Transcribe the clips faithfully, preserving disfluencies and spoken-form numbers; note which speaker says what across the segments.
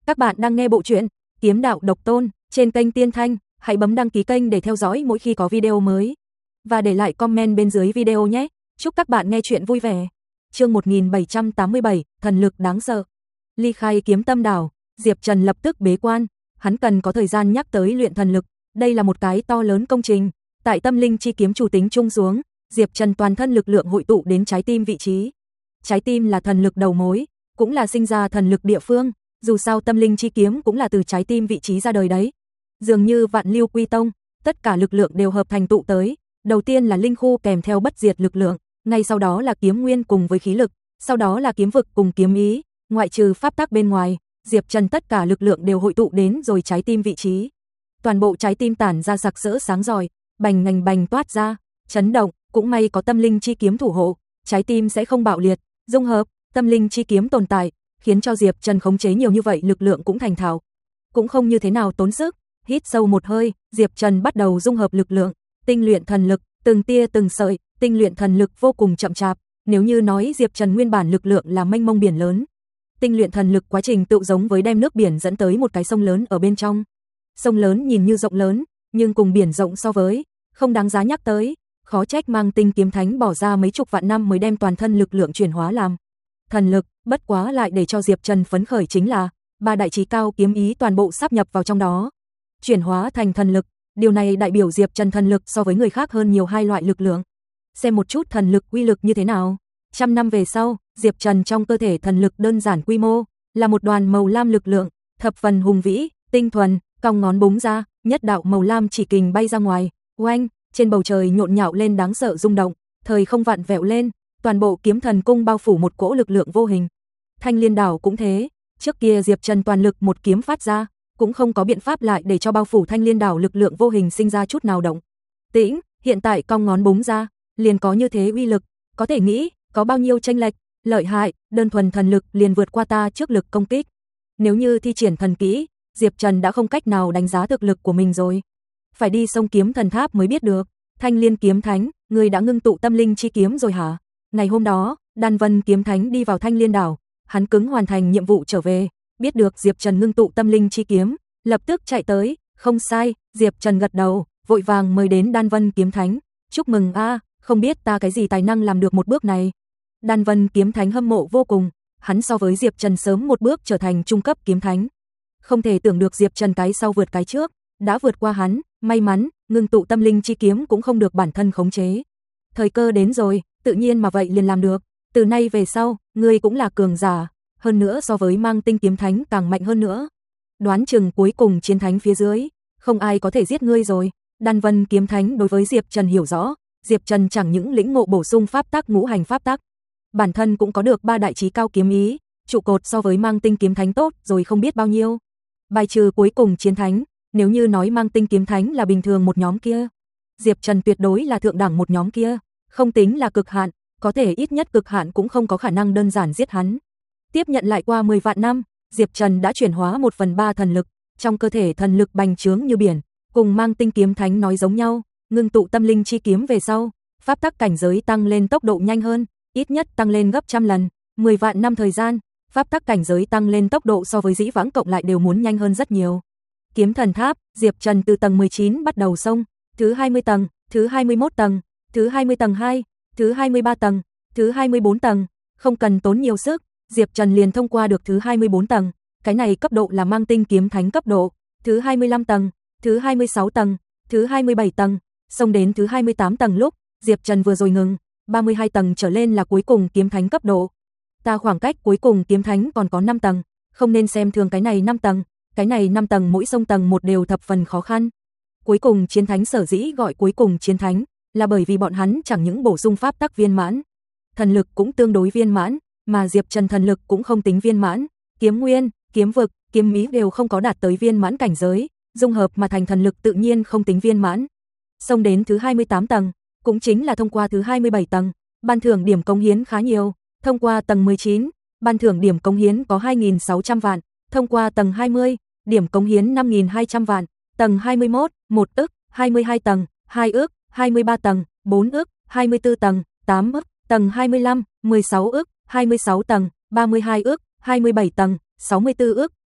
Speaker 1: Các bạn đang nghe bộ truyện Kiếm Đạo Độc Tôn trên kênh Tiên Thanh, hãy bấm đăng ký kênh để theo dõi mỗi khi có video mới. Và để lại comment bên dưới video nhé. Chúc các bạn nghe truyện vui vẻ. Chương một nghìn bảy trăm tám mươi bảy, thần lực đáng sợ. Ly khai Kiếm Tâm đảo, Diệp Trần lập tức bế quan, hắn cần có thời gian nhắc tới luyện thần lực, đây là một cái to lớn công trình. Tại tâm linh chi kiếm chủ tính chung xuống, Diệp Trần toàn thân lực lượng hội tụ đến trái tim vị trí. Trái tim là thần lực đầu mối, cũng là sinh ra thần lực địa phương, dù sao tâm linh chi kiếm cũng là từ trái tim vị trí ra đời đấy. Dường như Vạn Lưu Quy Tông, tất cả lực lượng đều hợp thành tụ tới, đầu tiên là linh khu kèm theo bất diệt lực lượng, ngay sau đó là kiếm nguyên cùng với khí lực, sau đó là kiếm vực cùng kiếm ý, ngoại trừ pháp tắc bên ngoài, Diệp Trần tất cả lực lượng đều hội tụ đến rồi trái tim vị trí. Toàn bộ trái tim tản ra sặc sỡ sáng rọi, bành ngành bành toát ra, chấn động, cũng may có tâm linh chi kiếm thủ hộ, trái tim sẽ không bạo liệt, dung hợp, tâm linh chi kiếm tồn tại, khiến cho Diệp Trần khống chế nhiều như vậy lực lượng cũng thành thạo. Cũng không như thế nào tốn sức, hít sâu một hơi, Diệp Trần bắt đầu dung hợp lực lượng, tinh luyện thần lực, từng tia từng sợi, tinh luyện thần lực vô cùng chậm chạp, nếu như nói Diệp Trần nguyên bản lực lượng là mênh mông biển lớn, tinh luyện thần lực quá trình tự giống với đem nước biển dẫn tới một cái sông lớn ở bên trong. Sông lớn nhìn như rộng lớn, nhưng cùng biển rộng so với, không đáng giá nhắc tới, khó trách Mang Tinh Kiếm Thánh bỏ ra mấy chục vạn năm mới đem toàn thân lực lượng chuyển hóa làm thần lực, bất quá lại để cho Diệp Trần phấn khởi chính là ba đại chí cao kiếm ý toàn bộ sáp nhập vào trong đó, chuyển hóa thành thần lực, điều này đại biểu Diệp Trần thần lực so với người khác hơn nhiều hai loại lực lượng. Xem một chút thần lực uy lực như thế nào. Trăm năm về sau, Diệp Trần trong cơ thể thần lực đơn giản quy mô, là một đoàn màu lam lực lượng, thập phần hùng vĩ, tinh thuần, cong ngón búng ra, nhất đạo màu lam chỉ kình bay ra ngoài, oanh, trên bầu trời nhộn nhạo lên đáng sợ rung động, thời không vặn vẹo lên, toàn bộ Kiếm Thần Cung bao phủ một cỗ lực lượng vô hình. Thanh Liên đảo cũng thế, trước kia Diệp Trần toàn lực một kiếm phát ra, cũng không có biện pháp lại để cho bao phủ Thanh Liên đảo lực lượng vô hình sinh ra chút nào động tĩnh, hiện tại cong ngón búng ra, liền có như thế uy lực, có thể nghĩ, có bao nhiêu chênh lệch, lợi hại, đơn thuần thần lực liền vượt qua ta trước lực công kích. Nếu như thi triển thần kỹ, Diệp Trần đã không cách nào đánh giá thực lực của mình rồi. Phải đi sông Kiếm Thần Tháp mới biết được. Thanh Liên Kiếm Thánh, người đã ngưng tụ tâm linh chi kiếm rồi hả? Ngày hôm đó, Đan Vân Kiếm Thánh đi vào Thanh Liên đảo, hắn cứng hoàn thành nhiệm vụ trở về, biết được Diệp Trần ngưng tụ tâm linh chi kiếm, lập tức chạy tới, không sai, Diệp Trần gật đầu, vội vàng mời đến Đan Vân Kiếm Thánh, chúc mừng a, không biết ta cái gì tài năng làm được một bước này. Đan Vân Kiếm Thánh hâm mộ vô cùng, hắn so với Diệp Trần sớm một bước trở thành trung cấp kiếm thánh. Không thể tưởng được Diệp Trần cái sau vượt cái trước, đã vượt qua hắn, may mắn, ngưng tụ tâm linh chi kiếm cũng không được bản thân khống chế. Thời cơ đến rồi, tự nhiên mà vậy liền làm được, từ nay về sau, ngươi cũng là cường giả, hơn nữa so với Mang Tinh Kiếm Thánh càng mạnh hơn nữa. Đoán chừng cuối cùng chiến thánh phía dưới, không ai có thể giết ngươi rồi. Đan Vân Kiếm Thánh đối với Diệp Trần hiểu rõ, Diệp Trần chẳng những lĩnh ngộ bổ sung pháp tắc ngũ hành pháp tắc, bản thân cũng có được ba đại chí cao kiếm ý, trụ cột so với Mang Tinh Kiếm Thánh tốt rồi không biết bao nhiêu. Bài trừ cuối cùng chiến thánh, nếu như nói Mang Tinh Kiếm Thánh là bình thường một nhóm kia, Diệp Trần tuyệt đối là thượng đẳng một nhóm kia, không tính là cực hạn, có thể ít nhất cực hạn cũng không có khả năng đơn giản giết hắn. Tiếp nhận lại qua mười vạn năm, Diệp Trần đã chuyển hóa một phần ba thần lực, trong cơ thể thần lực bành trướng như biển, cùng Mang Tinh Kiếm Thánh nói giống nhau, ngưng tụ tâm linh chi kiếm về sau, pháp tắc cảnh giới tăng lên tốc độ nhanh hơn, ít nhất tăng lên gấp trăm lần, mười vạn năm thời gian, pháp tắc cảnh giới tăng lên tốc độ so với dĩ vãng cộng lại đều muốn nhanh hơn rất nhiều. Kiếm Thần Tháp, Diệp Trần từ tầng mười chín bắt đầu xông, thứ hai mươi tầng, thứ hai mươi mốt tầng, thứ hai mươi tầng hai, thứ hai mươi ba tầng, thứ hai mươi bốn tầng, không cần tốn nhiều sức, Diệp Trần liền thông qua được thứ hai mươi bốn tầng, cái này cấp độ là Mang Tinh Kiếm Thánh cấp độ, thứ hai mươi lăm tầng, thứ hai mươi sáu tầng, thứ hai mươi bảy tầng, xông đến thứ hai mươi tám tầng lúc, Diệp Trần vừa rồi ngừng, ba mươi hai tầng trở lên là cuối cùng kiếm thánh cấp độ. Ta khoảng cách cuối cùng kiếm thánh còn có năm tầng, không nên xem thường cái này năm tầng, cái này năm tầng mỗi sông tầng một đều thập phần khó khăn. Cuối cùng chiến thánh sở dĩ gọi cuối cùng chiến thánh, là bởi vì bọn hắn chẳng những bổ sung pháp tắc viên mãn, thần lực cũng tương đối viên mãn, mà Diệp Trần thần lực cũng không tính viên mãn, kiếm nguyên, kiếm vực, kiếm ý đều không có đạt tới viên mãn cảnh giới, dung hợp mà thành thần lực tự nhiên không tính viên mãn. Xông đến thứ hai mươi tám tầng, cũng chính là thông qua thứ hai mươi bảy tầng, ban thưởng điểm cống hiến khá nhiều, thông qua tầng mười chín, ban thưởng điểm cống hiến có hai nghìn sáu trăm vạn, thông qua tầng hai mươi, điểm cống hiến năm nghìn hai trăm vạn, tầng hai mươi mốt, một ức, hai mươi hai tầng, hai ức, hai mươi ba tầng, bốn ức, hai mươi tư tầng, tám ức, tầng hai mươi lăm, mười sáu ức, hai mươi sáu tầng, ba mươi hai ức, hai mươi bảy tầng, sáu mươi tư ức,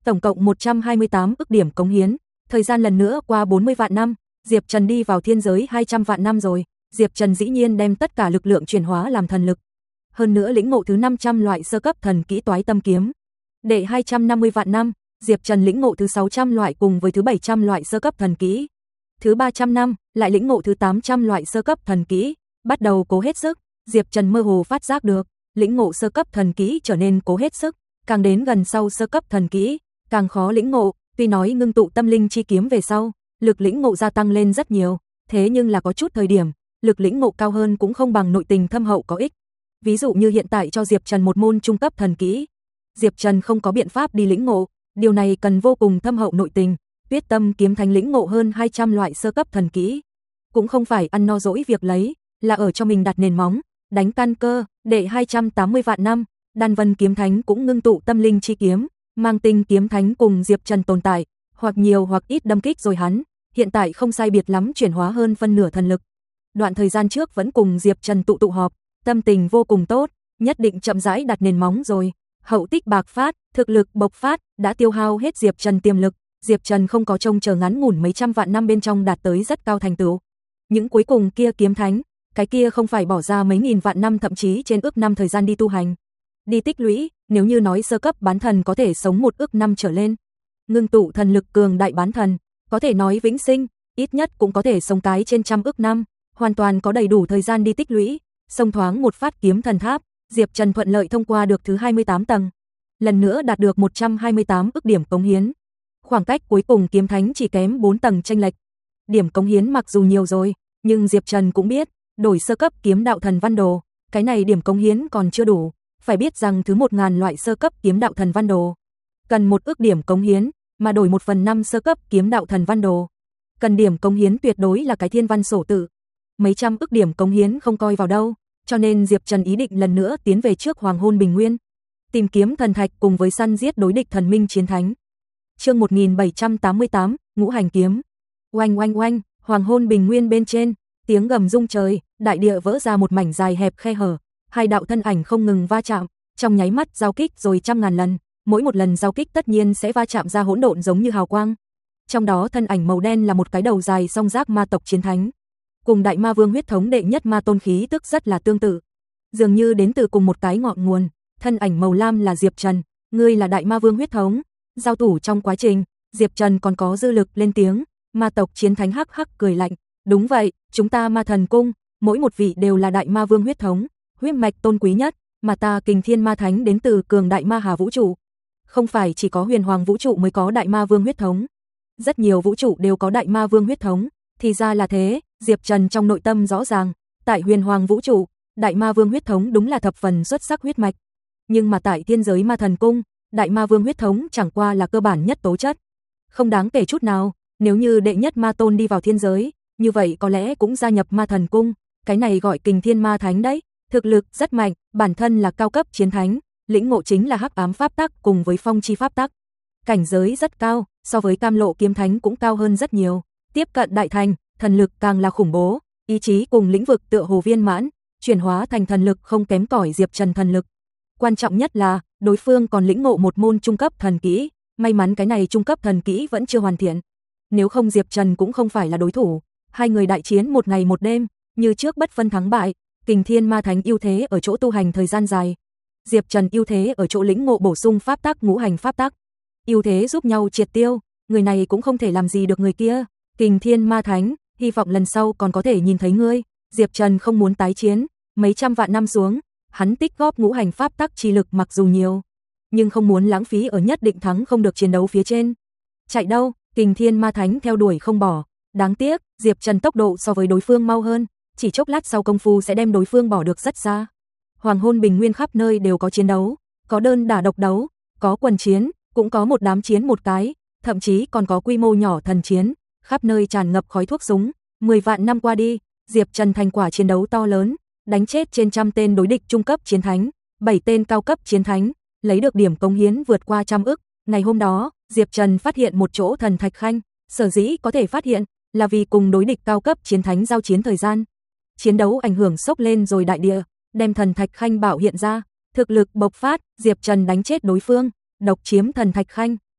Speaker 1: tổng cộng một trăm hai mươi tám ức điểm cống hiến, thời gian lần nữa qua bốn mươi vạn năm, Diệp Trần đi vào thiên giới hai trăm vạn năm rồi, Diệp Trần dĩ nhiên đem tất cả lực lượng chuyển hóa làm thần lực. Hơn nữa lĩnh ngộ thứ năm trăm loại sơ cấp thần kỹ Toái Tâm kiếm. Đệ hai trăm năm mươi vạn năm, Diệp Trần lĩnh ngộ thứ sáu trăm loại cùng với thứ bảy trăm loại sơ cấp thần kỹ. Thứ ba trăm năm, lại lĩnh ngộ thứ tám trăm loại sơ cấp thần kỹ, bắt đầu cố hết sức, Diệp Trần mơ hồ phát giác được, lĩnh ngộ sơ cấp thần kỹ trở nên cố hết sức, càng đến gần sau sơ cấp thần kỹ, càng khó lĩnh ngộ, tuy nói ngưng tụ tâm linh chi kiếm về sau, lực lĩnh ngộ gia tăng lên rất nhiều, thế nhưng là có chút thời điểm, lực lĩnh ngộ cao hơn cũng không bằng nội tình thâm hậu có ích. Ví dụ như hiện tại cho Diệp Trần một môn trung cấp thần kỹ, Diệp Trần không có biện pháp đi lĩnh ngộ, điều này cần vô cùng thâm hậu nội tình. Tuyết Tâm kiếm thánh lĩnh ngộ hơn hai trăm loại sơ cấp thần kỹ, cũng không phải ăn no dỗi việc lấy, là ở cho mình đặt nền móng, đánh căn cơ. Đệ hai trăm tám mươi vạn năm, Đan Vân kiếm thánh cũng ngưng tụ tâm linh chi kiếm, Mang Tinh kiếm thánh cùng Diệp Trần tồn tại, hoặc nhiều hoặc ít đâm kích rồi hắn, hiện tại không sai biệt lắm chuyển hóa hơn phân nửa thần lực. Đoạn thời gian trước vẫn cùng Diệp Trần tụ tụ họp, tâm tình vô cùng tốt, nhất định chậm rãi đặt nền móng rồi. Hậu tích bạc phát, thực lực bộc phát, đã tiêu hao hết Diệp Trần tiềm lực. Diệp Trần không có trông chờ ngắn ngủn mấy trăm vạn năm bên trong đạt tới rất cao thành tựu. Những cuối cùng kia kiếm thánh, cái kia không phải bỏ ra mấy nghìn vạn năm thậm chí trên ước năm thời gian đi tu hành, đi tích lũy, nếu như nói sơ cấp bán thần có thể sống một ước năm trở lên, ngưng tụ thần lực cường đại bán thần, có thể nói vĩnh sinh, ít nhất cũng có thể sống cái trên trăm ước năm, hoàn toàn có đầy đủ thời gian đi tích lũy, xông thoáng một phát kiếm thần tháp, Diệp Trần thuận lợi thông qua được thứ hai mươi tám tầng, lần nữa đạt được một trăm hai mươi tám ức điểm cống hiến. Khoảng cách cuối cùng kiếm thánh chỉ kém bốn tầng chênh lệch. Điểm cống hiến mặc dù nhiều rồi, nhưng Diệp Trần cũng biết, đổi sơ cấp kiếm đạo thần văn đồ, cái này điểm cống hiến còn chưa đủ, phải biết rằng thứ một ngàn loại sơ cấp kiếm đạo thần văn đồ cần một ước điểm cống hiến, mà đổi một phần năm sơ cấp kiếm đạo thần văn đồ, cần điểm cống hiến tuyệt đối là cái thiên văn sổ tự. Mấy trăm ức điểm cống hiến không coi vào đâu, cho nên Diệp Trần ý định lần nữa tiến về trước Hoàng Hôn Bình Nguyên, tìm kiếm thần thạch cùng với săn giết đối địch thần minh chiến thánh. Chương một nghìn bảy trăm tám mươi tám, Ngũ Hành kiếm. Oanh oanh oanh, Hoàng Hôn Bình Nguyên bên trên, tiếng gầm rung trời, đại địa vỡ ra một mảnh dài hẹp khe hở, hai đạo thân ảnh không ngừng va chạm, trong nháy mắt giao kích rồi trăm ngàn lần, mỗi một lần giao kích tất nhiên sẽ va chạm ra hỗn độn giống như hào quang. Trong đó thân ảnh màu đen là một cái đầu dài song giác ma tộc chiến thánh, cùng Đại Ma Vương huyết thống đệ nhất ma tôn khí tức rất là tương tự, dường như đến từ cùng một cái ngọn nguồn. Thân ảnh màu lam là Diệp Trần, ngươi là Đại Ma Vương huyết thống. Giao thủ trong quá trình, Diệp Trần còn có dư lực lên tiếng, ma tộc chiến thánh hắc hắc cười lạnh, đúng vậy, chúng ta Ma Thần Cung, mỗi một vị đều là Đại Ma Vương huyết thống, huyết mạch tôn quý nhất, mà ta Kình Thiên Ma Thánh đến từ cường đại ma hà vũ trụ. Không phải chỉ có Huyền Hoàng vũ trụ mới có Đại Ma Vương huyết thống, rất nhiều vũ trụ đều có Đại Ma Vương huyết thống, thì ra là thế. Diệp Trần trong nội tâm rõ ràng, tại Huyền Hoàng vũ trụ, Đại Ma Vương huyết thống đúng là thập phần xuất sắc huyết mạch, nhưng mà tại thiên giới Ma Thần Cung, Đại Ma Vương huyết thống chẳng qua là cơ bản nhất tố chất, không đáng kể chút nào. Nếu như đệ nhất ma tôn đi vào thiên giới, như vậy có lẽ cũng gia nhập Ma Thần Cung, cái này gọi Kình Thiên Ma Thánh đấy, thực lực rất mạnh, bản thân là cao cấp chiến thánh, lĩnh ngộ chính là hắc ám pháp tắc cùng với phong chi pháp tắc, cảnh giới rất cao, so với Cam Lộ kiếm thánh cũng cao hơn rất nhiều, tiếp cận đại thành, thần lực càng là khủng bố, ý chí cùng lĩnh vực tựa hồ viên mãn, chuyển hóa thành thần lực không kém cỏi Diệp Trần thần lực. Quan trọng nhất là, đối phương còn lĩnh ngộ một môn trung cấp thần kỹ, may mắn cái này trung cấp thần kỹ vẫn chưa hoàn thiện. Nếu không Diệp Trần cũng không phải là đối thủ, hai người đại chiến một ngày một đêm, như trước bất phân thắng bại. Kình Thiên Ma Thánh ưu thế ở chỗ tu hành thời gian dài, Diệp Trần ưu thế ở chỗ lĩnh ngộ bổ sung pháp tắc ngũ hành pháp tắc, ưu thế giúp nhau triệt tiêu, người này cũng không thể làm gì được người kia. Kình Thiên Ma Thánh, hy vọng lần sau còn có thể nhìn thấy ngươi. Diệp Trần không muốn tái chiến, mấy trăm vạn năm xuống, hắn tích góp ngũ hành pháp tắc chi lực mặc dù nhiều, nhưng không muốn lãng phí ở nhất định thắng không được chiến đấu phía trên. Chạy đâu? Kình Thiên Ma Thánh theo đuổi không bỏ, đáng tiếc, Diệp Trần tốc độ so với đối phương mau hơn, chỉ chốc lát sau công phu sẽ đem đối phương bỏ được rất xa. Hoàng Hôn Bình Nguyên khắp nơi đều có chiến đấu, có đơn đả độc đấu, có quần chiến, cũng có một đám chiến một cái, thậm chí còn có quy mô nhỏ thần chiến, khắp nơi tràn ngập khói thuốc súng. Mười vạn năm qua đi, Diệp Trần thành quả chiến đấu to lớn, đánh chết trên trăm tên đối địch trung cấp chiến thánh, bảy tên cao cấp chiến thánh, lấy được điểm cống hiến vượt qua trăm ức. Ngày hôm đó, Diệp Trần phát hiện một chỗ thần thạch khanh, sở dĩ có thể phát hiện là vì cùng đối địch cao cấp chiến thánh giao chiến thời gian, chiến đấu ảnh hưởng sốc lên rồi đại địa, đem thần thạch khanh bảo hiện ra, thực lực bộc phát, Diệp Trần đánh chết đối phương, độc chiếm thần thạch khanh,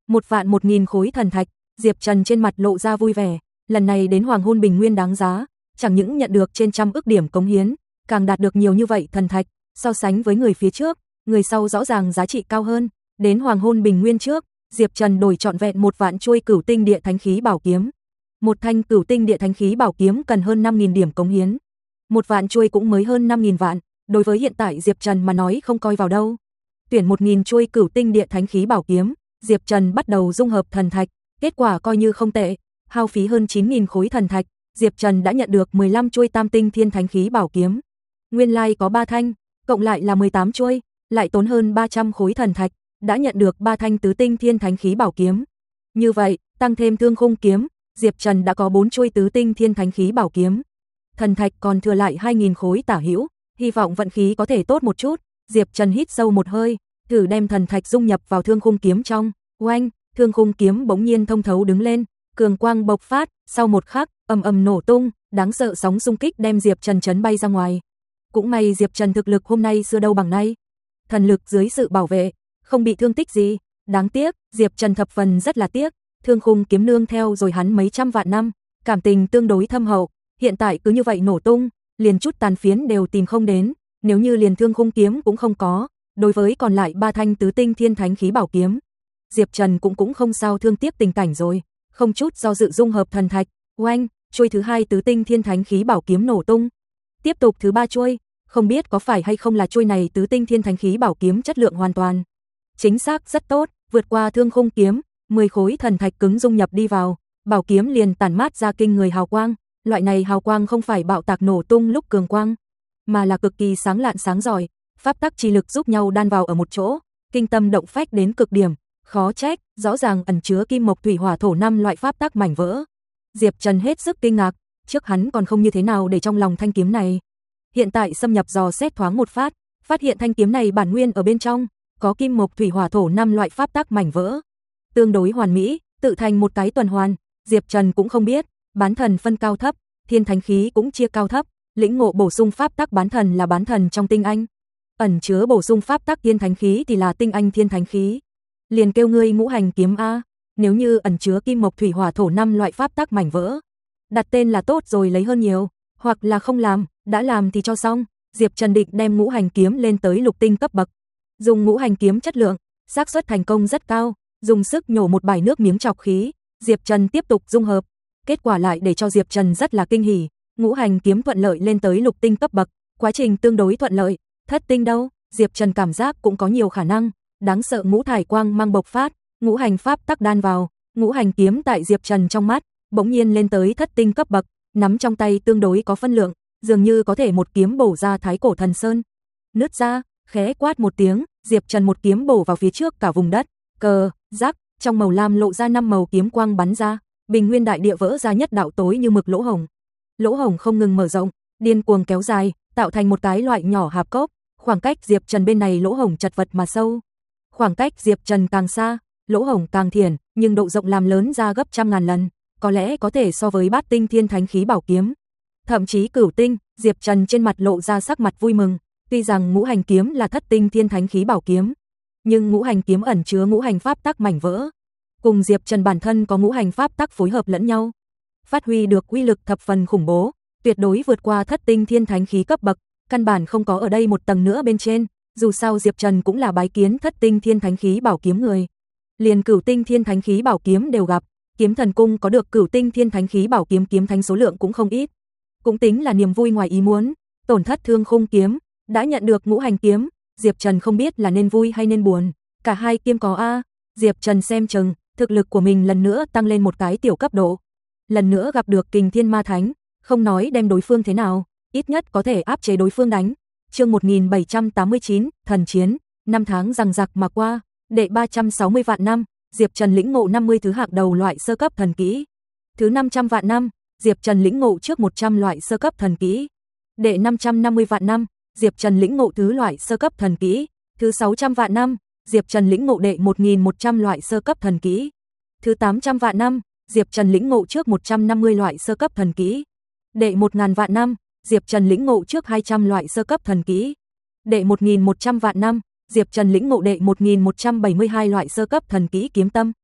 Speaker 1: Một vạn một nghìn khối thần thạch, Diệp Trần trên mặt lộ ra vui vẻ, lần này đến Hoàng Hôn Bình Nguyên đáng giá, chẳng những nhận được trên trăm ức điểm cống hiến, càng đạt được nhiều như vậy thần thạch, so sánh với người phía trước, người sau rõ ràng giá trị cao hơn. Đến Hoàng Hôn Bình Nguyên trước, Diệp Trần đổi trọn vẹn một vạn chuôi Cửu Tinh Địa Thánh Khí Bảo Kiếm. Một thanh Cửu Tinh Địa Thánh Khí Bảo Kiếm cần hơn năm nghìn điểm cống hiến. Một vạn chuôi cũng mới hơn năm nghìn vạn, đối với hiện tại Diệp Trần mà nói không coi vào đâu. Tuyển một nghìn chuôi Cửu Tinh Địa Thánh Khí Bảo Kiếm, Diệp Trần bắt đầu dung hợp thần thạch, kết quả coi như không tệ, hao phí hơn chín nghìn khối thần thạch, Diệp Trần đã nhận được mười lăm chuôi Tam Tinh Thiên Thánh Khí Bảo Kiếm. Nguyên lai like có ba thanh, cộng lại là mười tám chuôi, lại tốn hơn ba trăm khối thần thạch, đã nhận được ba thanh Tứ Tinh Thiên Thánh Khí Bảo Kiếm. Như vậy, tăng thêm Thương Khung Kiếm, Diệp Trần đã có bốn chuôi Tứ Tinh Thiên Thánh Khí Bảo Kiếm. Thần thạch còn thừa lại hai nghìn khối tả hữu, hy vọng vận khí có thể tốt một chút. Diệp Trần hít sâu một hơi, thử đem thần thạch dung nhập vào Thương Khung Kiếm trong. Oanh, Thương Khung Kiếm bỗng nhiên thông thấu đứng lên, cường quang bộc phát, sau một khắc, ầm ầm nổ tung, đáng sợ sóng xung kích đem Diệp Trần chấn bay ra ngoài. Cũng may Diệp Trần thực lực hôm nay xưa đâu bằng nay, thần lực dưới sự bảo vệ, không bị thương tích gì. Đáng tiếc, Diệp Trần thập phần rất là tiếc, Thương Khung Kiếm nương theo rồi hắn mấy trăm vạn năm, cảm tình tương đối thâm hậu, hiện tại cứ như vậy nổ tung, liền chút tàn phiến đều tìm không đến, nếu như liền Thương Khung Kiếm cũng không có, đối với còn lại ba thanh Tứ Tinh Thiên Thánh Khí Bảo Kiếm, Diệp Trần cũng cũng không sao thương tiếc tình cảnh rồi, không chút do dự dung hợp thần thạch. Oanh, chuôi thứ hai Tứ Tinh Thiên Thánh Khí Bảo Kiếm nổ tung. Tiếp tục thứ ba chuôi, không biết có phải hay không là chuôi này Tứ Tinh Thiên Thánh Khí Bảo Kiếm chất lượng hoàn toàn chính xác rất tốt, vượt qua Thương Khung Kiếm, mười khối thần thạch cứng dung nhập đi vào, bảo kiếm liền tản mát ra kinh người hào quang, loại này hào quang không phải bạo tạc nổ tung lúc cường quang, mà là cực kỳ sáng lạn sáng giỏi, pháp tắc chi lực giúp nhau đan vào ở một chỗ, kinh tâm động phách đến cực điểm, khó trách, rõ ràng ẩn chứa kim mộc thủy hỏa thổ năm loại pháp tắc mảnh vỡ. Diệp Trần hết sức kinh ngạc, trước hắn còn không như thế nào để trong lòng thanh kiếm này. Hiện tại xâm nhập dò xét thoáng một phát, phát hiện thanh kiếm này bản nguyên ở bên trong, có kim mộc thủy hỏa thổ năm loại pháp tắc mảnh vỡ, tương đối hoàn mỹ, tự thành một cái tuần hoàn. Diệp Trần cũng không biết, bán thần phân cao thấp, thiên thánh khí cũng chia cao thấp, lĩnh ngộ bổ sung pháp tắc bán thần là bán thần trong tinh anh, ẩn chứa bổ sung pháp tắc thiên thánh khí thì là tinh anh thiên thánh khí. Liền kêu ngươi ngũ hành kiếm a, nếu như ẩn chứa kim mộc thủy hỏa thổ năm loại pháp tắc mảnh vỡ, đặt tên là tốt rồi lấy hơn nhiều, hoặc là không làm, đã làm thì cho xong. Diệp Trần định đem ngũ hành kiếm lên tới lục tinh cấp bậc. Dùng ngũ hành kiếm chất lượng, xác suất thành công rất cao, dùng sức nhổ một bãi nước miếng trọc khí, Diệp Trần tiếp tục dung hợp, kết quả lại để cho Diệp Trần rất là kinh hỉ, ngũ hành kiếm thuận lợi lên tới lục tinh cấp bậc, quá trình tương đối thuận lợi. Thất tinh đâu, Diệp Trần cảm giác cũng có nhiều khả năng, đáng sợ ngũ thải quang mang bộc phát, ngũ hành pháp tắc đan vào, ngũ hành kiếm tại Diệp Trần trong mắt, bỗng nhiên lên tới thất tinh cấp bậc, nắm trong tay tương đối có phân lượng, dường như có thể một kiếm bổ ra Thái Cổ Thần Sơn. Nứt ra, khẽ quát một tiếng, Diệp Trần một kiếm bổ vào phía trước cả vùng đất, cờ, rắc, trong màu lam lộ ra năm màu kiếm quang bắn ra, bình nguyên đại địa vỡ ra nhất đạo tối như mực lỗ hổng. Lỗ hổng không ngừng mở rộng, điên cuồng kéo dài, tạo thành một cái loại nhỏ hạp cốc, khoảng cách Diệp Trần bên này lỗ hổng chật vật mà sâu. Khoảng cách Diệp Trần càng xa, lỗ hổng càng thiển, nhưng độ rộng làm lớn ra gấp trăm ngàn lần, có lẽ có thể so với Bát Tinh Thiên Thánh Khí Bảo Kiếm, thậm chí Cửu Tinh. Diệp Trần trên mặt lộ ra sắc mặt vui mừng, tuy rằng ngũ hành kiếm là Thất Tinh Thiên Thánh Khí Bảo Kiếm, nhưng ngũ hành kiếm ẩn chứa ngũ hành pháp tắc mảnh vỡ, cùng Diệp Trần bản thân có ngũ hành pháp tắc phối hợp lẫn nhau, phát huy được uy lực thập phần khủng bố, tuyệt đối vượt qua Thất Tinh Thiên Thánh Khí cấp bậc, căn bản không có ở đây một tầng nữa bên trên. Dù sao Diệp Trần cũng là bái kiến Thất Tinh Thiên Thánh Khí Bảo Kiếm người, liền Cửu Tinh Thiên Thánh Khí Bảo Kiếm đều gặp, Kiếm Thần Cung có được Cửu Tinh Thiên Thánh Khí Bảo Kiếm kiếm thánh số lượng cũng không ít, cũng tính là niềm vui ngoài ý muốn. Tổn thất Thương Khung Kiếm, đã nhận được ngũ hành kiếm, Diệp Trần không biết là nên vui hay nên buồn, cả hai kiếm có a. Diệp Trần xem chừng thực lực của mình lần nữa tăng lên một cái tiểu cấp độ, lần nữa gặp được Kình Thiên Ma Thánh, không nói đem đối phương thế nào, ít nhất có thể áp chế đối phương đánh. Chương một nghìn bảy trăm tám mươi chín, thần chiến, năm tháng giằng giặc mà qua, đệ ba trăm sáu mươi vạn năm, Diệp Trần lĩnh ngộ năm mươi thứ hạng đầu loại sơ cấp thần kỹ. Thứ năm trăm vạn năm, Diệp Trần lĩnh ngộ trước một trăm loại sơ cấp thần kỹ. Đệ năm trăm năm mươi vạn năm, Diệp Trần lĩnh ngộ thứ loại sơ cấp thần kỹ. Thứ sáu trăm vạn năm, Diệp Trần lĩnh ngộ đệ một nghìn một trăm loại sơ cấp thần kỹ. Thứ tám trăm vạn năm, Diệp Trần lĩnh ngộ trước một trăm năm mươi loại sơ cấp thần kỹ. Đệ một nghìn vạn năm, Diệp Trần lĩnh ngộ trước hai trăm loại sơ cấp thần kỹ. Đệ một nghìn một trăm vạn năm, Diệp Trần lĩnh ngộ đệ một nghìn một trăm bảy mươi hai loại sơ cấp thần kỹ kiếm tâm.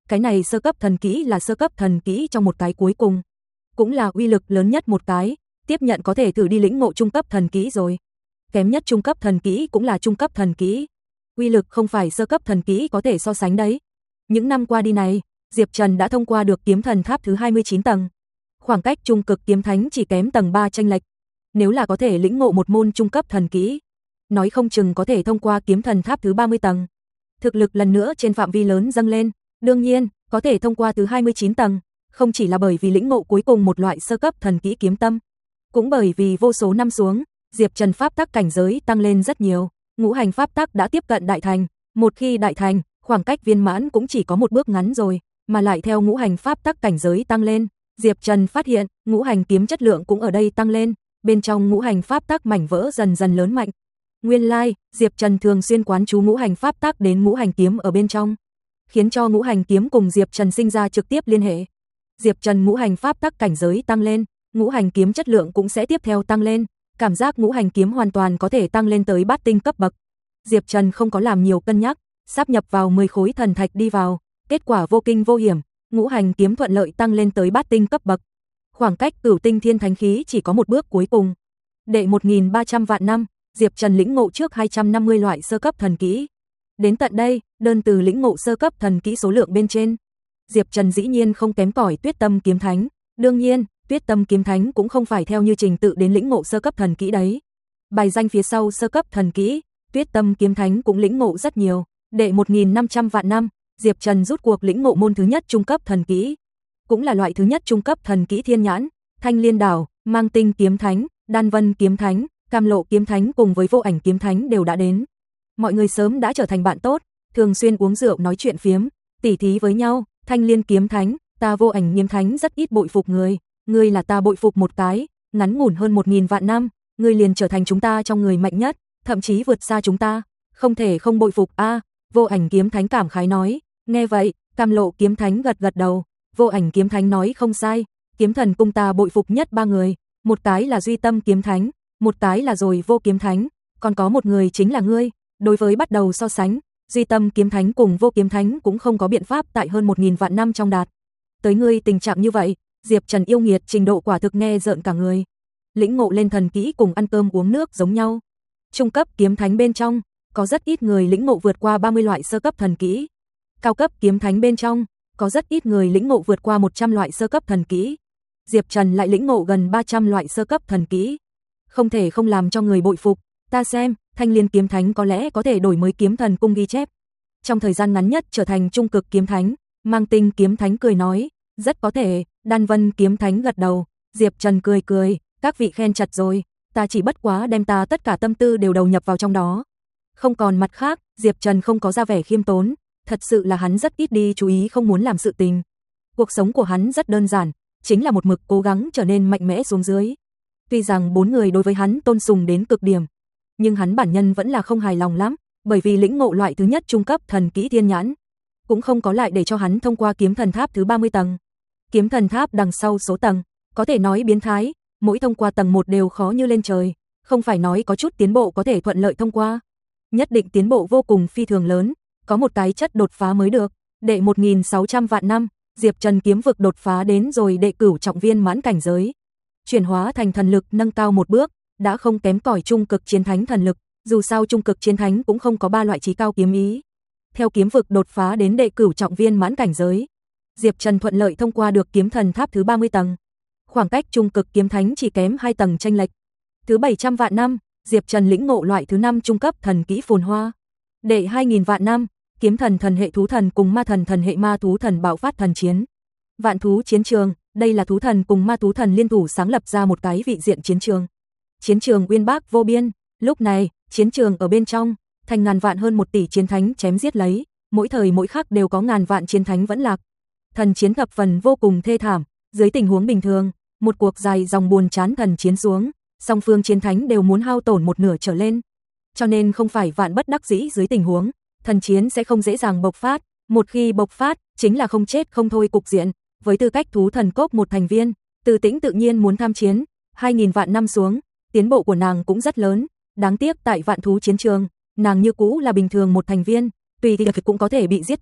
Speaker 1: Cái này sơ cấp thần kỹ là sơ cấp thần kỹ trong một cái cuối cùng, cũng là uy lực lớn nhất một cái, tiếp nhận có thể thử đi lĩnh ngộ trung cấp thần kỹ rồi. Kém nhất trung cấp thần kỹ cũng là trung cấp thần kỹ. Uy lực không phải sơ cấp thần kỹ có thể so sánh đấy. Những năm qua đi này, Diệp Trần đã thông qua được kiếm thần tháp thứ hai mươi chín tầng. Khoảng cách trung cực kiếm thánh chỉ kém tầng ba chênh lệch. Nếu là có thể lĩnh ngộ một môn trung cấp thần kỹ, nói không chừng có thể thông qua kiếm thần tháp thứ ba mươi tầng. Thực lực lần nữa trên phạm vi lớn dâng lên, đương nhiên, có thể thông qua thứ hai mươi chín tầng, không chỉ là bởi vì lĩnh ngộ cuối cùng một loại sơ cấp thần kỹ kiếm tâm, cũng bởi vì vô số năm xuống, Diệp Trần pháp tắc cảnh giới tăng lên rất nhiều, ngũ hành pháp tắc đã tiếp cận đại thành, một khi đại thành, khoảng cách viên mãn cũng chỉ có một bước ngắn rồi, mà lại theo ngũ hành pháp tắc cảnh giới tăng lên, Diệp Trần phát hiện, ngũ hành kiếm chất lượng cũng ở đây tăng lên, bên trong ngũ hành pháp tắc mảnh vỡ dần dần lớn mạnh. Nguyên lai, like, Diệp Trần thường xuyên quán chú ngũ hành pháp tắc đến ngũ hành kiếm ở bên trong, khiến cho ngũ hành kiếm cùng Diệp Trần sinh ra trực tiếp liên hệ. Diệp Trần ngũ hành pháp tắc cảnh giới tăng lên, ngũ hành kiếm chất lượng cũng sẽ tiếp theo tăng lên, cảm giác ngũ hành kiếm hoàn toàn có thể tăng lên tới bát tinh cấp bậc. Diệp Trần không có làm nhiều cân nhắc, sáp nhập vào mười khối thần thạch đi vào, kết quả vô kinh vô hiểm, ngũ hành kiếm thuận lợi tăng lên tới bát tinh cấp bậc. Khoảng cách cửu tinh thiên thánh khí chỉ có một bước cuối cùng. Đệ một nghìn ba trăm vạn năm, Diệp Trần lĩnh ngộ trước hai trăm năm mươi loại sơ cấp thần kỹ. Đến tận đây, đơn từ lĩnh ngộ sơ cấp thần kỹ số lượng bên trên, Diệp Trần dĩ nhiên không kém cỏi Tuyết Tâm kiếm thánh, đương nhiên, Tuyết Tâm kiếm thánh cũng không phải theo như trình tự đến lĩnh ngộ sơ cấp thần kỹ đấy. Bài danh phía sau sơ cấp thần kỹ, Tuyết Tâm kiếm thánh cũng lĩnh ngộ rất nhiều. Đệ một nghìn năm trăm vạn năm, Diệp Trần rút cuộc lĩnh ngộ môn thứ nhất trung cấp thần kỹ, cũng là loại thứ nhất trung cấp thần kỹ thiên nhãn, Thanh Liên đảo, Mang Tinh kiếm thánh, Đan Vân kiếm thánh, Cam Lộ kiếm thánh cùng với Vô Ảnh kiếm thánh đều đã đến. Mọi người sớm đã trở thành bạn tốt, thường xuyên uống rượu nói chuyện phiếm, tỉ thí với nhau. Thanh Liên kiếm thánh, ta Vô Ảnh kiếm thánh rất ít bội phục người, ngươi là ta bội phục một cái, ngắn ngủn hơn một nghìn vạn năm, ngươi liền trở thành chúng ta trong người mạnh nhất, thậm chí vượt xa chúng ta, không thể không bội phục a. À, Vô Ảnh kiếm thánh cảm khái nói. Nghe vậy, Cam Lộ kiếm thánh gật gật đầu, Vô Ảnh kiếm thánh nói không sai, kiếm thần cung ta bội phục nhất ba người, một cái là Duy Tâm kiếm thánh, một cái là rồi Vô kiếm thánh, còn có một người chính là ngươi. Đối với bắt đầu so sánh, Duy Tâm kiếm thánh cùng Vô kiếm thánh cũng không có biện pháp tại hơn một nghìn vạn năm trong đạt tới ngươi tình trạng như vậy. Diệp Trần yêu nghiệt trình độ quả thực nghe rợn cả người. Lĩnh ngộ lên thần kỹ cùng ăn cơm uống nước giống nhau. Trung cấp kiếm thánh bên trong, có rất ít người lĩnh ngộ vượt qua ba mươi loại sơ cấp thần kỹ. Cao cấp kiếm thánh bên trong, có rất ít người lĩnh ngộ vượt qua một trăm loại sơ cấp thần kỹ. Diệp Trần lại lĩnh ngộ gần ba trăm loại sơ cấp thần kỹ. Không thể không làm cho người bội phục. Ta xem, Thanh Liên kiếm thánh có lẽ có thể đổi mới kiếm thần cung ghi chép, trong thời gian ngắn nhất trở thành trung cực kiếm thánh. Mang Tinh kiếm thánh cười nói, rất có thể. Đan Vân kiếm thánh gật đầu. Diệp Trần cười cười, các vị khen chặt rồi, ta chỉ bất quá đem ta tất cả tâm tư đều đầu nhập vào trong đó. Không còn mặt khác, Diệp Trần không có ra vẻ khiêm tốn, thật sự là hắn rất ít đi chú ý không muốn làm sự tình. Cuộc sống của hắn rất đơn giản, chính là một mực cố gắng trở nên mạnh mẽ xuống dưới. Tuy rằng bốn người đối với hắn tôn sùng đến cực điểm, nhưng hắn bản nhân vẫn là không hài lòng lắm, bởi vì lĩnh ngộ loại thứ nhất trung cấp thần kỹ thiên nhãn, cũng không có lại để cho hắn thông qua kiếm thần tháp thứ ba mươi tầng. Kiếm thần tháp đằng sau số tầng, có thể nói biến thái, mỗi thông qua tầng một đều khó như lên trời, không phải nói có chút tiến bộ có thể thuận lợi thông qua. Nhất định tiến bộ vô cùng phi thường lớn, có một cái chất đột phá mới được. Đệ một nghìn sáu trăm vạn năm, Diệp Trần kiếm vực đột phá đến rồi đệ cửu trọng viên mãn cảnh giới. Chuyển hóa thành thần lực nâng cao một bước, đã không kém cỏi trung cực chiến thánh thần lực, dù sao trung cực chiến thánh cũng không có ba loại chí cao kiếm ý. Theo kiếm vực đột phá đến đệ cửu trọng viên mãn cảnh giới, Diệp Trần thuận lợi thông qua được kiếm thần tháp thứ ba mươi tầng. Khoảng cách trung cực kiếm thánh chỉ kém hai tầng chênh lệch. Thứ bảy trăm vạn năm, Diệp Trần lĩnh ngộ loại thứ năm trung cấp thần kỹ phồn hoa. Đệ hai nghìn vạn năm, kiếm thần thần hệ thú thần cùng ma thần thần hệ ma thú thần bạo phát thần chiến. Vạn thú chiến trường, đây là thú thần cùng ma thú thần liên thủ sáng lập ra một cái vị diện chiến trường. Chiến trường uyên bác vô biên, lúc này, chiến trường ở bên trong, thành ngàn vạn hơn một tỷ chiến thánh chém giết lấy, mỗi thời mỗi khắc đều có ngàn vạn chiến thánh vẫn lạc. Thần chiến thập phần vô cùng thê thảm, dưới tình huống bình thường, một cuộc dài dòng buồn chán thần chiến xuống, song phương chiến thánh đều muốn hao tổn một nửa trở lên. Cho nên không phải vạn bất đắc dĩ dưới tình huống, thần chiến sẽ không dễ dàng bộc phát, một khi bộc phát, chính là không chết không thôi cục diện. Với tư cách thú thần cốc một thành viên, Từ Tĩnh tự nhiên muốn tham chiến, hai nghìn vạn năm xuống, tiến bộ của nàng cũng rất lớn, đáng tiếc tại vạn thú chiến trường, nàng như cũ là bình thường một thành viên, tùy thì cũng có thể bị giết chết,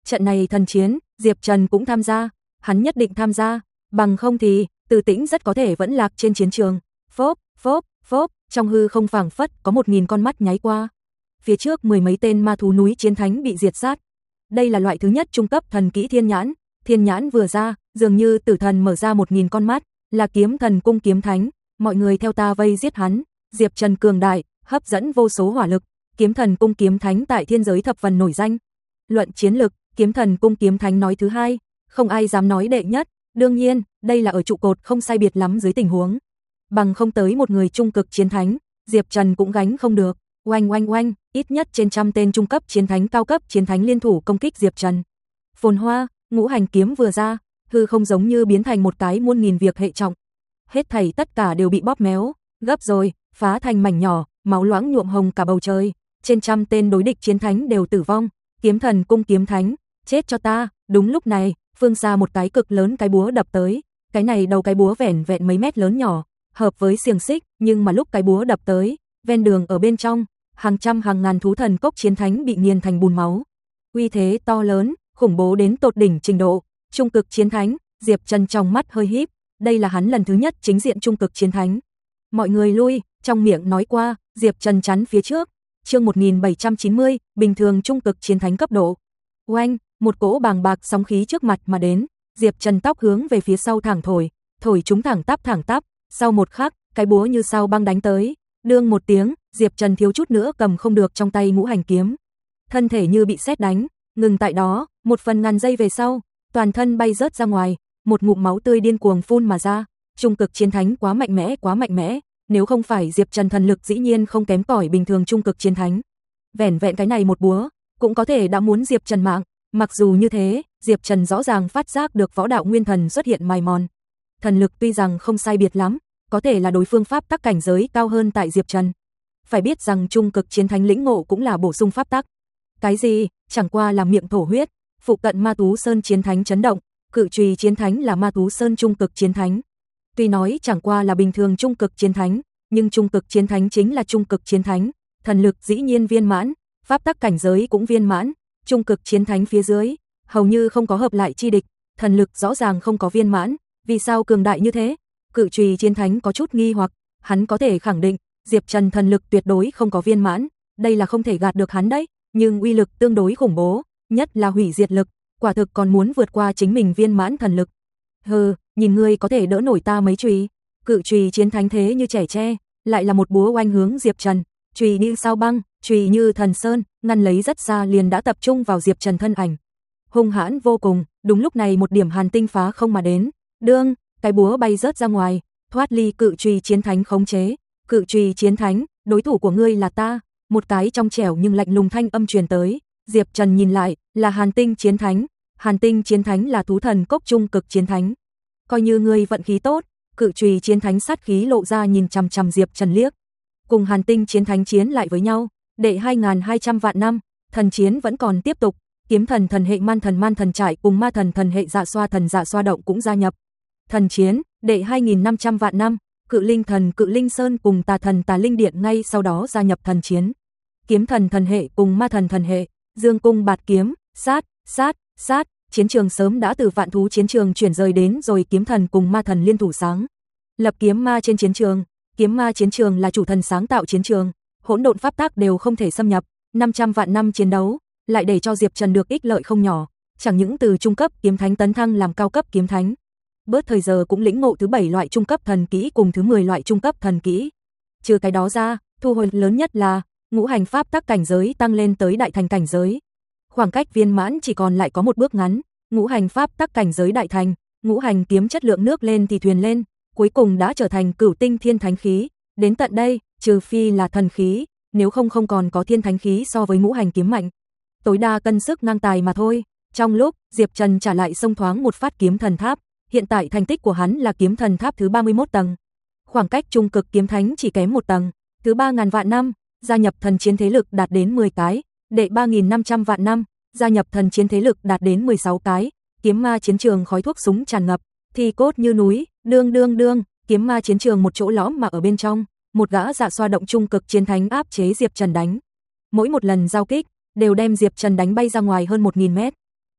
Speaker 1: Trận này thần chiến, Diệp Trần cũng tham gia, hắn nhất định tham gia, bằng không thì Từ Tĩnh rất có thể vẫn lạc trên chiến trường. Phốp, phốp, phốp, trong hư không phảng phất có một nghìn con mắt nháy qua. Phía trước mười mấy tên ma thú núi chiến thánh bị diệt sát. Đây là loại thứ nhất trung cấp thần kỹ thiên nhãn, thiên nhãn vừa ra, dường như tử thần mở ra một nghìn con mắt, là kiếm thần cung kiếm thánh, mọi người theo ta vây giết hắn. Diệp Trần cường đại, hấp dẫn vô số hỏa lực, kiếm thần cung kiếm thánh tại thiên giới thập phần nổi danh. Luận chiến lực, kiếm thần cung kiếm thánh nói thứ hai, không ai dám nói đệ nhất, đương nhiên, đây là ở trụ cột không sai biệt lắm dưới tình huống. Bằng không tới một người trung cực chiến thánh, Diệp Trần cũng gánh không được. Oanh oanh oanh, ít nhất trên trăm tên trung cấp chiến thánh cao cấp chiến thánh liên thủ công kích Diệp Trần. Phồn hoa, ngũ hành kiếm vừa ra, hư không giống như biến thành một cái muôn nghìn việc hệ trọng. Hết thảy tất cả đều bị bóp méo, gấp rồi, phá thành mảnh nhỏ, máu loãng nhuộm hồng cả bầu trời. Trên trăm tên đối địch chiến thánh đều tử vong. Kiếm thần cung kiếm thánh, chết cho ta. Đúng lúc này, phương xa một cái cực lớn cái búa đập tới. Cái này đầu cái búa vẻn vẹn mấy mét lớn nhỏ, hợp với xiềng xích, nhưng mà lúc cái búa đập tới, ven đường ở bên trong, hàng trăm hàng ngàn thú thần cốc chiến thánh bị nghiền thành bùn máu. Uy thế to lớn, khủng bố đến tột đỉnh trình độ. Trung cực chiến thánh, Diệp Trần trong mắt hơi híp, đây là hắn lần thứ nhất chính diện trung cực chiến thánh. Mọi người lui, trong miệng nói qua, Diệp Trần chắn phía trước. Chương một nghìn bảy trăm chín mươi, bình thường trung cực chiến thánh cấp độ. Oanh, một cỗ bàng bạc sóng khí trước mặt mà đến, Diệp Trần tóc hướng về phía sau thẳng thổi, thổi chúng thẳng tắp thẳng tắp, sau một khắc, cái búa như sao băng đánh tới, đương một tiếng, Diệp Trần thiếu chút nữa cầm không được trong tay ngũ hành kiếm. Thân thể như bị sét đánh, ngừng tại đó, một phần ngàn giây về sau, toàn thân bay rớt ra ngoài, một ngụm máu tươi điên cuồng phun mà ra. Trung cực chiến thánh quá mạnh mẽ, quá mạnh mẽ, nếu không phải Diệp Trần thần lực dĩ nhiên không kém cỏi bình thường trung cực chiến thánh. Vẻn vẹn cái này một búa, cũng có thể đã muốn Diệp Trần mạng, mặc dù như thế, Diệp Trần rõ ràng phát giác được võ đạo nguyên thần xuất hiện mài mòn. Thần lực tuy rằng không sai biệt lắm, có thể là đối phương pháp tắc cảnh giới cao hơn tại Diệp Trần. Phải biết rằng trung cực chiến thánh lĩnh ngộ cũng là bổ sung pháp tắc. Cái gì, chẳng qua là miệng thổ huyết, phụ cận Ma Tú Sơn chiến thánh chấn động, Cự Chùy chiến thánh là Ma Tú Sơn trung cực chiến thánh. Tuy nói chẳng qua là bình thường trung cực chiến thánh, nhưng trung cực chiến thánh chính là trung cực chiến thánh, thần lực dĩ nhiên viên mãn, pháp tắc cảnh giới cũng viên mãn, trung cực chiến thánh phía dưới, hầu như không có hợp lại chi địch, thần lực rõ ràng không có viên mãn, vì sao cường đại như thế? Cự Chùy chiến thánh có chút nghi hoặc, hắn có thể khẳng định, Diệp Trần thần lực tuyệt đối không có viên mãn, đây là không thể gạt được hắn đấy, nhưng uy lực tương đối khủng bố, nhất là hủy diệt lực, quả thực còn muốn vượt qua chính mình viên mãn thần lực. Hừ, nhìn ngươi có thể đỡ nổi ta mấy chùy. Cự Chùy chiến thánh thế như trẻ tre, lại là một búa oanh hướng Diệp Trần, chùy như sao băng, chùy như thần sơn, ngăn lấy rất xa liền đã tập trung vào Diệp Trần thân ảnh. Hung hãn vô cùng, đúng lúc này một điểm hàn tinh phá không mà đến, đương, cái búa bay rớt ra ngoài, thoát ly Cự Chùy chiến thánh khống chế. Cự Chùy chiến thánh, đối thủ của ngươi là ta. Một cái trong trẻo nhưng lạnh lùng thanh âm truyền tới, Diệp Trần nhìn lại, là Hàn Tinh chiến thánh, Hàn Tinh chiến thánh là thú thần cốc trung cực chiến thánh. Coi như ngươi vận khí tốt, Cự Chùy chiến thánh sát khí lộ ra nhìn chằm chằm Diệp Trần liếc. Cùng Hàn Tinh chiến thánh chiến lại với nhau, đệ hai nghìn hai trăm vạn năm, thần chiến vẫn còn tiếp tục, kiếm thần thần hệ man thần man thần trại cùng ma thần thần hệ dạ xoa thần dạ xoa động cũng gia nhập. Thần chiến, đệ hai nghìn năm trăm vạn năm, Cự Linh thần Cự Linh Sơn cùng Tà thần Tà Linh Điện ngay sau đó gia nhập thần chiến. Kiếm thần thần hệ cùng ma thần thần hệ, dương cung bạt kiếm, sát, sát, sát, chiến trường sớm đã từ vạn thú chiến trường chuyển rời đến rồi kiếm thần cùng ma thần liên thủ sáng. Lập kiếm ma trên chiến trường, kiếm ma chiến trường là chủ thần sáng tạo chiến trường, hỗn độn pháp tắc đều không thể xâm nhập, năm trăm vạn năm chiến đấu, lại để cho Diệp Trần được ích lợi không nhỏ, chẳng những từ trung cấp kiếm thánh tấn thăng làm cao cấp kiếm thánh, bớt thời giờ cũng lĩnh ngộ thứ bảy loại trung cấp thần kỹ cùng thứ mười loại trung cấp thần kỹ. Trừ cái đó ra, thu hồi lớn nhất là ngũ hành pháp tắc cảnh giới tăng lên tới đại thành cảnh giới. Khoảng cách viên mãn chỉ còn lại có một bước ngắn, ngũ hành pháp tắc cảnh giới đại thành, ngũ hành kiếm chất lượng nước lên thì thuyền lên, cuối cùng đã trở thành cửu tinh thiên thánh khí, đến tận đây, trừ phi là thần khí, nếu không không còn có thiên thánh khí so với ngũ hành kiếm mạnh. Tối đa cân sức ngang tài mà thôi. Trong lúc Diệp Trần trả lại xông thoáng một phát kiếm thần tháp, hiện tại thành tích của hắn là kiếm thần tháp thứ ba mươi mốt tầng. Khoảng cách trung cực kiếm thánh chỉ kém một tầng, thứ ba nghìn vạn năm, gia nhập thần chiến thế lực đạt đến mười cái, đệ ba nghìn năm trăm vạn năm, gia nhập thần chiến thế lực đạt đến mười sáu cái, kiếm ma chiến trường khói thuốc súng tràn ngập, thi cốt như núi, đương đương đương, kiếm ma chiến trường một chỗ lõm mà ở bên trong, một gã dạ xoa động trung cực chiến thánh áp chế Diệp Trần đánh. Mỗi một lần giao kích, đều đem Diệp Trần đánh bay ra ngoài hơn một nghìn mét.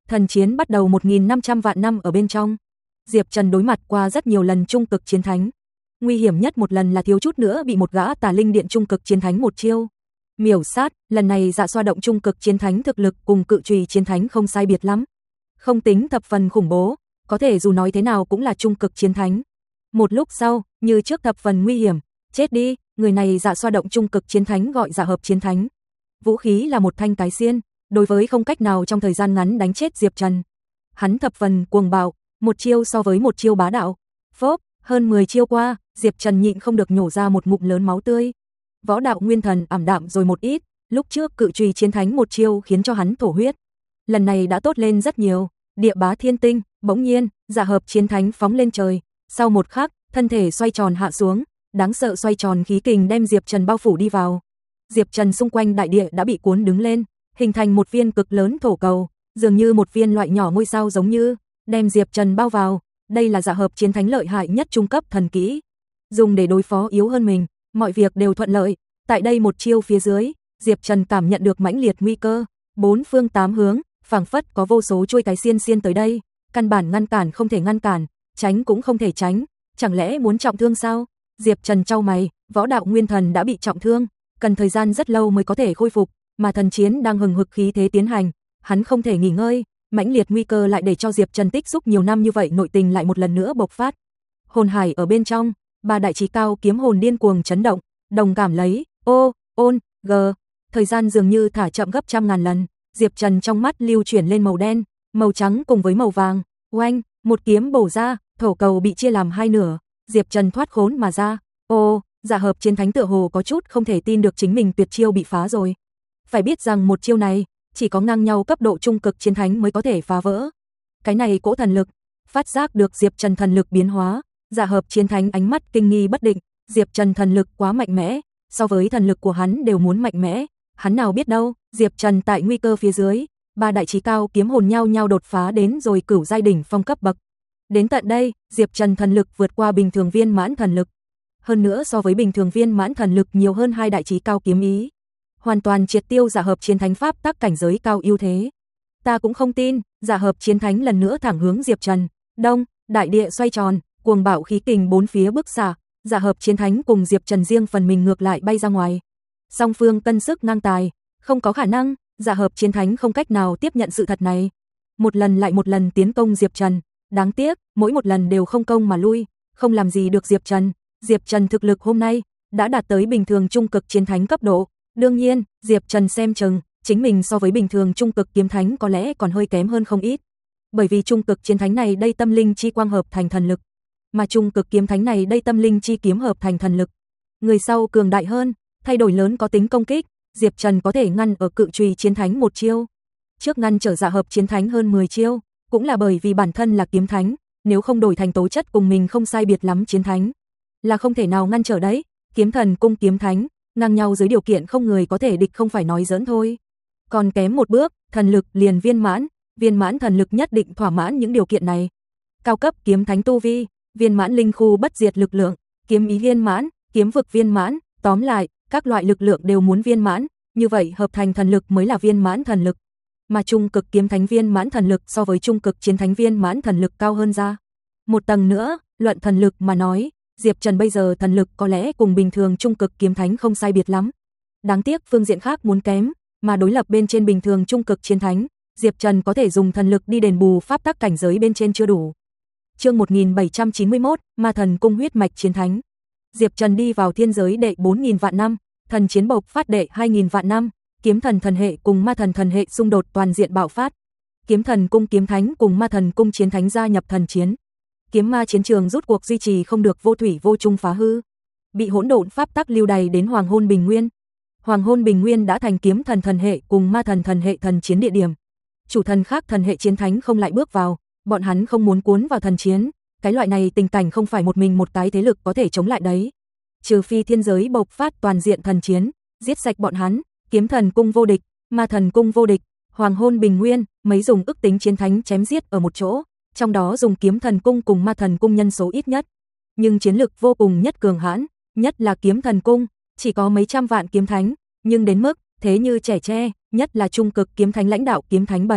Speaker 1: thần chiến bắt đầu một nghìn năm trăm vạn năm ở bên trong. Diệp Trần đối mặt qua rất nhiều lần trung cực chiến thánh. Nguy hiểm nhất một lần là thiếu chút nữa bị một gã Tà Linh Điện trung cực chiến thánh một chiêu miểu sát, lần này Dạ Xoa động trung cực chiến thánh thực lực cùng Cự Chùy chiến thánh không sai biệt lắm. Không tính thập phần khủng bố, có thể dù nói thế nào cũng là trung cực chiến thánh. Một lúc sau, như trước thập phần nguy hiểm, chết đi, người này Dạ Xoa động trung cực chiến thánh gọi Dạ Hợp chiến thánh. Vũ khí là một thanh cái xiên, đối với không cách nào trong thời gian ngắn đánh chết Diệp Trần. Hắn thập phần cuồng bạo, một chiêu so với một chiêu bá đạo. Phốp, hơn mười chiêu qua, Diệp Trần nhịn không được nhổ ra một ngụm lớn máu tươi. Võ đạo nguyên thần ảm đạm rồi một ít, lúc trước Cự Chùy chiến thánh một chiêu khiến cho hắn thổ huyết. Lần này đã tốt lên rất nhiều, địa bá thiên tinh, bỗng nhiên, Dạ Hợp chiến thánh phóng lên trời, sau một khắc, thân thể xoay tròn hạ xuống, đáng sợ xoay tròn khí kình đem Diệp Trần bao phủ đi vào. Diệp Trần xung quanh đại địa đã bị cuốn đứng lên, hình thành một viên cực lớn thổ cầu, dường như một viên loại nhỏ ngôi sao giống như, đem Diệp Trần bao vào. Đây là Dạ Hợp chiến thánh lợi hại nhất trung cấp thần kỹ, dùng để đối phó yếu hơn mình, mọi việc đều thuận lợi. Tại đây một chiêu phía dưới, Diệp Trần cảm nhận được mãnh liệt nguy cơ, bốn phương tám hướng, phảng phất có vô số chuôi cái xiên xiên tới đây, căn bản ngăn cản không thể ngăn cản, tránh cũng không thể tránh, chẳng lẽ muốn trọng thương sao? Diệp Trần chau mày, võ đạo nguyên thần đã bị trọng thương, cần thời gian rất lâu mới có thể khôi phục, mà thần chiến đang hừng hực khí thế tiến hành, hắn không thể nghỉ ngơi, mãnh liệt nguy cơ lại để cho Diệp Trần tích xúc nhiều năm như vậy nội tình lại một lần nữa bộc phát. Hồn hải ở bên trong, ba đại chí cao kiếm hồn điên cuồng chấn động, đồng cảm lấy, ô, ôn, g, thời gian dường như thả chậm gấp trăm ngàn lần, Diệp Trần trong mắt lưu chuyển lên màu đen, màu trắng cùng với màu vàng, oanh, một kiếm bổ ra, thổ cầu bị chia làm hai nửa, Diệp Trần thoát khốn mà ra. Ô, Dạ Hợp chiến thánh tựa hồ có chút không thể tin được chính mình tuyệt chiêu bị phá rồi. Phải biết rằng một chiêu này, chỉ có ngang nhau cấp độ trung cực chiến thánh mới có thể phá vỡ. Cái này cỗ thần lực, phát giác được Diệp Trần thần lực biến hóa, Dạ Hợp chiến thánh ánh mắt kinh nghi bất định, Diệp Trần thần lực quá mạnh mẽ, so với thần lực của hắn đều muốn mạnh mẽ, hắn nào biết đâu, Diệp Trần tại nguy cơ phía dưới, ba đại chí cao kiếm hồn nhau nhau đột phá đến rồi cửu giai đỉnh phong cấp bậc. Đến tận đây, Diệp Trần thần lực vượt qua bình thường viên mãn thần lực. Hơn nữa so với bình thường viên mãn thần lực nhiều hơn hai đại chí cao kiếm ý. Hoàn toàn triệt tiêu Dạ Hợp chiến thánh pháp tắc cảnh giới cao ưu thế. Ta cũng không tin, Dạ Hợp chiến thánh lần nữa thẳng hướng Diệp Trần. Đông, đại địa xoay tròn, cuồng bạo khí kình bốn phía bức xạ, Dạ Hợp chiến thánh cùng Diệp Trần riêng phần mình ngược lại bay ra ngoài. Song phương cân sức ngang tài, không có khả năng, Dạ Hợp chiến thánh không cách nào tiếp nhận sự thật này. Một lần lại một lần tiến công Diệp Trần, đáng tiếc, mỗi một lần đều không công mà lui, không làm gì được Diệp Trần. Diệp Trần thực lực hôm nay đã đạt tới bình thường trung cực chiến thánh cấp độ. Đương nhiên, Diệp Trần xem chừng, chính mình so với bình thường trung cực kiếm thánh có lẽ còn hơi kém hơn không ít. Bởi vì trung cực chiến thánh này đây tâm linh chi quang hợp thành thần lực, mà trung cực kiếm thánh này đây tâm linh chi kiếm hợp thành thần lực. Người sau cường đại hơn, thay đổi lớn có tính công kích, Diệp Trần có thể ngăn ở Cự Chùy chiến thánh một chiêu. Trước ngăn trở Dạ Hợp chiến thánh hơn mười chiêu, cũng là bởi vì bản thân là kiếm thánh, nếu không đổi thành tố chất cùng mình không sai biệt lắm chiến thánh, là không thể nào ngăn trở đấy. Kiếm thần cung kiếm thánh, ngang nhau dưới điều kiện không người có thể địch không phải nói giỡn thôi. Còn kém một bước, thần lực liền viên mãn, viên mãn thần lực nhất định thỏa mãn những điều kiện này. Cao cấp kiếm thánh tu vi, viên mãn linh khu bất diệt lực lượng, kiếm ý viên mãn, kiếm vực viên mãn, tóm lại, các loại lực lượng đều muốn viên mãn, như vậy hợp thành thần lực mới là viên mãn thần lực. Mà trung cực kiếm thánh viên mãn thần lực so với trung cực chiến thánh viên mãn thần lực cao hơn ra một tầng nữa, luận thần lực mà nói, Diệp Trần bây giờ thần lực có lẽ cùng bình thường trung cực kiếm thánh không sai biệt lắm. Đáng tiếc phương diện khác muốn kém, mà đối lập bên trên bình thường trung cực chiến thánh, Diệp Trần có thể dùng thần lực đi đền bù pháp tắc cảnh giới bên trên chưa đủ. Chương một nghìn bảy trăm chín mươi mốt, Ma Thần Cung huyết mạch chiến thánh. Diệp Trần đi vào thiên giới đệ bốn nghìn vạn năm, thần chiến bộc phát đệ hai nghìn vạn năm, kiếm thần thần hệ cùng ma thần thần hệ xung đột toàn diện bạo phát. Kiếm thần cung kiếm thánh cùng ma thần cung chiến thánh gia nhập thần chiến. Kiếm ma chiến trường rút cuộc duy trì không được vô thủy vô chung phá hư, bị hỗn độn pháp tắc lưu đày đến Hoàng Hôn Bình Nguyên. Hoàng Hôn Bình Nguyên đã thành kiếm thần thần hệ cùng ma thần thần hệ thần chiến địa điểm. Chủ thần khác thần hệ chiến thánh không lại bước vào, bọn hắn không muốn cuốn vào thần chiến, cái loại này tình cảnh không phải một mình một cái thế lực có thể chống lại đấy. Trừ phi thiên giới bộc phát toàn diện thần chiến, giết sạch bọn hắn, kiếm thần cung vô địch, ma thần cung vô địch, Hoàng Hôn Bình Nguyên, mấy dùng ức tính chiến thánh chém giết ở một chỗ, trong đó dùng kiếm thần cung cùng ma thần cung nhân số ít nhất, nhưng chiến lực vô cùng nhất cường hãn, nhất là kiếm thần cung, chỉ có mấy trăm vạn kiếm thánh, nhưng đến mức thế như trẻ tre, nhất là trung cực kiếm thánh lãnh đạo kiếm thánh bầy,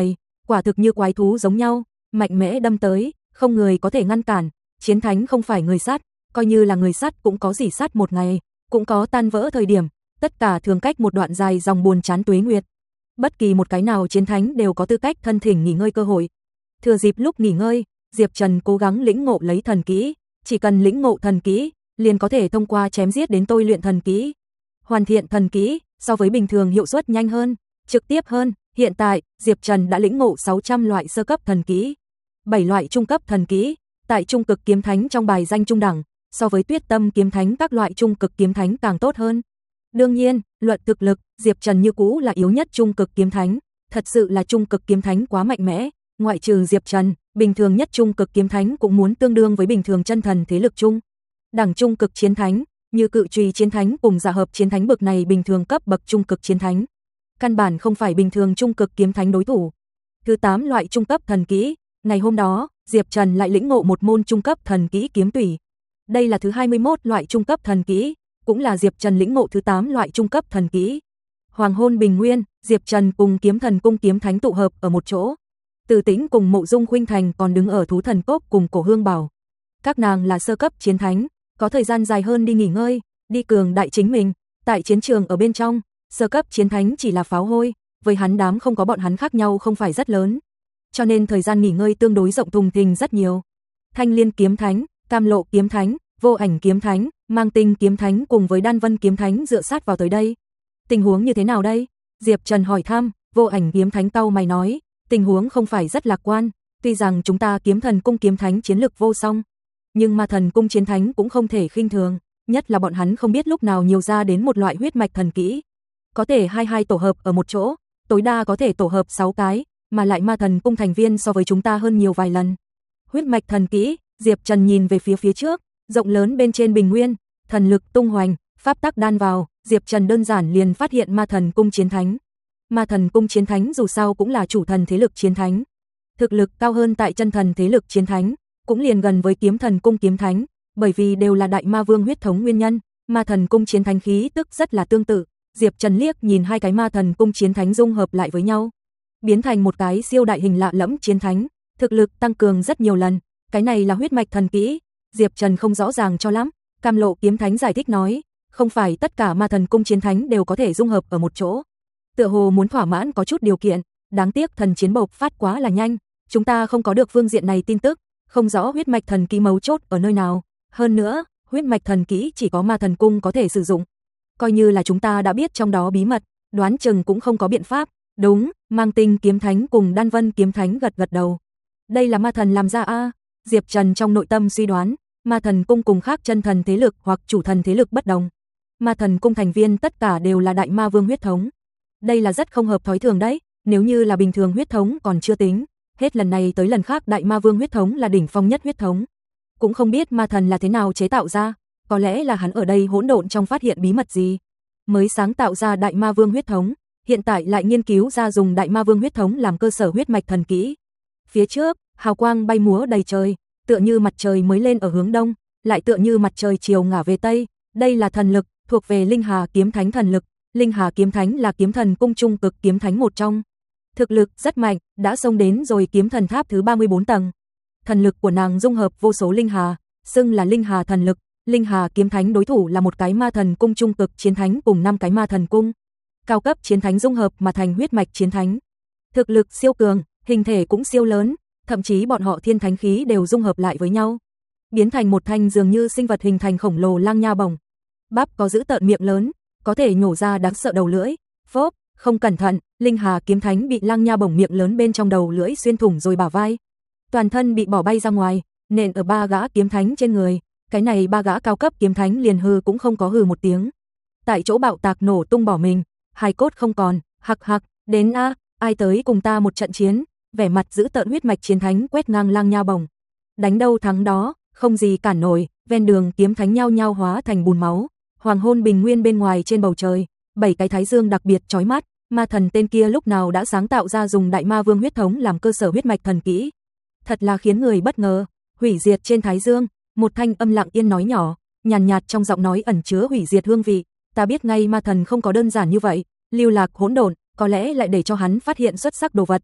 Speaker 1: quả thực như quái thú giống nhau, mạnh mẽ đâm tới, không người có thể ngăn cản. Chiến thánh không phải người sắt, coi như là người sắt cũng có rỉ sắt một ngày, cũng có tan vỡ thời điểm, tất cả thường cách một đoạn dài dòng buồn chán tuế nguyệt. Bất kỳ một cái nào chiến thánh đều có tư cách thân thỉnh nghỉ ngơi cơ hội. Thừa dịp lúc nghỉ ngơi, Diệp Trần cố gắng lĩnh ngộ lấy thần kỹ, chỉ cần lĩnh ngộ thần kỹ, liền có thể thông qua chém giết đến tôi luyện thần kỹ. Hoàn thiện thần kỹ, so với bình thường hiệu suất nhanh hơn, trực tiếp hơn. Hiện tại, Diệp Trần đã lĩnh ngộ sáu trăm loại sơ cấp thần kỹ, bảy loại trung cấp thần kỹ, tại trung cực kiếm thánh trong bài danh trung đẳng, so với Tuyết Tâm kiếm thánh các loại trung cực kiếm thánh càng tốt hơn. Đương nhiên, luận thực lực, Diệp Trần như cũ là yếu nhất trung cực kiếm thánh, thật sự là trung cực kiếm thánh quá mạnh mẽ, ngoại trừ Diệp Trần, bình thường nhất trung cực kiếm thánh cũng muốn tương đương với bình thường chân thần thế lực chung. Đẳng trung cực chiến thánh, như Cự Chùy chiến thánh cùng Dạ Hợp chiến thánh bậc này bình thường cấp bậc trung cực chiến thánh, căn bản không phải bình thường trung cực kiếm thánh đối thủ. Thứ tám loại trung cấp thần kỹ, ngày hôm đó, Diệp Trần lại lĩnh ngộ một môn trung cấp thần kỹ kiếm tùy. Đây là thứ hai mươi mốt loại trung cấp thần kỹ, cũng là Diệp Trần lĩnh ngộ thứ tám loại trung cấp thần kỹ. Hoàng hôn bình nguyên, Diệp Trần cùng Kiếm Thần cung kiếm thánh tụ hợp ở một chỗ. Từ Tĩnh cùng Mộ Dung Khuynh Thành còn đứng ở thú thần cốc cùng Cổ Hương Bảo. Các nàng là sơ cấp chiến thánh, có thời gian dài hơn đi nghỉ ngơi, đi cường đại chính mình, tại chiến trường ở bên trong, sơ cấp chiến thánh chỉ là pháo hôi, với hắn đám không có bọn hắn khác nhau không phải rất lớn, cho nên thời gian nghỉ ngơi tương đối rộng thùng thình rất nhiều. Thanh Liên kiếm thánh, Cam Lộ kiếm thánh, Vô Ảnh kiếm thánh, Mang Tinh kiếm thánh cùng với Đan Vân kiếm thánh dựa sát vào tới đây. Tình huống như thế nào đây? Diệp Trần hỏi thăm. Vô Ảnh kiếm thánh cau mày nói, tình huống không phải rất lạc quan, tuy rằng chúng ta Kiếm Thần cung kiếm thánh chiến lực vô song, nhưng mà Thần cung chiến thánh cũng không thể khinh thường, nhất là bọn hắn không biết lúc nào nhiều ra đến một loại huyết mạch thần kỹ, có thể hai hai tổ hợp ở một chỗ, tối đa có thể tổ hợp sáu cái, mà lại Ma Thần cung thành viên so với chúng ta hơn nhiều vài lần. Huyết mạch thần kỹ, Diệp Trần nhìn về phía phía trước, rộng lớn bên trên bình nguyên, thần lực tung hoành, pháp tắc đan vào, Diệp Trần đơn giản liền phát hiện Ma Thần cung chiến thánh. Ma Thần cung chiến thánh dù sao cũng là chủ thần thế lực chiến thánh, thực lực cao hơn tại chân thần thế lực chiến thánh, cũng liền gần với Kiếm Thần cung kiếm thánh, bởi vì đều là đại ma vương huyết thống nguyên nhân, Ma Thần cung chiến thánh khí tức rất là tương tự. Diệp Trần liếc nhìn hai cái Ma Thần cung chiến thánh dung hợp lại với nhau, biến thành một cái siêu đại hình lạ lẫm chiến thánh, thực lực tăng cường rất nhiều lần, cái này là huyết mạch thần kỹ. Diệp Trần không rõ ràng cho lắm, Cam Lộ kiếm thánh giải thích nói, không phải tất cả Ma Thần cung chiến thánh đều có thể dung hợp ở một chỗ, tựa hồ muốn thỏa mãn có chút điều kiện, đáng tiếc thần chiến bộc phát quá là nhanh, chúng ta không có được phương diện này tin tức, không rõ huyết mạch thần kỹ mấu chốt ở nơi nào, hơn nữa, huyết mạch thần kỹ chỉ có Ma Thần cung có thể sử dụng. Coi như là chúng ta đã biết trong đó bí mật, đoán chừng cũng không có biện pháp. Đúng, Mang Tinh kiếm thánh cùng Đan Vân kiếm thánh gật gật đầu. Đây là ma thần làm ra a? Diệp Trần trong nội tâm suy đoán, Ma Thần cung cùng khác chân thần thế lực hoặc chủ thần thế lực bất đồng. Ma Thần cung thành viên tất cả đều là đại ma vương huyết thống. Đây là rất không hợp thói thường đấy, nếu như là bình thường huyết thống còn chưa tính, hết lần này tới lần khác đại ma vương huyết thống là đỉnh phong nhất huyết thống. Cũng không biết ma thần là thế nào chế tạo ra, có lẽ là hắn ở đây hỗn độn trong phát hiện bí mật gì, mới sáng tạo ra đại ma vương huyết thống, hiện tại lại nghiên cứu ra dùng đại ma vương huyết thống làm cơ sở huyết mạch thần kỹ. Phía trước, hào quang bay múa đầy trời, tựa như mặt trời mới lên ở hướng đông, lại tựa như mặt trời chiều ngả về tây, đây là thần lực, thuộc về Linh Hà kiếm thánh thần lực. Linh Hà kiếm thánh là kiếm thần cung trung cực kiếm thánh một trong, thực lực rất mạnh, đã xông đến rồi kiếm thần tháp thứ ba mươi bốn tầng. Thần lực của nàng dung hợp vô số linh hà, xưng là Linh Hà thần lực. Linh Hà kiếm thánh đối thủ là một cái ma thần cung trung cực chiến thánh cùng năm cái ma thần cung cao cấp chiến thánh dung hợp mà thành huyết mạch chiến thánh. Thực lực siêu cường, hình thể cũng siêu lớn, thậm chí bọn họ thiên thánh khí đều dung hợp lại với nhau, biến thành một thanh dường như sinh vật hình thành khổng lồ lang nha bổng. Bắp có giữ tợn miệng lớn, có thể nhổ ra đáng sợ đầu lưỡi. Phốp, không cẩn thận, Linh Hà kiếm thánh bị lang nha bổng miệng lớn bên trong đầu lưỡi xuyên thủng rồi bả vai, toàn thân bị bỏ bay ra ngoài, nện ở ba gã kiếm thánh trên người. Cái này ba gã cao cấp kiếm thánh liền hừ cũng không có hừ một tiếng, tại chỗ bạo tạc nổ tung bỏ mình, hài cốt không còn. Hặc hặc, đến a, ai tới cùng ta một trận chiến? Vẻ mặt giữ tợn huyết mạch chiến thánh quét ngang lang nha bổng, đánh đâu thắng đó, không gì cản nổi. Ven đường kiếm thánh nhao nhao hóa thành bùn máu. Hoàng hôn bình nguyên bên ngoài trên bầu trời, bảy cái thái dương đặc biệt chói mắt. Ma thần tên kia lúc nào đã sáng tạo ra dùng đại ma vương huyết thống làm cơ sở huyết mạch thần kỹ, thật là khiến người bất ngờ. Hủy diệt trên thái dương, một thanh âm lặng yên nói nhỏ, nhàn nhạt, nhạt trong giọng nói ẩn chứa hủy diệt hương vị. Ta biết ngay ma thần không có đơn giản như vậy, lưu lạc hỗn độn, có lẽ lại để cho hắn phát hiện xuất sắc đồ vật.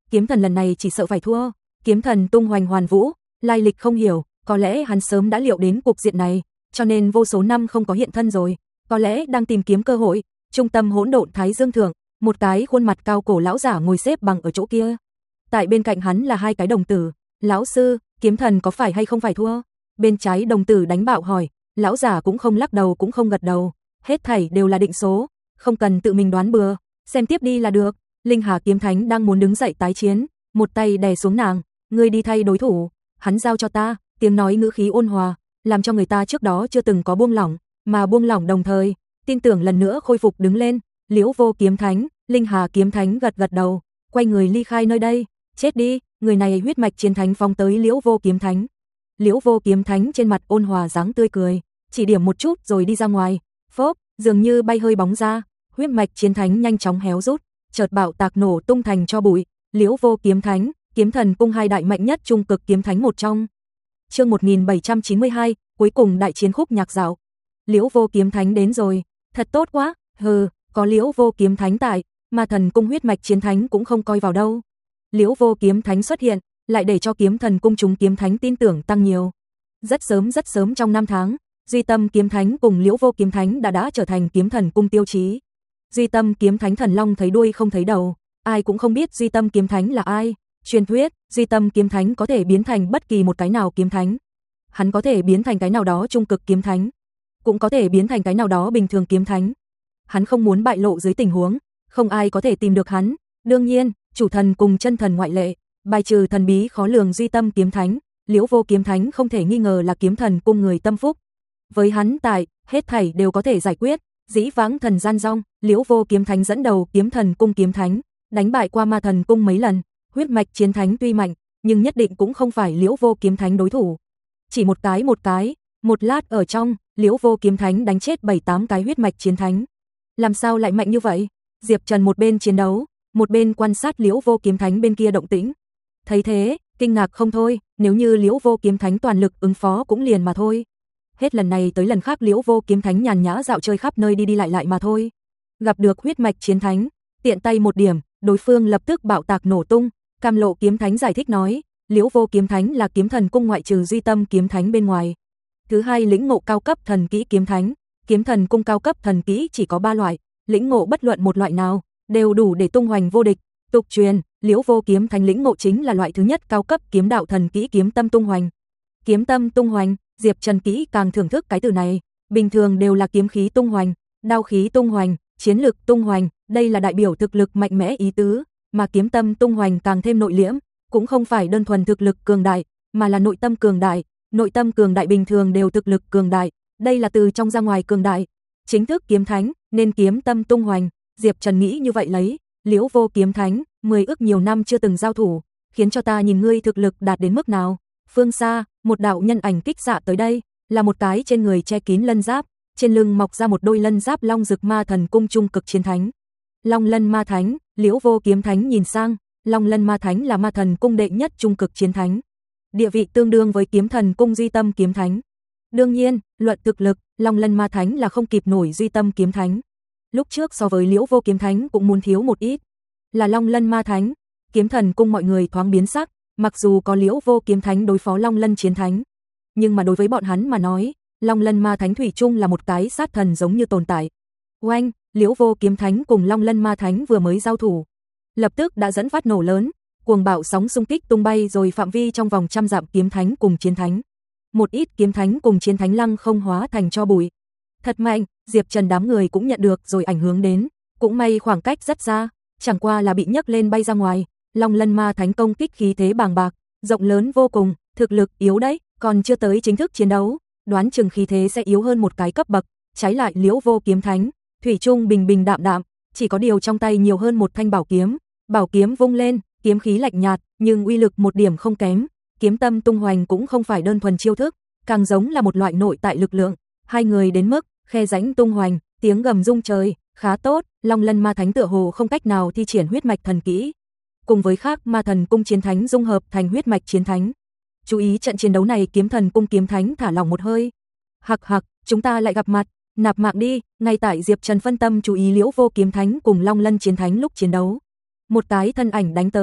Speaker 1: kiếm thần lần này chỉ sợ phải thua. Kiếm thần tung hoành hoàn vũ, lai lịch không hiểu, có lẽ hắn sớm đã liệu đến cục diện này, cho nên vô số năm không có hiện thân rồi, có lẽ đang tìm kiếm cơ hội. Trung tâm hỗn độn Thái Dương thượng, một cái khuôn mặt cao cổ lão giả ngồi xếp bằng ở chỗ kia. Tại bên cạnh hắn là hai cái đồng tử. Lão sư, kiếm thần có phải hay không phải thua? Bên trái đồng tử đánh bạo hỏi, lão giả cũng không lắc đầu cũng không gật đầu, hết thảy đều là định số, không cần tự mình đoán bừa, xem tiếp đi là được. Linh Hà kiếm thánh đang muốn đứng dậy tái chiến, một tay đè xuống nàng, ngươi đi thay đối thủ, hắn giao cho ta, tiếng nói ngữ khí ôn hòa, làm cho người ta trước đó chưa từng có buông lỏng, mà buông lỏng đồng thời, tin tưởng lần nữa khôi phục đứng lên. Liễu Vô kiếm thánh, Linh Hà kiếm thánh gật gật đầu, quay người ly khai nơi đây. Chết đi, người này huyết mạch chiến thánh phóng tới Liễu Vô kiếm thánh. Liễu Vô kiếm thánh trên mặt ôn hòa dáng tươi cười, chỉ điểm một chút rồi đi ra ngoài. Phốp, dường như bay hơi bóng ra, huyết mạch chiến thánh nhanh chóng héo rút, chợt bạo tạc nổ tung thành cho bụi. Liễu Vô kiếm thánh, kiếm thần cung hai đại mạnh nhất trung cực kiếm thánh một trong. Chương một nghìn bảy trăm chín mươi hai, cuối cùng đại chiến khúc nhạc dạo. Liễu Vô kiếm thánh đến rồi, thật tốt quá. Hừ, có Liễu Vô kiếm thánh tại, mà thần cung huyết mạch chiến thánh cũng không coi vào đâu. Liễu Vô kiếm thánh xuất hiện, lại để cho kiếm thần cung chúng kiếm thánh tin tưởng tăng nhiều. Rất sớm rất sớm trong năm tháng, Duy Tâm kiếm thánh cùng Liễu Vô kiếm thánh đã đã trở thành kiếm thần cung tiêu chí. Duy Tâm kiếm thánh thần long thấy đuôi không thấy đầu, ai cũng không biết Duy Tâm kiếm thánh là ai. Truyền thuyết, Duy Tâm kiếm thánh có thể biến thành bất kỳ một cái nào kiếm thánh. Hắn có thể biến thành cái nào đó trung cực kiếm thánh, cũng có thể biến thành cái nào đó bình thường kiếm thánh. Hắn không muốn bại lộ dưới tình huống, không ai có thể tìm được hắn. Đương nhiên, chủ thần cùng chân thần ngoại lệ, bài trừ thần bí khó lường Duy Tâm kiếm thánh, Liễu Vô kiếm thánh không thể nghi ngờ là kiếm thần cung người tâm phúc. Với hắn tại, hết thảy đều có thể giải quyết. Dĩ vãng thần gian rong, Liễu Vô kiếm thánh dẫn đầu kiếm thần cung kiếm thánh, đánh bại qua ma thần cung mấy lần. Huyết mạch chiến thánh tuy mạnh, nhưng nhất định cũng không phải Liễu Vô kiếm thánh đối thủ. Chỉ một cái một cái, một lát ở trong, Liễu Vô kiếm thánh đánh chết bảy tám cái huyết mạch chiến thánh. Làm sao lại mạnh như vậy? Diệp Trần một bên chiến đấu, một bên quan sát Liễu Vô kiếm thánh bên kia động tĩnh. Thấy thế, kinh ngạc không thôi, nếu như Liễu Vô kiếm thánh toàn lực ứng phó cũng liền mà thôi. Hết lần này tới lần khác Liễu Vô kiếm thánh nhàn nhã dạo chơi khắp nơi đi đi lại lại mà thôi. Gặp được huyết mạch chiến thánh, tiện tay một điểm, đối phương lập tức bạo tạc nổ tung. Cam Lộ kiếm thánh giải thích nói, Liễu Vô kiếm thánh là kiếm thần cung ngoại trừ Duy Tâm kiếm thánh bên ngoài. Thứ hai lĩnh ngộ cao cấp thần kỹ kiếm thánh, kiếm thần cung cao cấp thần kỹ chỉ có ba loại, lĩnh ngộ bất luận một loại nào đều đủ để tung hoành vô địch. Tục truyền, Liễu Vô kiếm thánh lĩnh ngộ chính là loại thứ nhất cao cấp kiếm đạo thần kỹ kiếm tâm tung hoành. Kiếm tâm tung hoành, Diệp Trần kỹ càng thưởng thức cái từ này, bình thường đều là kiếm khí tung hoành, đao khí tung hoành, chiến lực tung hoành, đây là đại biểu thực lực mạnh mẽ ý tứ, mà kiếm tâm tung hoành càng thêm nội liễm, cũng không phải đơn thuần thực lực cường đại, mà là nội tâm cường đại. Nội tâm cường đại bình thường đều thực lực cường đại, đây là từ trong ra ngoài cường đại. Chính thức kiếm thánh, nên kiếm tâm tung hoành, Diệp Trần nghĩ như vậy lấy. Liễu Vô kiếm thánh, mười ước nhiều năm chưa từng giao thủ, khiến cho ta nhìn ngươi thực lực đạt đến mức nào. Phương xa, một đạo nhân ảnh kích xạ tới đây, là một cái trên người che kín lân giáp, trên lưng mọc ra một đôi lân giáp long dực ma thần cung trung cực chiến thánh. Long lân ma thánh, Liễu Vô kiếm thánh nhìn sang, Long lân ma thánh là ma thần cung đệ nhất trung cực chiến thánh, địa vị tương đương với kiếm thần cung Duy Tâm kiếm thánh. Đương nhiên, luận thực lực, Long lân ma thánh là không kịp nổi Duy Tâm kiếm thánh. Lúc trước so với Liễu Vô kiếm thánh cũng muốn thiếu một ít. Là Long lân ma thánh, kiếm thần cung mọi người thoáng biến sắc, mặc dù có Liễu Vô kiếm thánh đối phó Long lân chiến thánh, nhưng mà đối với bọn hắn mà nói, Long lân ma thánh thủy chung là một cái sát thần giống như tồn tại. Oanh, Liễu Vô kiếm thánh cùng Long lân ma thánh vừa mới giao thủ, lập tức đã dẫn phát nổ lớn, cuồng bạo sóng xung kích tung bay rồi phạm vi trong vòng trăm dặm kiếm thánh cùng chiến thánh. Một ít kiếm thánh cùng chiến thánh lăng không hóa thành tro bụi. Thật mạnh, Diệp Trần đám người cũng nhận được rồi ảnh hưởng đến, cũng may khoảng cách rất xa, chẳng qua là bị nhấc lên bay ra ngoài. Long lân ma thánh công kích khí thế bàng bạc, rộng lớn vô cùng, thực lực yếu đấy, còn chưa tới chính thức chiến đấu, đoán chừng khí thế sẽ yếu hơn một cái cấp bậc. Trái lại Liễu Vô kiếm thánh, thủy chung bình bình đạm đạm, chỉ có điều trong tay nhiều hơn một thanh bảo kiếm, bảo kiếm vung lên, kiếm khí lạnh nhạt, nhưng uy lực một điểm không kém. Kiếm tâm tung hoành cũng không phải đơn thuần chiêu thức, càng giống là một loại nội tại lực lượng. Hai người đến mức khe rãnh tung hoành, tiếng gầm rung trời, khá tốt. Long lân ma thánh tựa hồ không cách nào thi triển huyết mạch thần kỹ, cùng với khác ma thần cung chiến thánh dung hợp thành huyết mạch chiến thánh. Chú ý trận chiến đấu này, kiếm thần cung kiếm thánh thả lỏng một hơi. Hặc hặc, chúng ta lại gặp mặt, nạp mạng đi. Ngay tại Diệp Trần phân tâm chú ý Liễu Vô kiếm thánh cùng Long lân chiến thánh lúc chiến đấu, một cái thân ảnh đánh tới,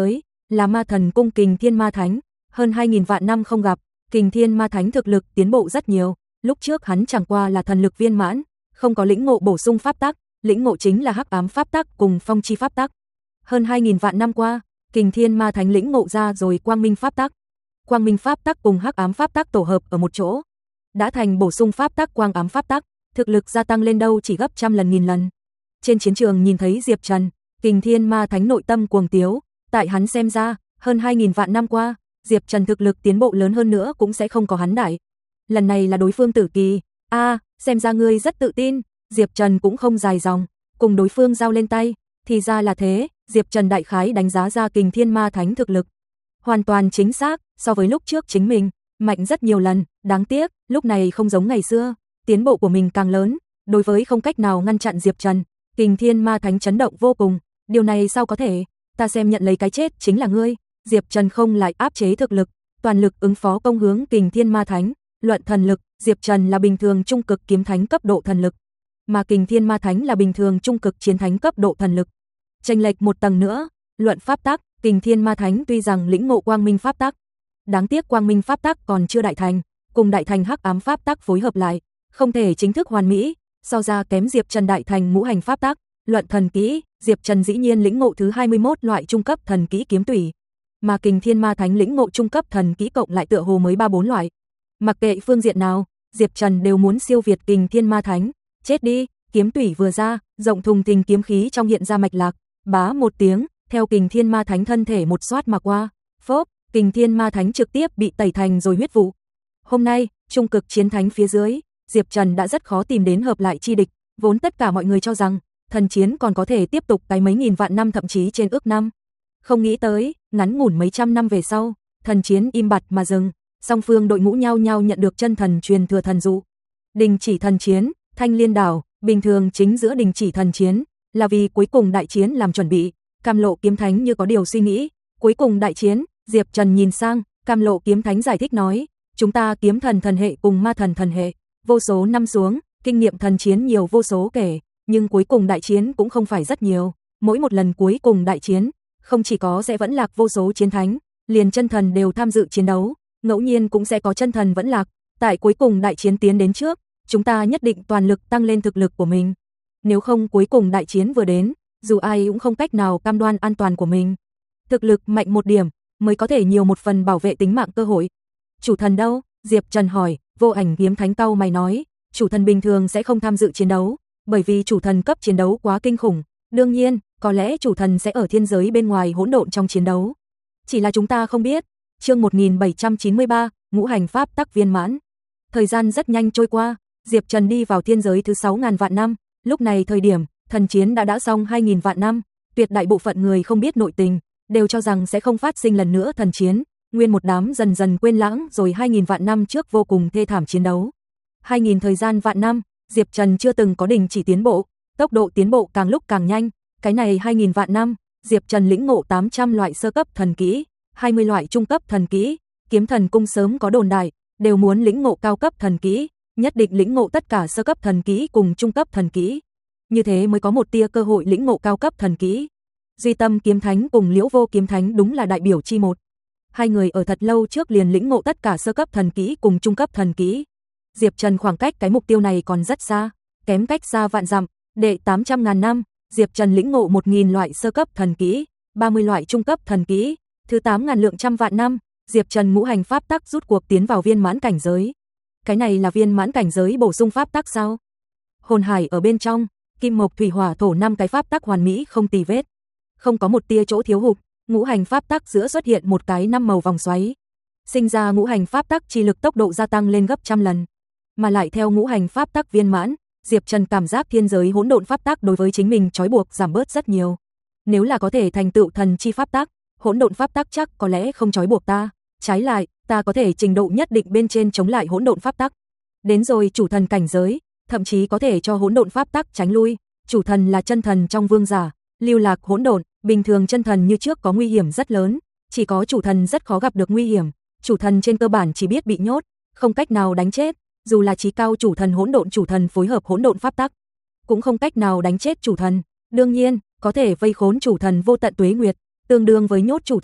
Speaker 1: là ma thần cung Kình Thiên Ma Thánh, hơn hai nghìn vạn năm không gặp, Kình Thiên Ma Thánh thực lực tiến bộ rất nhiều, lúc trước hắn chẳng qua là thần lực viên mãn, không có lĩnh ngộ bổ sung pháp tắc, lĩnh ngộ chính là hắc ám pháp tắc cùng phong chi pháp tắc. Hơn hai nghìn vạn năm qua, Kình Thiên Ma Thánh lĩnh ngộ ra rồi quang minh pháp tắc. Quang minh pháp tắc cùng hắc ám pháp tắc tổ hợp ở một chỗ, đã thành bổ sung pháp tắc quang ám pháp tắc, thực lực gia tăng lên đâu chỉ gấp trăm lần nghìn lần. Trên chiến trường nhìn thấy Diệp Trần, Kình Thiên Ma Thánh nội tâm cuồng tiếu, tại hắn xem ra, hơn hai nghìn vạn năm qua, Diệp Trần thực lực tiến bộ lớn hơn nữa cũng sẽ không có hắn đại. Lần này là đối phương tử kỳ, a, à, xem ra ngươi rất tự tin, Diệp Trần cũng không dài dòng, cùng đối phương giao lên tay, thì ra là thế, Diệp Trần đại khái đánh giá ra Kình Thiên Ma Thánh thực lực. Hoàn toàn chính xác, so với lúc trước chính mình, mạnh rất nhiều lần, đáng tiếc, lúc này không giống ngày xưa, tiến bộ của mình càng lớn, đối với không cách nào ngăn chặn Diệp Trần, Kình Thiên Ma Thánh chấn động vô cùng, điều này sao có thể, ta xem nhận lấy cái chết chính là ngươi, Diệp Trần không lại áp chế thực lực, toàn lực ứng phó công hướng Kình Thiên Ma Thánh, luận thần lực, Diệp Trần là bình thường trung cực kiếm thánh cấp độ thần lực, mà Kình Thiên Ma Thánh là bình thường trung cực chiến thánh cấp độ thần lực. Chênh lệch một tầng nữa, luận pháp tắc, Kình Thiên Ma Thánh tuy rằng lĩnh ngộ quang minh pháp tắc, đáng tiếc quang minh pháp tắc còn chưa đại thành, cùng đại thành hắc ám pháp tắc phối hợp lại, không thể chính thức hoàn mỹ, so ra kém Diệp Trần đại thành ngũ hành pháp tắc, luận thần kỹ, Diệp Trần dĩ nhiên lĩnh ngộ thứ hai mươi mốt loại trung cấp thần kỹ kiếm tủy, mà Kình Thiên Ma Thánh lĩnh ngộ trung cấp thần kỹ cộng lại tựa hồ mới ba bốn loại. Mặc kệ phương diện nào, Diệp Trần đều muốn siêu việt Kình Thiên Ma Thánh, chết đi, kiếm tủy vừa ra, rộng thùng thình kiếm khí trong hiện ra mạch lạc, bá một tiếng, theo Kình Thiên Ma Thánh thân thể một xoát mà qua, phốp, Kình Thiên Ma Thánh trực tiếp bị tẩy thành rồi huyết vụ. Hôm nay, trung cực chiến thánh phía dưới, Diệp Trần đã rất khó tìm đến hợp lại chi địch, vốn tất cả mọi người cho rằng thần chiến còn có thể tiếp tục cái mấy nghìn vạn năm thậm chí trên ước năm. Không nghĩ tới, ngắn ngủn mấy trăm năm về sau, thần chiến im bặt mà dừng, song phương đội ngũ nhau nhau nhận được chân thần truyền thừa thần dụ. Đình chỉ thần chiến, Thanh Liên đảo, bình thường chính giữa đình chỉ thần chiến, là vì cuối cùng đại chiến làm chuẩn bị, Cam Lộ kiếm thánh như có điều suy nghĩ, cuối cùng đại chiến, Diệp Trần nhìn sang, Cam Lộ kiếm thánh giải thích nói, chúng ta kiếm thần thần hệ cùng ma thần thần hệ, vô số năm xuống, kinh nghiệm thần chiến nhiều vô số kể, nhưng cuối cùng đại chiến cũng không phải rất nhiều, mỗi một lần cuối cùng đại chiến, không chỉ có sẽ vẫn lạc vô số chiến thánh, liền chân thần đều tham dự chiến đấu, ngẫu nhiên cũng sẽ có chân thần vẫn lạc, tại cuối cùng đại chiến tiến đến trước, chúng ta nhất định toàn lực tăng lên thực lực của mình. Nếu không cuối cùng đại chiến vừa đến, dù ai cũng không cách nào cam đoan an toàn của mình. Thực lực mạnh một điểm, mới có thể nhiều một phần bảo vệ tính mạng cơ hội. Chủ thần đâu? Diệp Trần hỏi, Vô Ảnh kiếm thánh cau mày nói, chủ thần bình thường sẽ không tham dự chiến đấu, bởi vì chủ thần cấp chiến đấu quá kinh khủng, đương nhiên, có lẽ chủ thần sẽ ở thiên giới bên ngoài hỗn độn trong chiến đấu. Chỉ là chúng ta không biết. Chương một nghìn bảy trăm chín mươi ba, ngũ hành pháp tắc viên mãn. Thời gian rất nhanh trôi qua, Diệp Trần đi vào thiên giới thứ sáu ngàn vạn năm, lúc này thời điểm, thần chiến đã đã xong hai nghìn vạn năm, tuyệt đại bộ phận người không biết nội tình, đều cho rằng sẽ không phát sinh lần nữa thần chiến, nguyên một đám dần dần quên lãng rồi hai nghìn vạn năm trước vô cùng thê thảm chiến đấu. hai nghìn thời gian vạn năm, Diệp Trần chưa từng có đình chỉ tiến bộ, tốc độ tiến bộ càng lúc càng nhanh, cái này hai nghìn vạn năm, Diệp Trần lĩnh ngộ tám trăm loại sơ cấp thần kỹ, hai mươi loại trung cấp thần kỹ, kiếm thần cung sớm có đồn đại, đều muốn lĩnh ngộ cao cấp thần kỹ, nhất định lĩnh ngộ tất cả sơ cấp thần kỹ cùng trung cấp thần kỹ. Như thế mới có một tia cơ hội lĩnh ngộ cao cấp thần kỹ. Duy Tâm kiếm thánh cùng Liễu Vô kiếm thánh đúng là đại biểu chi một. Hai người ở thật lâu trước liền lĩnh ngộ tất cả sơ cấp thần kỹ cùng trung cấp thần kỹ. Diệp Trần khoảng cách cái mục tiêu này còn rất xa, kém cách xa vạn dặm, đệ tám trăm ngàn năm, Diệp Trần lĩnh ngộ một nghìn loại sơ cấp thần kỹ, ba mươi loại trung cấp thần kỹ, thứ tám ngàn lượng trăm vạn năm, Diệp Trần ngũ hành pháp tắc rút cuộc tiến vào viên mãn cảnh giới. Cái này là viên mãn cảnh giới bổ sung pháp tắc sao? Hồn hải ở bên trong, kim mộc thủy hỏa thổ năm cái pháp tắc hoàn mỹ không tì vết, không có một tia chỗ thiếu hụt, ngũ hành pháp tắc giữa xuất hiện một cái năm màu vòng xoáy. Sinh ra ngũ hành pháp tắc chi lực tốc độ gia tăng lên gấp trăm lần, mà lại theo ngũ hành pháp tắc viên mãn, Diệp Trần cảm giác thiên giới hỗn độn pháp tắc đối với chính mình trói buộc giảm bớt rất nhiều. Nếu là có thể thành tựu thần chi pháp tắc, hỗn độn pháp tắc chắc có lẽ không trói buộc ta, trái lại, ta có thể trình độ nhất định bên trên chống lại hỗn độn pháp tắc. Đến rồi chủ thần cảnh giới, thậm chí có thể cho hỗn độn pháp tắc tránh lui, chủ thần là chân thần trong vương giả, lưu lạc hỗn độn, bình thường chân thần như trước có nguy hiểm rất lớn, chỉ có chủ thần rất khó gặp được nguy hiểm, chủ thần trên cơ bản chỉ biết bị nhốt, không cách nào đánh chết, dù là chí cao chủ thần hỗn độn chủ thần phối hợp hỗn độn pháp tắc, cũng không cách nào đánh chết chủ thần. Đương nhiên, có thể vây khốn chủ thần vô tận tuế nguyệt, tương đương với nhốt chủ thần,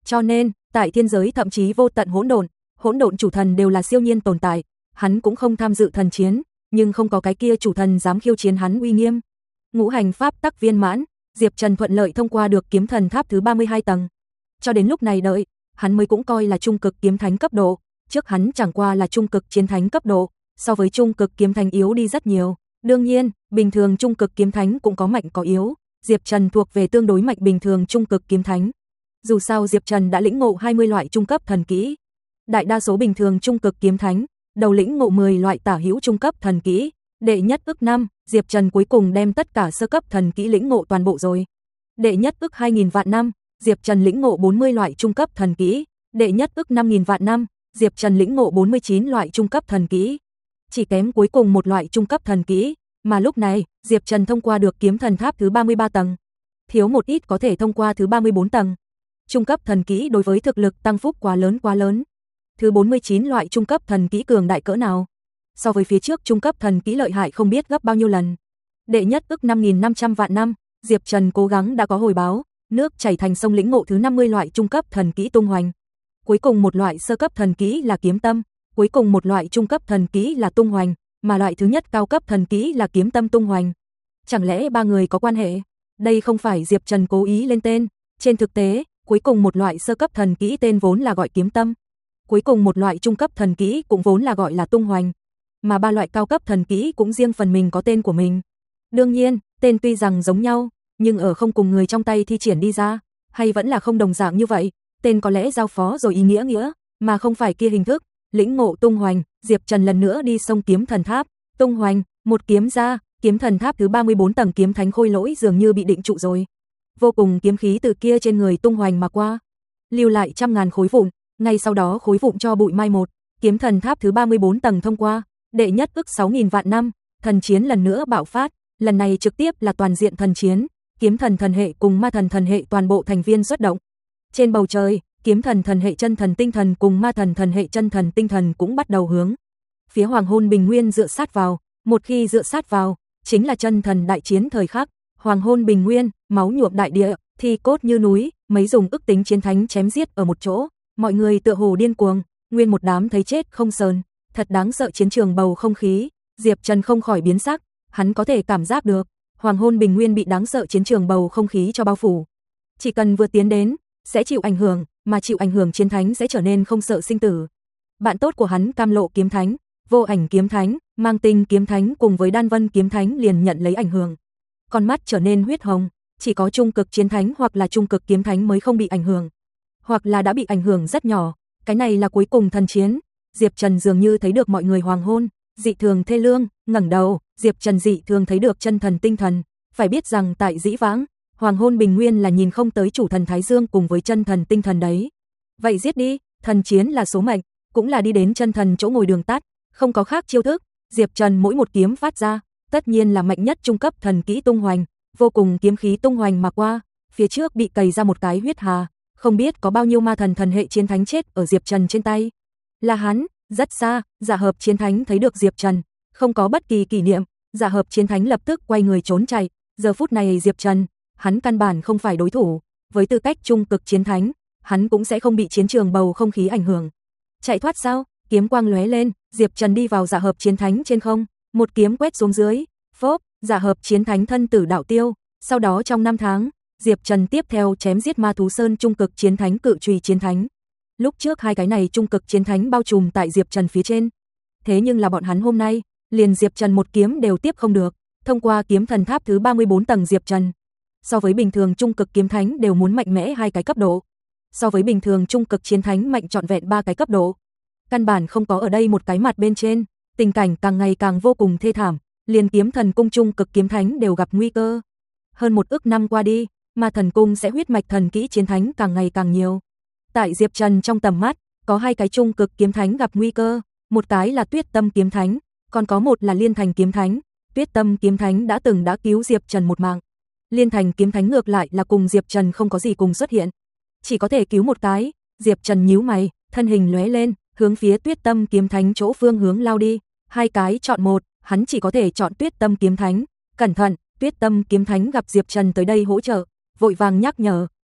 Speaker 1: Cho nên, tại thiên giới thậm chí vô tận hỗn độn, hỗn độn chủ thần đều là siêu nhiên tồn tại, hắn cũng không tham dự thần chiến, nhưng không có cái kia chủ thần dám khiêu chiến hắn uy nghiêm. Ngũ hành pháp tắc viên mãn, Diệp Trần thuận lợi thông qua được kiếm thần tháp thứ ba mươi hai tầng. Cho đến lúc này đợi, hắn mới cũng coi là trung cực kiếm thánh cấp độ, trước hắn chẳng qua là trung cực chiến thánh cấp độ, so với trung cực kiếm thánh yếu đi rất nhiều. Đương nhiên, bình thường trung cực kiếm thánh cũng có mạnh có yếu, Diệp Trần thuộc về tương đối mạnh bình thường trung cực kiếm thánh. Dù sao Diệp Trần đã lĩnh ngộ hai mươi loại trung cấp thần kỹ. Đại đa số bình thường trung cực kiếm thánh, đầu lĩnh ngộ mười loại tả hữu trung cấp thần kỹ, đệ nhất ức năm, Diệp Trần cuối cùng đem tất cả sơ cấp thần kỹ lĩnh ngộ toàn bộ rồi. Đệ nhất ức hai nghìn vạn năm, Diệp Trần lĩnh ngộ bốn mươi loại trung cấp thần kỹ, đệ nhất ức năm nghìn vạn năm, Diệp Trần lĩnh ngộ bốn mươi chín loại trung cấp thần kỹ. Chỉ kém cuối cùng một loại trung cấp thần kỹ, mà lúc này, Diệp Trần thông qua được kiếm thần tháp thứ ba mươi ba tầng, thiếu một ít có thể thông qua thứ ba mươi bốn tầng. Trung cấp thần kỹ đối với thực lực tăng phúc quá lớn quá lớn. Thứ bốn mươi chín loại trung cấp thần kỹ cường đại cỡ nào? So với phía trước trung cấp thần kỹ lợi hại không biết gấp bao nhiêu lần. Đệ nhất ức năm nghìn năm trăm vạn năm, Diệp Trần cố gắng đã có hồi báo, nước chảy thành sông lĩnh ngộ thứ năm mươi loại trung cấp thần kỹ tung hoành. Cuối cùng một loại sơ cấp thần kỹ là kiếm tâm, cuối cùng một loại trung cấp thần kỹ là tung hoành, mà loại thứ nhất cao cấp thần kỹ là kiếm tâm tung hoành. Chẳng lẽ ba người có quan hệ? Đây không phải Diệp Trần cố ý lên tên, trên thực tế, cuối cùng một loại sơ cấp thần kỹ tên vốn là gọi kiếm tâm, cuối cùng một loại trung cấp thần kỹ cũng vốn là gọi là tung hoành, mà ba loại cao cấp thần kỹ cũng riêng phần mình có tên của mình. Đương nhiên, tên tuy rằng giống nhau, nhưng ở không cùng người trong tay thi triển đi ra, hay vẫn là không đồng dạng như vậy, tên có lẽ giao phó rồi ý nghĩa nghĩa, mà không phải kia hình thức. Lĩnh ngộ tung hoành, Diệp Trần lần nữa đi sông kiếm thần tháp, tung hoành, một kiếm ra, kiếm thần tháp thứ ba mươi bốn tầng kiếm thánh khôi lỗi dường như bị định trụ rồi. Vô cùng kiếm khí từ kia trên người tung hoành mà qua, lưu lại trăm ngàn khối vụn, ngay sau đó khối vụn cho bụi mai một, kiếm thần tháp thứ ba mươi bốn tầng thông qua, đệ nhất ức sáu nghìn vạn năm, thần chiến lần nữa bạo phát, lần này trực tiếp là toàn diện thần chiến, kiếm thần thần hệ cùng ma thần thần hệ toàn bộ thành viên xuất động. Trên bầu trời, kiếm thần thần hệ chân thần tinh thần cùng ma thần thần hệ chân thần tinh thần cũng bắt đầu hướng phía hoàng hôn bình nguyên dựa sát vào, một khi dựa sát vào, chính là chân thần đại chiến thời khắc, hoàng hôn bình nguyên, máu nhuộm đại địa, thi cốt như núi, mấy dùng ức tính chiến thánh chém giết ở một chỗ, mọi người tựa hồ điên cuồng, nguyên một đám thấy chết không sờn, thật đáng sợ chiến trường bầu không khí, Diệp Trần không khỏi biến sắc, hắn có thể cảm giác được, hoàng hôn bình nguyên bị đáng sợ chiến trường bầu không khí cho bao phủ. Chỉ cần vừa tiến đến, sẽ chịu ảnh hưởng, mà chịu ảnh hưởng chiến thánh sẽ trở nên không sợ sinh tử. Bạn tốt của hắn Cam Lộ kiếm thánh, Vô Ảnh kiếm thánh, Mang Tinh kiếm thánh cùng với Đan Vân kiếm thánh liền nhận lấy ảnh hưởng. Con mắt trở nên huyết hồng, chỉ có trung cực chiến thánh hoặc là trung cực kiếm thánh mới không bị ảnh hưởng, hoặc là đã bị ảnh hưởng rất nhỏ. Cái này là cuối cùng thần chiến. Diệp Trần dường như thấy được mọi người hoàng hôn, dị thường thê lương, ngẩng đầu, Diệp Trần dị thường thấy được chân thần tinh thần, phải biết rằng tại dĩ vãng, hoàng hôn bình nguyên là nhìn không tới chủ thần Thái Dương cùng với chân thần tinh thần đấy. Vậy giết đi, thần chiến là số mệnh, cũng là đi đến chân thần chỗ ngồi đường tắt, không có khác chiêu thức. Diệp Trần mỗi một kiếm phát ra, tất nhiên là mạnh nhất trung cấp thần kỹ tung hoành, vô cùng kiếm khí tung hoành mà qua, phía trước bị cày ra một cái huyết hà, không biết có bao nhiêu ma thần thần hệ chiến thánh chết ở Diệp Trần trên tay. Là hắn, rất xa, Dạ Hợp chiến thánh thấy được Diệp Trần, không có bất kỳ kỷ niệm, Dạ Hợp chiến thánh lập tức quay người trốn chạy, giờ phút này Diệp Trần, hắn căn bản không phải đối thủ, với tư cách trung cực chiến thánh, hắn cũng sẽ không bị chiến trường bầu không khí ảnh hưởng. Chạy thoát sao? Kiếm quang lóe lên, Diệp Trần đi vào Dạ Hợp chiến thánh trên không, một kiếm quét xuống dưới, phốp, Dạ Hợp chiến thánh thân tử đạo tiêu, sau đó trong năm tháng, Diệp Trần tiếp theo chém giết Ma Thú Sơn trung cực chiến thánh cự chùy chiến thánh. Lúc trước hai cái này trung cực chiến thánh bao trùm tại Diệp Trần phía trên. Thế nhưng là bọn hắn hôm nay, liền Diệp Trần một kiếm đều tiếp không được, thông qua kiếm thần tháp thứ ba mươi bốn tầng Diệp Trần. So với bình thường trung cực kiếm thánh đều muốn mạnh mẽ hai cái cấp độ. So với bình thường trung cực chiến thánh mạnh trọn vẹn ba cái cấp độ. Căn bản không có ở đây một cái mặt bên trên, tình cảnh càng ngày càng vô cùng thê thảm, liền kiếm thần cung trung cực kiếm thánh đều gặp nguy cơ. Hơn một ức năm qua đi, mà thần cung sẽ huyết mạch thần kỹ chiến thánh càng ngày càng nhiều. Tại Diệp Trần trong tầm mắt, có hai cái trung cực kiếm thánh gặp nguy cơ, một cái là Tuyết Tâm kiếm thánh, còn có một là Liên Thành kiếm thánh. Tuyết Tâm kiếm thánh đã từng đã cứu Diệp Trần một mạng. Liên Thành kiếm thánh ngược lại là cùng Diệp Trần không có gì cùng xuất hiện, chỉ có thể cứu một cái. Diệp Trần nhíu mày, thân hình lóe lên, hướng phía Tuyết Tâm kiếm thánh chỗ phương hướng lao đi. Hai cái chọn một, hắn chỉ có thể chọn Tuyết Tâm kiếm thánh. Cẩn thận, Tuyết Tâm kiếm thánh gặp Diệp Trần tới đây hỗ trợ, vội vàng nhắc nhở,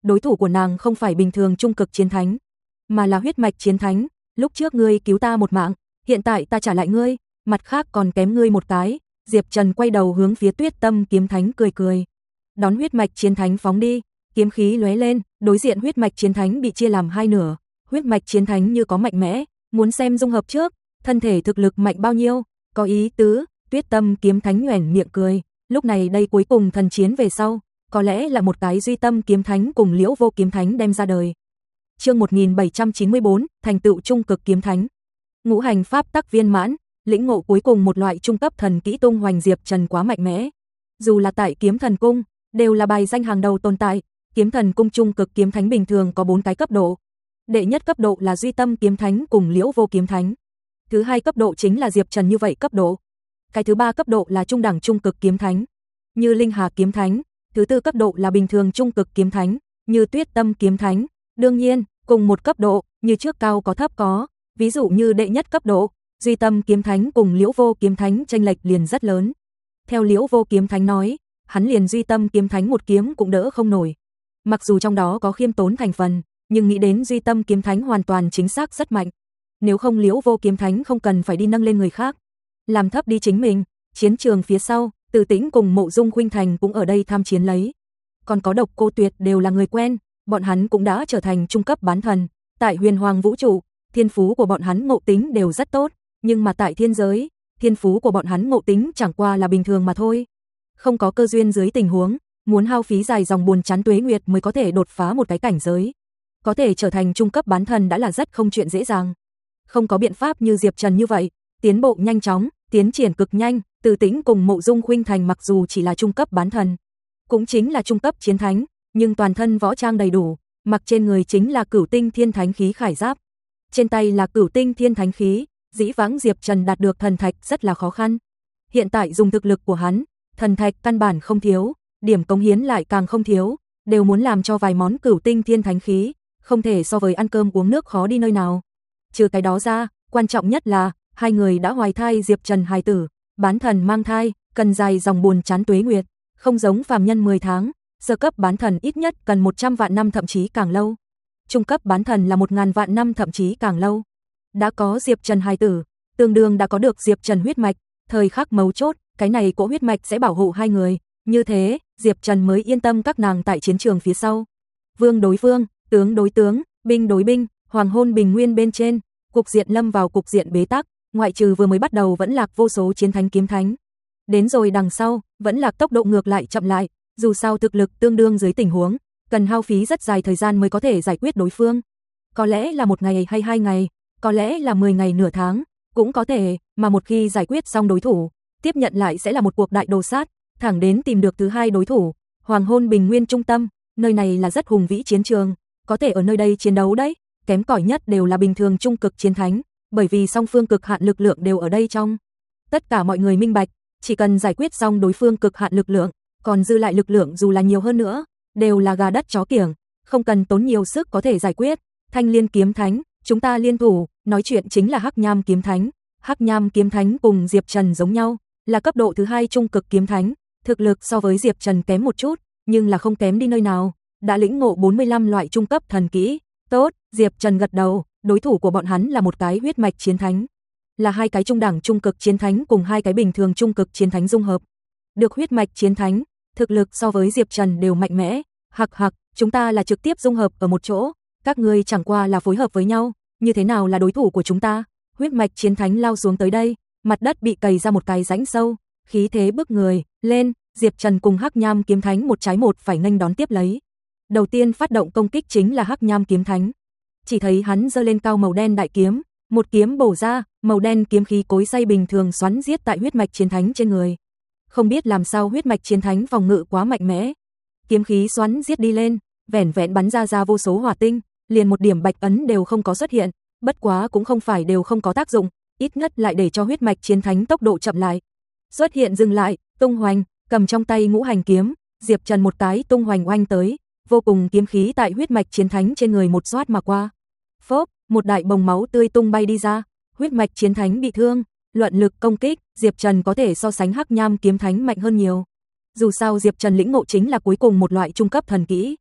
Speaker 1: đối thủ của nàng không phải bình thường trung cực chiến thánh, mà là huyết mạch chiến thánh, lúc trước ngươi cứu ta một mạng, hiện tại ta trả lại ngươi, mặt khác còn kém ngươi một cái. Diệp Trần quay đầu hướng phía Tuyết Tâm kiếm thánh cười cười. Đón huyết mạch chiến thánh phóng đi, kiếm khí lóe lên, đối diện huyết mạch chiến thánh bị chia làm hai nửa, huyết mạch chiến thánh như có mạnh mẽ, muốn xem dung hợp trước, thân thể thực lực mạnh bao nhiêu, có ý tứ. Tuyết Tâm kiếm thánh nhoẻn miệng cười, lúc này đây cuối cùng thần chiến về sau, có lẽ là một cái Duy Tâm kiếm thánh cùng Liễu Vô kiếm thánh đem ra đời. Chương một nghìn bảy trăm chín mươi bốn, thành tựu trung cực kiếm thánh. Ngũ hành pháp tắc viên mãn, lĩnh ngộ cuối cùng một loại trung cấp thần kỹ tung hoành Diệp Trần quá mạnh mẽ. Dù là tại Kiếm Thần Cung, đều là bài danh hàng đầu tồn tại, Kiếm Thần Cung trung cực kiếm thánh bình thường có bốn cái cấp độ. Đệ nhất cấp độ là Duy Tâm kiếm thánh cùng Liễu Vô kiếm thánh. Thứ hai cấp độ chính là Diệp Trần như vậy cấp độ. Cái thứ ba cấp độ là trung đẳng trung cực kiếm thánh, như Linh Hà kiếm thánh, thứ tư cấp độ là bình thường trung cực kiếm thánh, như Tuyết Tâm kiếm thánh. Đương nhiên, cùng một cấp độ, như trước cao có thấp có, ví dụ như đệ nhất cấp độ, Duy Tâm kiếm thánh cùng Liễu Vô kiếm thánh chênh lệch liền rất lớn. Theo Liễu Vô kiếm thánh nói, hắn liền Duy Tâm kiếm thánh một kiếm cũng đỡ không nổi. Mặc dù trong đó có khiêm tốn thành phần, nhưng nghĩ đến Duy Tâm kiếm thánh hoàn toàn chính xác rất mạnh. Nếu không Liễu Vô kiếm thánh không cần phải đi nâng lên người khác, làm thấp đi chính mình. Chiến trường phía sau, Từ Tĩnh cùng Mộ Dung Khuynh Thành cũng ở đây tham chiến lấy. Còn có Độc Cô Tuyệt đều là người quen, bọn hắn cũng đã trở thành trung cấp bán thần. Tại huyền hoàng vũ trụ, thiên phú của bọn hắn ngộ tính đều rất tốt, nhưng mà tại thiên giới, thiên phú của bọn hắn ngộ tính chẳng qua là bình thường mà thôi. Không có cơ duyên dưới tình huống, muốn hao phí dài dòng buồn chán tuế nguyệt mới có thể đột phá một cái cảnh giới. Có thể trở thành trung cấp bán thần đã là rất không chuyện dễ dàng. Không có biện pháp như Diệp Trần như vậy, tiến bộ nhanh chóng, tiến triển cực nhanh. Từ Tĩnh cùng Mộ Dung Khuynh Thành mặc dù chỉ là trung cấp bán thần, cũng chính là trung cấp chiến thánh, nhưng toàn thân võ trang đầy đủ, mặc trên người chính là Cửu Tinh Thiên Thánh khí khải giáp, trên tay là Cửu Tinh Thiên Thánh khí. Dĩ vãng Diệp Trần đạt được thần thạch rất là khó khăn, hiện tại dùng thực lực của hắn, thần thạch căn bản không thiếu, điểm cống hiến lại càng không thiếu, đều muốn làm cho vài món Cửu Tinh Thiên Thánh khí, không thể so với ăn cơm uống nước khó đi nơi nào. Trừ cái đó ra, quan trọng nhất là hai người đã hoài thai Diệp Trần hài tử. Bán thần mang thai, cần dài dòng buồn chán tuế nguyệt, không giống phàm nhân mười tháng, sơ cấp bán thần ít nhất cần một trăm vạn năm thậm chí càng lâu. Trung cấp bán thần là một ngàn vạn năm thậm chí càng lâu. Đã có Diệp Trần hài tử, tương đương đã có được Diệp Trần huyết mạch, thời khắc mấu chốt, cái này cỗ huyết mạch sẽ bảo hộ hai người, như thế, Diệp Trần mới yên tâm các nàng tại chiến trường phía sau. Vương đối vương, tướng đối tướng, binh đối binh, hoàng hôn bình nguyên bên trên, cục diện lâm vào cục diện bế tắc. Ngoại trừ vừa mới bắt đầu vẫn lạc vô số chiến thánh kiếm thánh, đến rồi đằng sau, vẫn lạc tốc độ ngược lại chậm lại, dù sao thực lực tương đương dưới tình huống, cần hao phí rất dài thời gian mới có thể giải quyết đối phương. Có lẽ là một ngày hay hai ngày, có lẽ là mười ngày nửa tháng, cũng có thể, mà một khi giải quyết xong đối thủ, tiếp nhận lại sẽ là một cuộc đại đồ sát, thẳng đến tìm được thứ hai đối thủ. Hoàng hôn bình nguyên trung tâm, nơi này là rất hùng vĩ chiến trường, có thể ở nơi đây chiến đấu đấy, kém cỏi nhất đều là bình thường trung cực chiến thánh. Bởi vì song phương cực hạn lực lượng đều ở đây trong. Tất cả mọi người minh bạch, chỉ cần giải quyết xong đối phương cực hạn lực lượng, còn dư lại lực lượng dù là nhiều hơn nữa, đều là gà đất chó kiểng, không cần tốn nhiều sức có thể giải quyết. Thanh Liên kiếm thánh, chúng ta liên thủ, nói chuyện chính là Hắc Nham kiếm thánh. Hắc Nham kiếm thánh cùng Diệp Trần giống nhau, là cấp độ thứ hai trung cực kiếm thánh, thực lực so với Diệp Trần kém một chút, nhưng là không kém đi nơi nào, đã lĩnh ngộ bốn mươi lăm loại trung cấp thần kỹ. Tốt, Diệp Trần gật đầu. Đối thủ của bọn hắn là một cái huyết mạch chiến thánh, là hai cái trung đẳng trung cực chiến thánh cùng hai cái bình thường trung cực chiến thánh dung hợp. Được huyết mạch chiến thánh, thực lực so với Diệp Trần đều mạnh mẽ. Hặc hặc, chúng ta là trực tiếp dung hợp ở một chỗ, các ngươi chẳng qua là phối hợp với nhau, như thế nào là đối thủ của chúng ta? Huyết mạch chiến thánh lao xuống tới đây, mặt đất bị cày ra một cái rãnh sâu, khí thế bức người, lên, Diệp Trần cùng Hắc Nham kiếm thánh một trái một phải nghênh đón tiếp lấy. Đầu tiên phát động công kích chính là Hắc Nham kiếm thánh. Chỉ thấy hắn giơ lên cao màu đen đại kiếm, một kiếm bổ ra, màu đen kiếm khí cối xay bình thường xoắn giết tại huyết mạch chiến thánh trên người. Không biết làm sao huyết mạch chiến thánh phòng ngự quá mạnh mẽ, kiếm khí xoắn giết đi lên, vẻn vẹn bắn ra ra vô số hỏa tinh, liền một điểm bạch ấn đều không có xuất hiện, bất quá cũng không phải đều không có tác dụng, ít nhất lại để cho huyết mạch chiến thánh tốc độ chậm lại. Xuất hiện dừng lại, tung hoành, cầm trong tay ngũ hành kiếm, Diệp Trần một cái tung hoành oanh tới, vô cùng kiếm khí tại huyết mạch chiến thánh trên người một xoát mà qua. Phốp, một đại bồng máu tươi tung bay đi ra, huyết mạch chiến thánh bị thương, luận lực công kích, Diệp Trần có thể so sánh Hắc Nham kiếm thánh mạnh hơn nhiều. Dù sao Diệp Trần lĩnh ngộ chính là cuối cùng một loại trung cấp thần kỹ.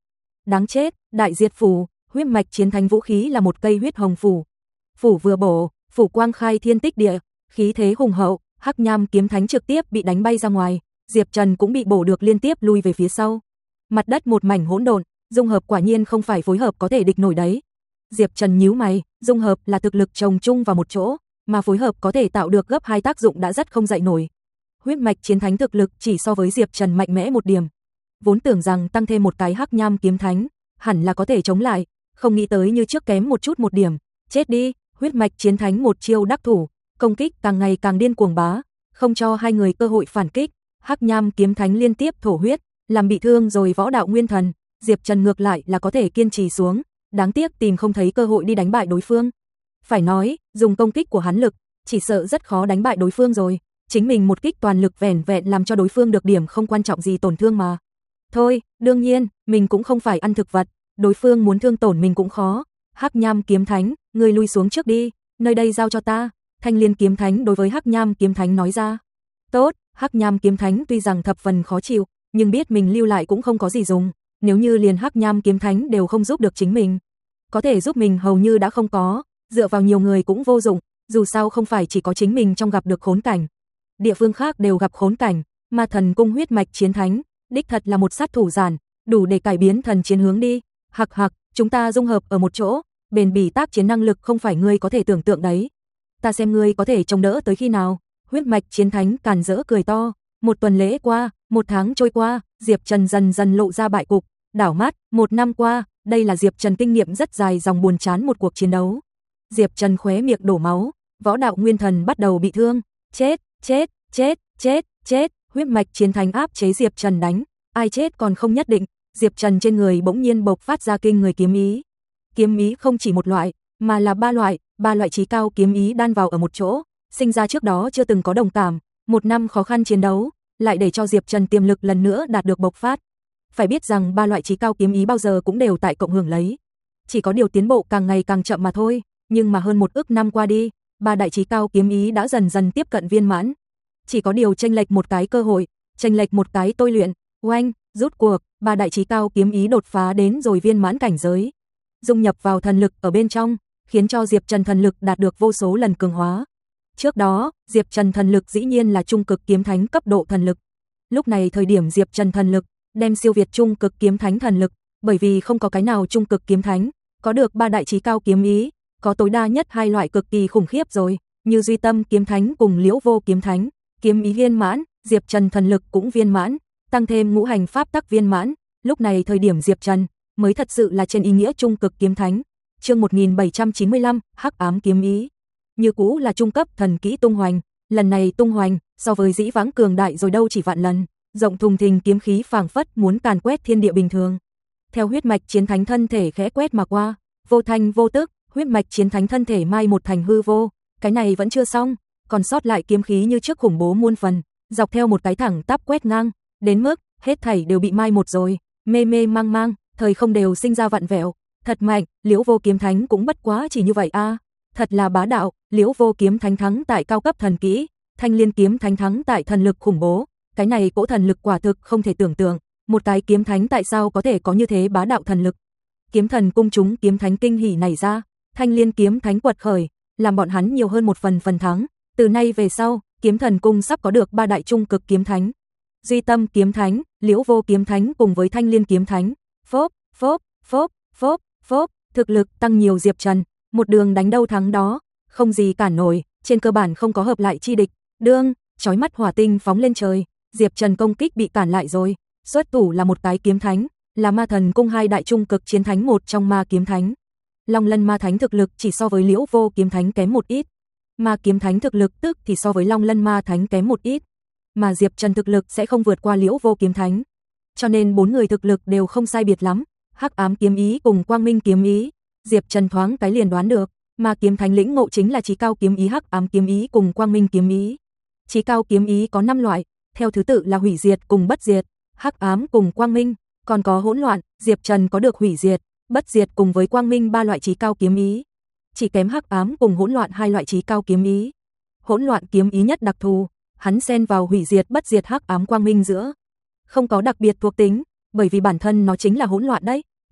Speaker 1: Đáng chết, đại diệt phủ, huyết mạch chiến thánh vũ khí là một cây huyết hồng phủ. Phủ vừa bổ, phủ quang khai thiên tích địa, khí thế hùng hậu, hắc nham kiếm thánh trực tiếp bị đánh bay ra ngoài, Diệp Trần cũng bị bổ được liên tiếp lui về phía sau. Mặt đất một mảnh hỗn độn, dung hợp quả nhiên không phải phối hợp có thể địch nổi đấy. Diệp Trần nhíu mày, dung hợp là thực lực chồng chung vào một chỗ, mà phối hợp có thể tạo được gấp hai tác dụng đã rất không dậy nổi. Huyết mạch chiến thánh thực lực chỉ so với Diệp Trần mạnh mẽ một điểm. Vốn tưởng rằng tăng thêm một cái hắc nham kiếm thánh, hẳn là có thể chống lại, không nghĩ tới như trước kém một chút một điểm. Chết đi, huyết mạch chiến thánh một chiêu đắc thủ, công kích càng ngày càng điên cuồng bá, không cho hai người cơ hội phản kích. Hắc nham kiếm thánh liên tiếp thổ huyết, làm bị thương rồi võ đạo nguyên thần. Diệp Trần ngược lại là có thể kiên trì xuống, đáng tiếc tìm không thấy cơ hội đi đánh bại đối phương. Phải nói, dùng công kích của hắn lực, chỉ sợ rất khó đánh bại đối phương rồi. Chính mình một kích toàn lực vẻn vẹn làm cho đối phương được điểm không quan trọng gì tổn thương mà. Thôi, đương nhiên, mình cũng không phải ăn thực vật, đối phương muốn thương tổn mình cũng khó. Hắc nham kiếm thánh, ngươi lui xuống trước đi, nơi đây giao cho ta. Thanh Liên kiếm thánh đối với Hắc nham kiếm thánh nói ra. Tốt, Hắc nham kiếm thánh tuy rằng thập phần khó chịu, nhưng biết mình lưu lại cũng không có gì dùng. Nếu như liền Hắc nham kiếm thánh đều không giúp được chính mình, có thể giúp mình hầu như đã không có, dựa vào nhiều người cũng vô dụng, dù sao không phải chỉ có chính mình trong gặp được khốn cảnh. Địa phương khác đều gặp khốn cảnh, mà thần cung huyết mạch chiến thánh, đích thật là một sát thủ giản, đủ để cải biến thần chiến hướng đi. Hặc hặc, chúng ta dung hợp ở một chỗ, bền bỉ tác chiến năng lực không phải ngươi có thể tưởng tượng đấy. Ta xem ngươi có thể chống đỡ tới khi nào. Huyết mạch chiến thánh càn rỡ cười to. Một tuần lễ qua, một tháng trôi qua, Diệp Trần dần dần lộ ra bại cục, đảo mắt, một năm qua, đây là Diệp Trần kinh nghiệm rất dài dòng buồn chán một cuộc chiến đấu. Diệp Trần khóe miệng đổ máu, võ đạo nguyên thần bắt đầu bị thương, chết, chết, chết, chết, chết, huyết mạch chiến thánh áp chế Diệp Trần đánh, ai chết còn không nhất định. Diệp Trần trên người bỗng nhiên bộc phát ra kinh người kiếm ý. Kiếm ý không chỉ một loại, mà là ba loại, ba loại chí cao kiếm ý đan vào ở một chỗ, sinh ra trước đó chưa từng có đồng cảm, một năm khó khăn chiến đấu, lại để cho Diệp Trần tiềm lực lần nữa đạt được bộc phát. Phải biết rằng ba loại chí cao kiếm ý bao giờ cũng đều tại cộng hưởng lấy, chỉ có điều tiến bộ càng ngày càng chậm mà thôi, nhưng mà hơn một ức năm qua đi, ba đại chí cao kiếm ý đã dần dần tiếp cận viên mãn. Chỉ có điều chênh lệch một cái cơ hội, chênh lệch một cái tôi luyện, oanh, rút cuộc, ba đại chí cao kiếm ý đột phá đến rồi viên mãn cảnh giới, dung nhập vào thần lực ở bên trong, khiến cho Diệp Trần thần lực đạt được vô số lần cường hóa. Trước đó, Diệp Trần thần lực dĩ nhiên là trung cực kiếm thánh cấp độ thần lực. Lúc này thời điểm Diệp Trần thần lực đem siêu việt trung cực kiếm thánh thần lực, bởi vì không có cái nào trung cực kiếm thánh có được ba đại chí cao kiếm ý, có tối đa nhất hai loại cực kỳ khủng khiếp rồi, như Duy Tâm kiếm thánh cùng Liễu Vô kiếm thánh, kiếm ý viên mãn, Diệp Trần thần lực cũng viên mãn, tăng thêm ngũ hành pháp tắc viên mãn, lúc này thời điểm Diệp Trần mới thật sự là trên ý nghĩa trung cực kiếm thánh. Chương một nghìn bảy trăm chín mươi lăm, Hắc ám kiếm ý. Như cũ là trung cấp thần kỹ tung hoành, lần này tung hoành so với dĩ vãng cường đại rồi đâu chỉ vạn lần, rộng thùng thình kiếm khí phảng phất muốn càn quét thiên địa bình thường. Theo huyết mạch chiến thánh thân thể khẽ quét mà qua, vô thanh vô tức, huyết mạch chiến thánh thân thể mai một thành hư vô, cái này vẫn chưa xong, còn sót lại kiếm khí như trước khủng bố muôn phần, dọc theo một cái thẳng tắp quét ngang, đến mức hết thảy đều bị mai một rồi, mê mê mang mang, thời không đều sinh ra vặn vẹo, thật mạnh. Liễu Vô kiếm thánh cũng bất quá chỉ như vậy a, à. Thật là bá đạo. Liễu Vô kiếm thánh thắng tại cao cấp thần kỹ, Thanh Liên kiếm thánh thắng tại thần lực khủng bố, cái này cỗ thần lực quả thực không thể tưởng tượng, một cái kiếm thánh tại sao có thể có như thế bá đạo thần lực. Kiếm thần cung chúng kiếm thánh kinh hỉ nảy ra, Thanh Liên kiếm thánh quật khởi, làm bọn hắn nhiều hơn một phần phần thắng, từ nay về sau, kiếm thần cung sắp có được ba đại trung cực kiếm thánh. Duy Tâm kiếm thánh, Liễu Vô kiếm thánh cùng với Thanh Liên kiếm thánh, phốp, phốp, phốp, phốp, phốp, thực lực tăng nhiều. Diệp Trần, một đường đánh đâu thắng đó, không gì cản nổi, trên cơ bản không có hợp lại chi địch. Đương, chói mắt hỏa tinh phóng lên trời, Diệp Trần công kích bị cản lại rồi, xuất thủ là một cái kiếm thánh, là Ma Thần cung hai đại trung cực chiến thánh một trong Ma kiếm thánh. Long Lân ma thánh thực lực chỉ so với Liễu Vô kiếm thánh kém một ít, Ma kiếm thánh thực lực tức thì so với Long Lân ma thánh kém một ít, mà Diệp Trần thực lực sẽ không vượt qua Liễu Vô kiếm thánh. Cho nên bốn người thực lực đều không sai biệt lắm. Hắc ám kiếm ý cùng quang minh kiếm ý, Diệp Trần thoáng cái liền đoán được, mà kiếm thánh lĩnh ngộ chính là chí cao kiếm ý, hắc ám kiếm ý cùng quang minh kiếm ý. Chí cao kiếm ý có năm loại, theo thứ tự là hủy diệt cùng bất diệt, hắc ám cùng quang minh, còn có hỗn loạn. Diệp Trần có được hủy diệt, bất diệt cùng với quang minh ba loại chí cao kiếm ý, chỉ kém hắc ám cùng hỗn loạn hai loại chí cao kiếm ý. Hỗn loạn kiếm ý nhất đặc thù, hắn xen vào hủy diệt, bất diệt, hắc ám, quang minh giữa, không có đặc biệt thuộc tính, bởi vì bản thân nó chính là hỗn loạn đấy,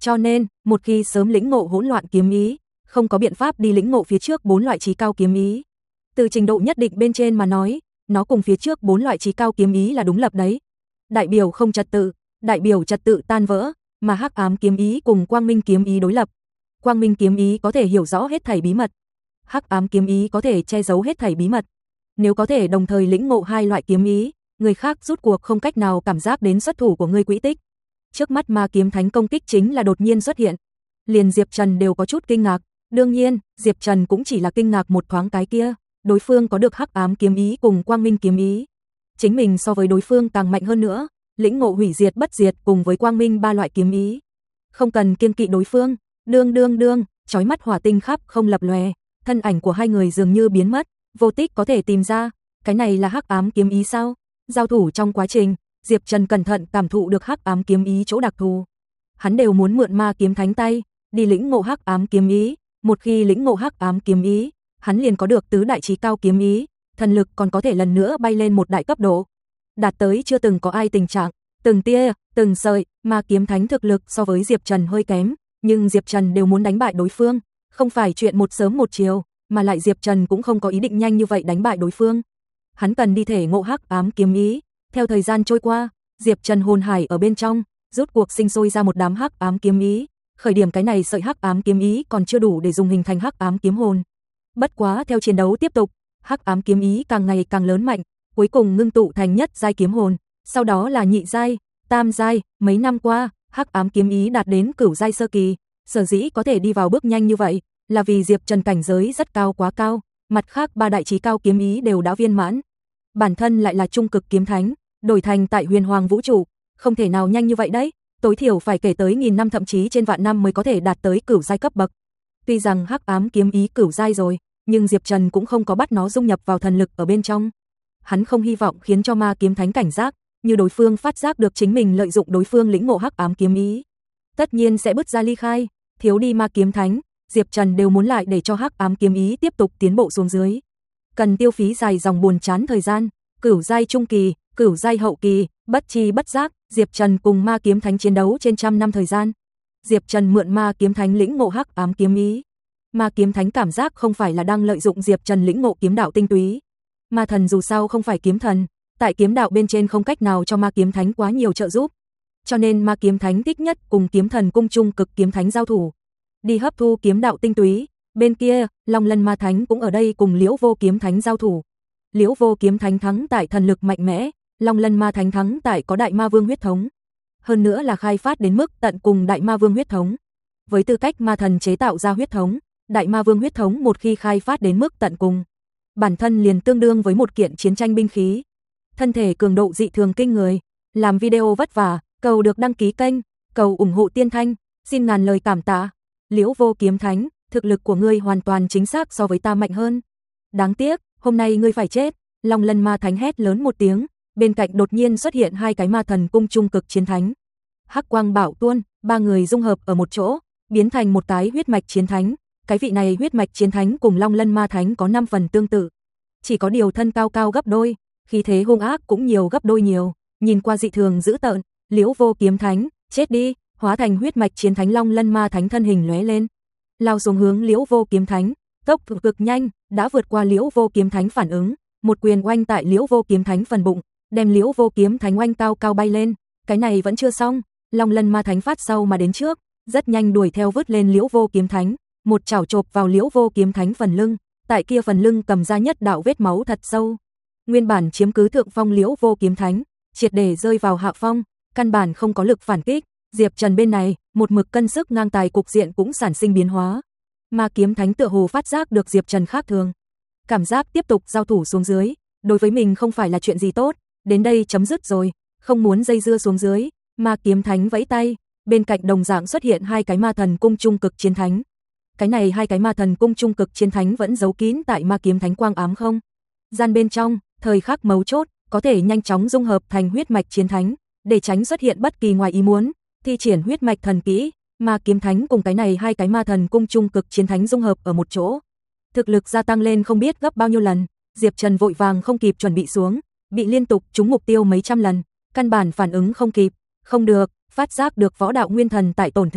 Speaker 1: Cho nên, một khi sớm lĩnh ngộ hỗn loạn kiếm ý, không có biện pháp đi lĩnh ngộ phía trước bốn loại chí cao kiếm ý. Từ trình độ nhất định bên trên mà nói, nó cùng phía trước bốn loại chí cao kiếm ý là đúng lập đấy. Đại biểu không trật tự, đại biểu trật tự tan vỡ, mà hắc ám kiếm ý cùng quang minh kiếm ý đối lập. Quang minh kiếm ý có thể hiểu rõ hết thảy bí mật, hắc ám kiếm ý có thể che giấu hết thảy bí mật. Nếu có thể đồng thời lĩnh ngộ hai loại kiếm ý, người khác rút cuộc không cách nào cảm giác đến xuất thủ của ngươi quỹ tích. Trước mắt Ma Kiếm Thánh công kích chính là đột nhiên xuất hiện. Liền Diệp Trần đều có chút kinh ngạc, đương nhiên, Diệp Trần cũng chỉ là kinh ngạc một thoáng cái kia, đối phương có được hắc ám kiếm ý cùng quang minh kiếm ý. Chính mình so với đối phương càng mạnh hơn nữa, lĩnh ngộ hủy diệt bất diệt cùng với quang minh ba loại kiếm ý. Không cần kiêng kỵ đối phương, đương đương đương, chói mắt hỏa tinh khắp không lập lòe, thân ảnh của hai người dường như biến mất, vô tích có thể tìm ra, cái này là hắc ám kiếm ý sao? Giao thủ trong quá trình, Diệp Trần cẩn thận cảm thụ được hắc ám kiếm ý chỗ đặc thù. Hắn đều muốn mượn Ma Kiếm Thánh tay, đi lĩnh ngộ hắc ám kiếm ý, một khi lĩnh ngộ hắc ám kiếm ý, hắn liền có được tứ đại chí cao kiếm ý, thần lực còn có thể lần nữa bay lên một đại cấp độ. Đạt tới chưa từng có ai tình trạng, từng tia, từng sợi, Ma Kiếm Thánh thực lực so với Diệp Trần hơi kém, nhưng Diệp Trần đều muốn đánh bại đối phương, không phải chuyện một sớm một chiều, mà lại Diệp Trần cũng không có ý định nhanh như vậy đánh bại đối phương. Hắn cần đi thể ngộ hắc ám kiếm ý. Theo thời gian trôi qua, Diệp Trần hồn hải ở bên trong, rốt cuộc sinh sôi ra một đám hắc ám kiếm ý. Khởi điểm cái này sợi hắc ám kiếm ý còn chưa đủ để dùng hình thành hắc ám kiếm hồn. Bất quá theo chiến đấu tiếp tục, hắc ám kiếm ý càng ngày càng lớn mạnh, cuối cùng ngưng tụ thành nhất giai kiếm hồn, sau đó là nhị giai, tam giai, mấy năm qua, hắc ám kiếm ý đạt đến cửu giai sơ kỳ, sở dĩ có thể đi vào bước nhanh như vậy, là vì Diệp Trần cảnh giới rất cao quá cao, mặt khác ba đại chí cao kiếm ý đều đã viên mãn. Bản thân lại là trung cực kiếm thánh, đổi thành tại huyền hoàng vũ trụ, không thể nào nhanh như vậy đấy, tối thiểu phải kể tới nghìn năm thậm chí trên vạn năm mới có thể đạt tới cửu giai cấp bậc. Tuy rằng hắc ám kiếm ý cửu giai rồi, nhưng Diệp Trần cũng không có bắt nó dung nhập vào thần lực ở bên trong. Hắn không hy vọng khiến cho Ma Kiếm Thánh cảnh giác, như đối phương phát giác được chính mình lợi dụng đối phương lĩnh ngộ hắc ám kiếm ý, tất nhiên sẽ bứt ra ly khai, thiếu đi Ma Kiếm Thánh, Diệp Trần đều muốn lại để cho hắc ám kiếm ý tiếp tục tiến bộ xuống dưới. Cần tiêu phí dài dòng buồn chán thời gian, cửu giai trung kỳ, cửu giai hậu kỳ, bất chi bất giác, Diệp Trần cùng Ma Kiếm Thánh chiến đấu trên trăm năm thời gian. Diệp Trần mượn Ma Kiếm Thánh lĩnh ngộ hắc ám kiếm ý. Ma Kiếm Thánh cảm giác không phải là đang lợi dụng Diệp Trần lĩnh ngộ kiếm đạo tinh túy. Ma thần dù sao không phải kiếm thần, tại kiếm đạo bên trên không cách nào cho Ma Kiếm Thánh quá nhiều trợ giúp. Cho nên Ma Kiếm Thánh thích nhất cùng kiếm thần cung trung cực kiếm thánh giao thủ, đi hấp thu kiếm đạo tinh túy. Bên kia, Long Lân Ma Thánh cũng ở đây cùng Liễu Vô Kiếm Thánh giao thủ. Liễu Vô Kiếm Thánh thắng tại thần lực mạnh mẽ, Long Lân Ma Thánh thắng tại có Đại Ma Vương huyết thống. Hơn nữa là khai phát đến mức tận cùng Đại Ma Vương huyết thống. Với tư cách ma thần chế tạo ra huyết thống, Đại Ma Vương huyết thống một khi khai phát đến mức tận cùng, bản thân liền tương đương với một kiện chiến tranh binh khí. Thân thể cường độ dị thường kinh người, làm video vất vả, cầu được đăng ký kênh, cầu ủng hộ Tiên Thanh, xin ngàn lời cảm tạ. Liễu Vô Kiếm Thánh, thực lực của ngươi hoàn toàn chính xác so với ta mạnh hơn. Đáng tiếc, hôm nay ngươi phải chết. Long Lân Ma Thánh hét lớn một tiếng, bên cạnh đột nhiên xuất hiện hai cái ma thần cung trung cực chiến thánh. Hắc quang bạo tuôn, ba người dung hợp ở một chỗ, biến thành một cái huyết mạch chiến thánh. Cái vị này huyết mạch chiến thánh cùng Long Lân Ma Thánh có năm phần tương tự, chỉ có điều thân cao cao gấp đôi, khí thế hung ác cũng nhiều gấp đôi nhiều, nhìn qua dị thường dữ tợn. Liễu Vô Kiếm Thánh, chết đi, hóa thành huyết mạch chiến thánh Long Lân Ma Thánh thân hình lóe lên, lao xuống hướng Liễu Vô Kiếm Thánh, tốc độ cực nhanh, đã vượt qua Liễu Vô Kiếm Thánh phản ứng, một quyền oanh tại Liễu Vô Kiếm Thánh phần bụng, đem Liễu Vô Kiếm Thánh oanh cao cao bay lên. Cái này vẫn chưa xong, Long Lân Ma Thánh phát sau mà đến trước, rất nhanh đuổi theo vứt lên Liễu Vô Kiếm Thánh, một chảo chộp vào Liễu Vô Kiếm Thánh phần lưng, tại kia phần lưng cầm ra nhất đạo vết máu thật sâu. Nguyên bản chiếm cứ thượng phong Liễu Vô Kiếm Thánh, triệt để rơi vào hạ phong, căn bản không có lực phản kích. Diệp Trần bên này, một mực cân sức ngang tài cục diện cũng sản sinh biến hóa. Ma Kiếm Thánh tựa hồ phát giác được Diệp Trần khác thường, cảm giác tiếp tục giao thủ xuống dưới, đối với mình không phải là chuyện gì tốt, đến đây chấm dứt rồi, không muốn dây dưa xuống dưới. Ma Kiếm Thánh vẫy tay, bên cạnh đồng dạng xuất hiện hai cái ma thần cung trung cực chiến thánh. Cái này hai cái ma thần cung trung cực chiến thánh vẫn giấu kín tại Ma Kiếm Thánh quang ám không gian bên trong, thời khắc mấu chốt có thể nhanh chóng dung hợp thành huyết mạch chiến thánh, để tránh xuất hiện bất kỳ ngoài ý muốn, thi triển huyết mạch thần kỹ. Ma Kiếm Thánh cùng cái này hai cái ma thần cung trung cực chiến thánh dung hợp ở một chỗ, thực lực gia tăng lên không biết gấp bao nhiêu lần. Diệp Trần vội vàng không kịp chuẩn bị xuống, bị liên tục trúng mục tiêu mấy trăm lần, căn bản phản ứng không kịp. Không được, phát giác được võ đạo nguyên thần tại tổn thương,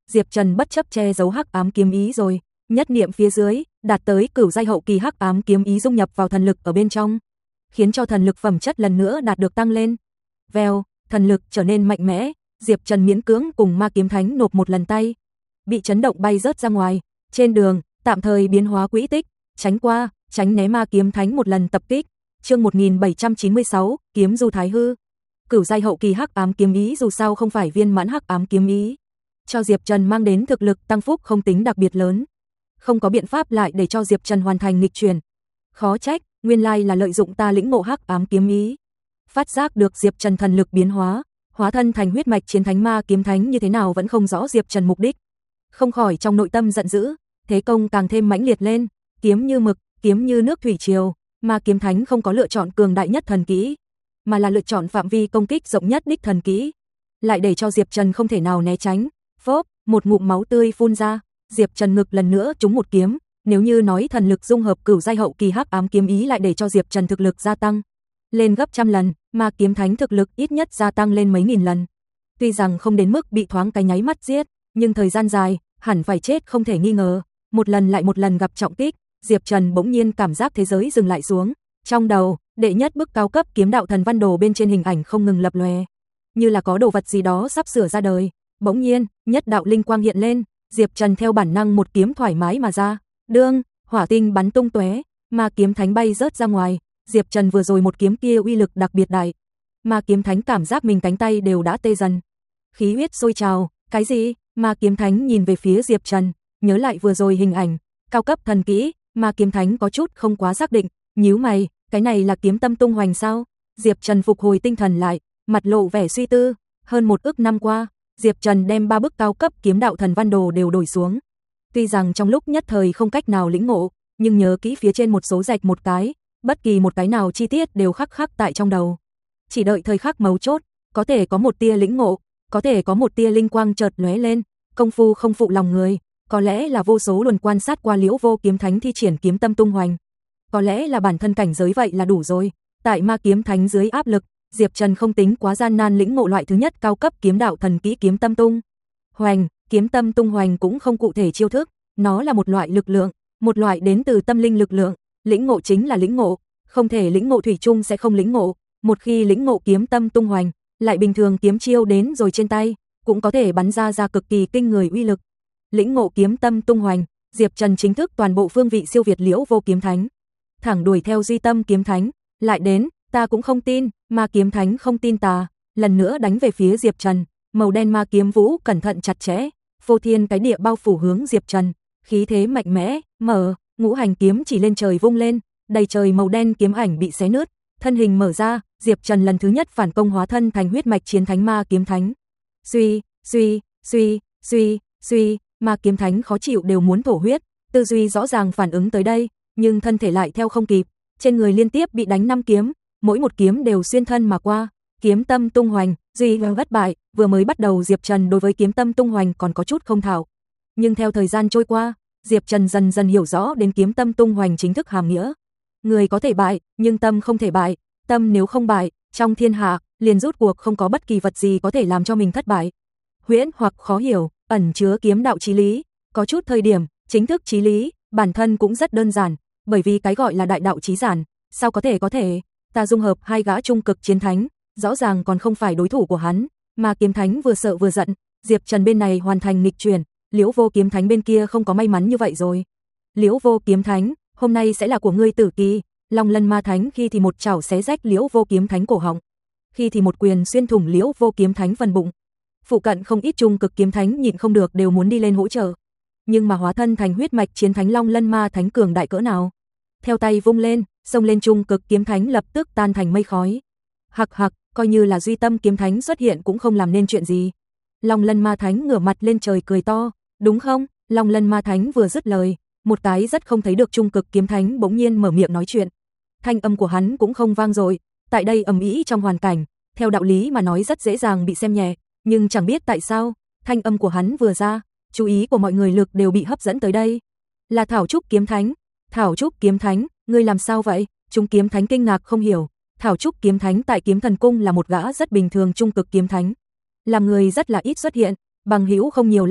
Speaker 1: Diệp Trần bất chấp che giấu hắc ám kiếm ý rồi, nhất niệm phía dưới, đạt tới cửu giai hậu kỳ hắc ám kiếm ý dung nhập vào thần lực ở bên trong, khiến cho thần lực phẩm chất lần nữa đạt được tăng lên. Vèo, thần lực trở nên mạnh mẽ, Diệp Trần miễn cưỡng cùng Ma Kiếm Thánh nộp một lần tay, bị chấn động bay rớt ra ngoài, trên đường, tạm thời biến hóa quỹ tích, tránh qua, tránh né Ma Kiếm Thánh một lần tập kích. Chương một nghìn bảy trăm chín mươi sáu, kiếm du thái hư. Cửu giai hậu kỳ hắc ám kiếm ý dù sao không phải viên mãn hắc ám kiếm ý, cho Diệp Trần mang đến thực lực tăng phúc không tính đặc biệt lớn, không có biện pháp lại để cho Diệp Trần hoàn thành nghịch chuyển. Khó trách, nguyên lai là lợi dụng ta lĩnh ngộ hắc ám kiếm ý. Phát giác được Diệp Trần thần lực biến hóa, hóa thân thành huyết mạch chiến thánh Ma Kiếm Thánh như thế nào vẫn không rõ Diệp Trần mục đích, không khỏi trong nội tâm giận dữ, thế công càng thêm mãnh liệt lên, kiếm như mực, kiếm như nước thủy triều. Ma Kiếm Thánh không có lựa chọn cường đại nhất thần kỹ, mà là lựa chọn phạm vi công kích rộng nhất đích thần kỹ, lại để cho Diệp Trần không thể nào né tránh. Phốp, một ngụm máu tươi phun ra, Diệp Trần ngực lần nữa trúng một kiếm. Nếu như nói thần lực dung hợp cửu giai hậu kỳ hắc ám kiếm ý lại để cho Diệp Trần thực lực gia tăng lên gấp trăm lần, Ma Kiếm Thánh thực lực ít nhất gia tăng lên mấy nghìn lần. Tuy rằng không đến mức bị thoáng cái nháy mắt giết, nhưng thời gian dài, hẳn phải chết không thể nghi ngờ. Một lần lại một lần gặp trọng kích, Diệp Trần bỗng nhiên cảm giác thế giới dừng lại xuống. Trong đầu, đệ nhất bức cao cấp kiếm đạo thần văn đồ bên trên hình ảnh không ngừng lập lòe, như là có đồ vật gì đó sắp sửa ra đời. Bỗng nhiên, nhất đạo linh quang hiện lên, Diệp Trần theo bản năng một kiếm thoải mái mà ra. Đương, hỏa tinh bắn tung tóe, Ma Kiếm Thánh bay rớt ra ngoài. Diệp Trần vừa rồi một kiếm kia uy lực đặc biệt đại, Ma Kiếm Thánh cảm giác mình cánh tay đều đã tê dần, khí huyết sôi trào. Cái gì? Ma Kiếm Thánh nhìn về phía Diệp Trần, nhớ lại vừa rồi hình ảnh, cao cấp thần kỹ. Ma Kiếm Thánh có chút không quá xác định, nhíu mày, cái này là kiếm tâm tung hoành sao? Diệp Trần phục hồi tinh thần lại, mặt lộ vẻ suy tư. Hơn một ức năm qua, Diệp Trần đem ba bức cao cấp kiếm đạo thần văn đồ đều đổi xuống. Tuy rằng trong lúc nhất thời không cách nào lĩnh ngộ, nhưng nhớ kỹ phía trên một số rạch một cái, bất kỳ một cái nào chi tiết đều khắc khắc tại trong đầu. Chỉ đợi thời khắc mấu chốt, có thể có một tia lĩnh ngộ, có thể có một tia linh quang chợt lóe lên, công phu không phụ lòng người, có lẽ là vô số luân quan sát qua Liễu Vô Kiếm Thánh thi triển kiếm tâm tung hoành, có lẽ là bản thân cảnh giới vậy là đủ rồi. Tại Ma Kiếm Thánh dưới áp lực, Diệp Trần không tính quá gian nan lĩnh ngộ loại thứ nhất cao cấp kiếm đạo thần kỹ kiếm tâm tung hoành. Kiếm tâm tung hoành cũng không cụ thể chiêu thức, nó là một loại lực lượng, một loại đến từ tâm linh lực lượng. Lĩnh ngộ chính là lĩnh ngộ, không thể lĩnh ngộ thủy chung sẽ không lĩnh ngộ. Một khi lĩnh ngộ kiếm tâm tung hoành, lại bình thường kiếm chiêu đến rồi trên tay, cũng có thể bắn ra ra cực kỳ kinh người uy lực. Lĩnh ngộ kiếm tâm tung hoành, Diệp Trần chính thức toàn bộ phương vị siêu việt Liễu Vô Kiếm Thánh, thẳng đuổi theo Duy Tâm Kiếm Thánh. Lại đến, ta cũng không tin. Ma Kiếm Thánh không tin ta, lần nữa đánh về phía Diệp Trần. Màu đen ma kiếm vũ cẩn thận chặt chẽ, phô thiên cái địa bao phủ hướng Diệp Trần, khí thế mạnh mẽ, mở, ngũ hành kiếm chỉ lên trời vung lên, đầy trời màu đen kiếm ảnh bị xé nứt, thân hình mở ra, Diệp Trần lần thứ nhất phản công hóa thân thành huyết mạch chiến thánh Ma Kiếm Thánh. Suy, suy, suy, suy, suy, Ma Kiếm Thánh khó chịu đều muốn thổ huyết, tư duy rõ ràng phản ứng tới đây, nhưng thân thể lại theo không kịp, trên người liên tiếp bị đánh năm kiếm, mỗi một kiếm đều xuyên thân mà qua. Kiếm tâm tung hoành, duy bất bại. Vừa mới bắt đầu Diệp Trần đối với kiếm tâm tung hoành còn có chút không thạo, nhưng theo thời gian trôi qua, Diệp Trần dần dần hiểu rõ đến kiếm tâm tung hoành chính thức hàm nghĩa. Người có thể bại, nhưng tâm không thể bại. Tâm nếu không bại, trong thiên hạ liền rút cuộc không có bất kỳ vật gì có thể làm cho mình thất bại. Huyễn hoặc khó hiểu, ẩn chứa kiếm đạo chí lý, có chút thời điểm, chính thức chí lý bản thân cũng rất đơn giản, bởi vì cái gọi là đại đạo chí giản, sao có thể có thể, ta dung hợp hai gã trung cực chiến thánh, rõ ràng còn không phải đối thủ của hắn. Mà Kiếm Thánh vừa sợ vừa giận, Diệp Trần bên này hoàn thành nghịch chuyển, Liễu Vô Kiếm Thánh bên kia không có may mắn như vậy rồi. Liễu Vô Kiếm Thánh, hôm nay sẽ là của ngươi tử kỳ. Long Lân Ma Thánh khi thì một chảo xé rách Liễu Vô Kiếm Thánh cổ họng, khi thì một quyền xuyên thủng Liễu Vô Kiếm Thánh phần bụng. Phụ cận không ít trung cực kiếm thánh nhịn không được đều muốn đi lên hỗ trợ, nhưng mà hóa thân thành huyết mạch chiến thánh Long Lân Ma Thánh cường đại cỡ nào, theo tay vung lên, xông lên trung cực kiếm thánh lập tức tan thành mây khói. Hặc hặc, coi như là Duy Tâm Kiếm Thánh xuất hiện cũng không làm nên chuyện gì. Long Lân Ma Thánh ngửa mặt lên trời cười to, đúng không? Long Lân Ma Thánh vừa dứt lời, một cái rất không thấy được trung cực kiếm thánh bỗng nhiên mở miệng nói chuyện. Thanh âm của hắn cũng không vang dội, tại đây ầm ĩ trong hoàn cảnh, theo đạo lý mà nói rất dễ dàng bị xem nhẹ, nhưng chẳng biết tại sao, thanh âm của hắn vừa ra, chú ý của mọi người lực đều bị hấp dẫn tới đây. Là Thảo Trúc Kiếm Thánh. Thảo Trúc Kiếm Thánh, ngươi làm sao vậy? Chúng kiếm thánh kinh ngạc không hiểu. Thảo Trúc Kiếm Thánh tại Kiếm Thần Cung là một gã rất bình thường trung cực kiếm thánh, làm người rất là ít xuất hiện, bằng hữu không nhiều lắm,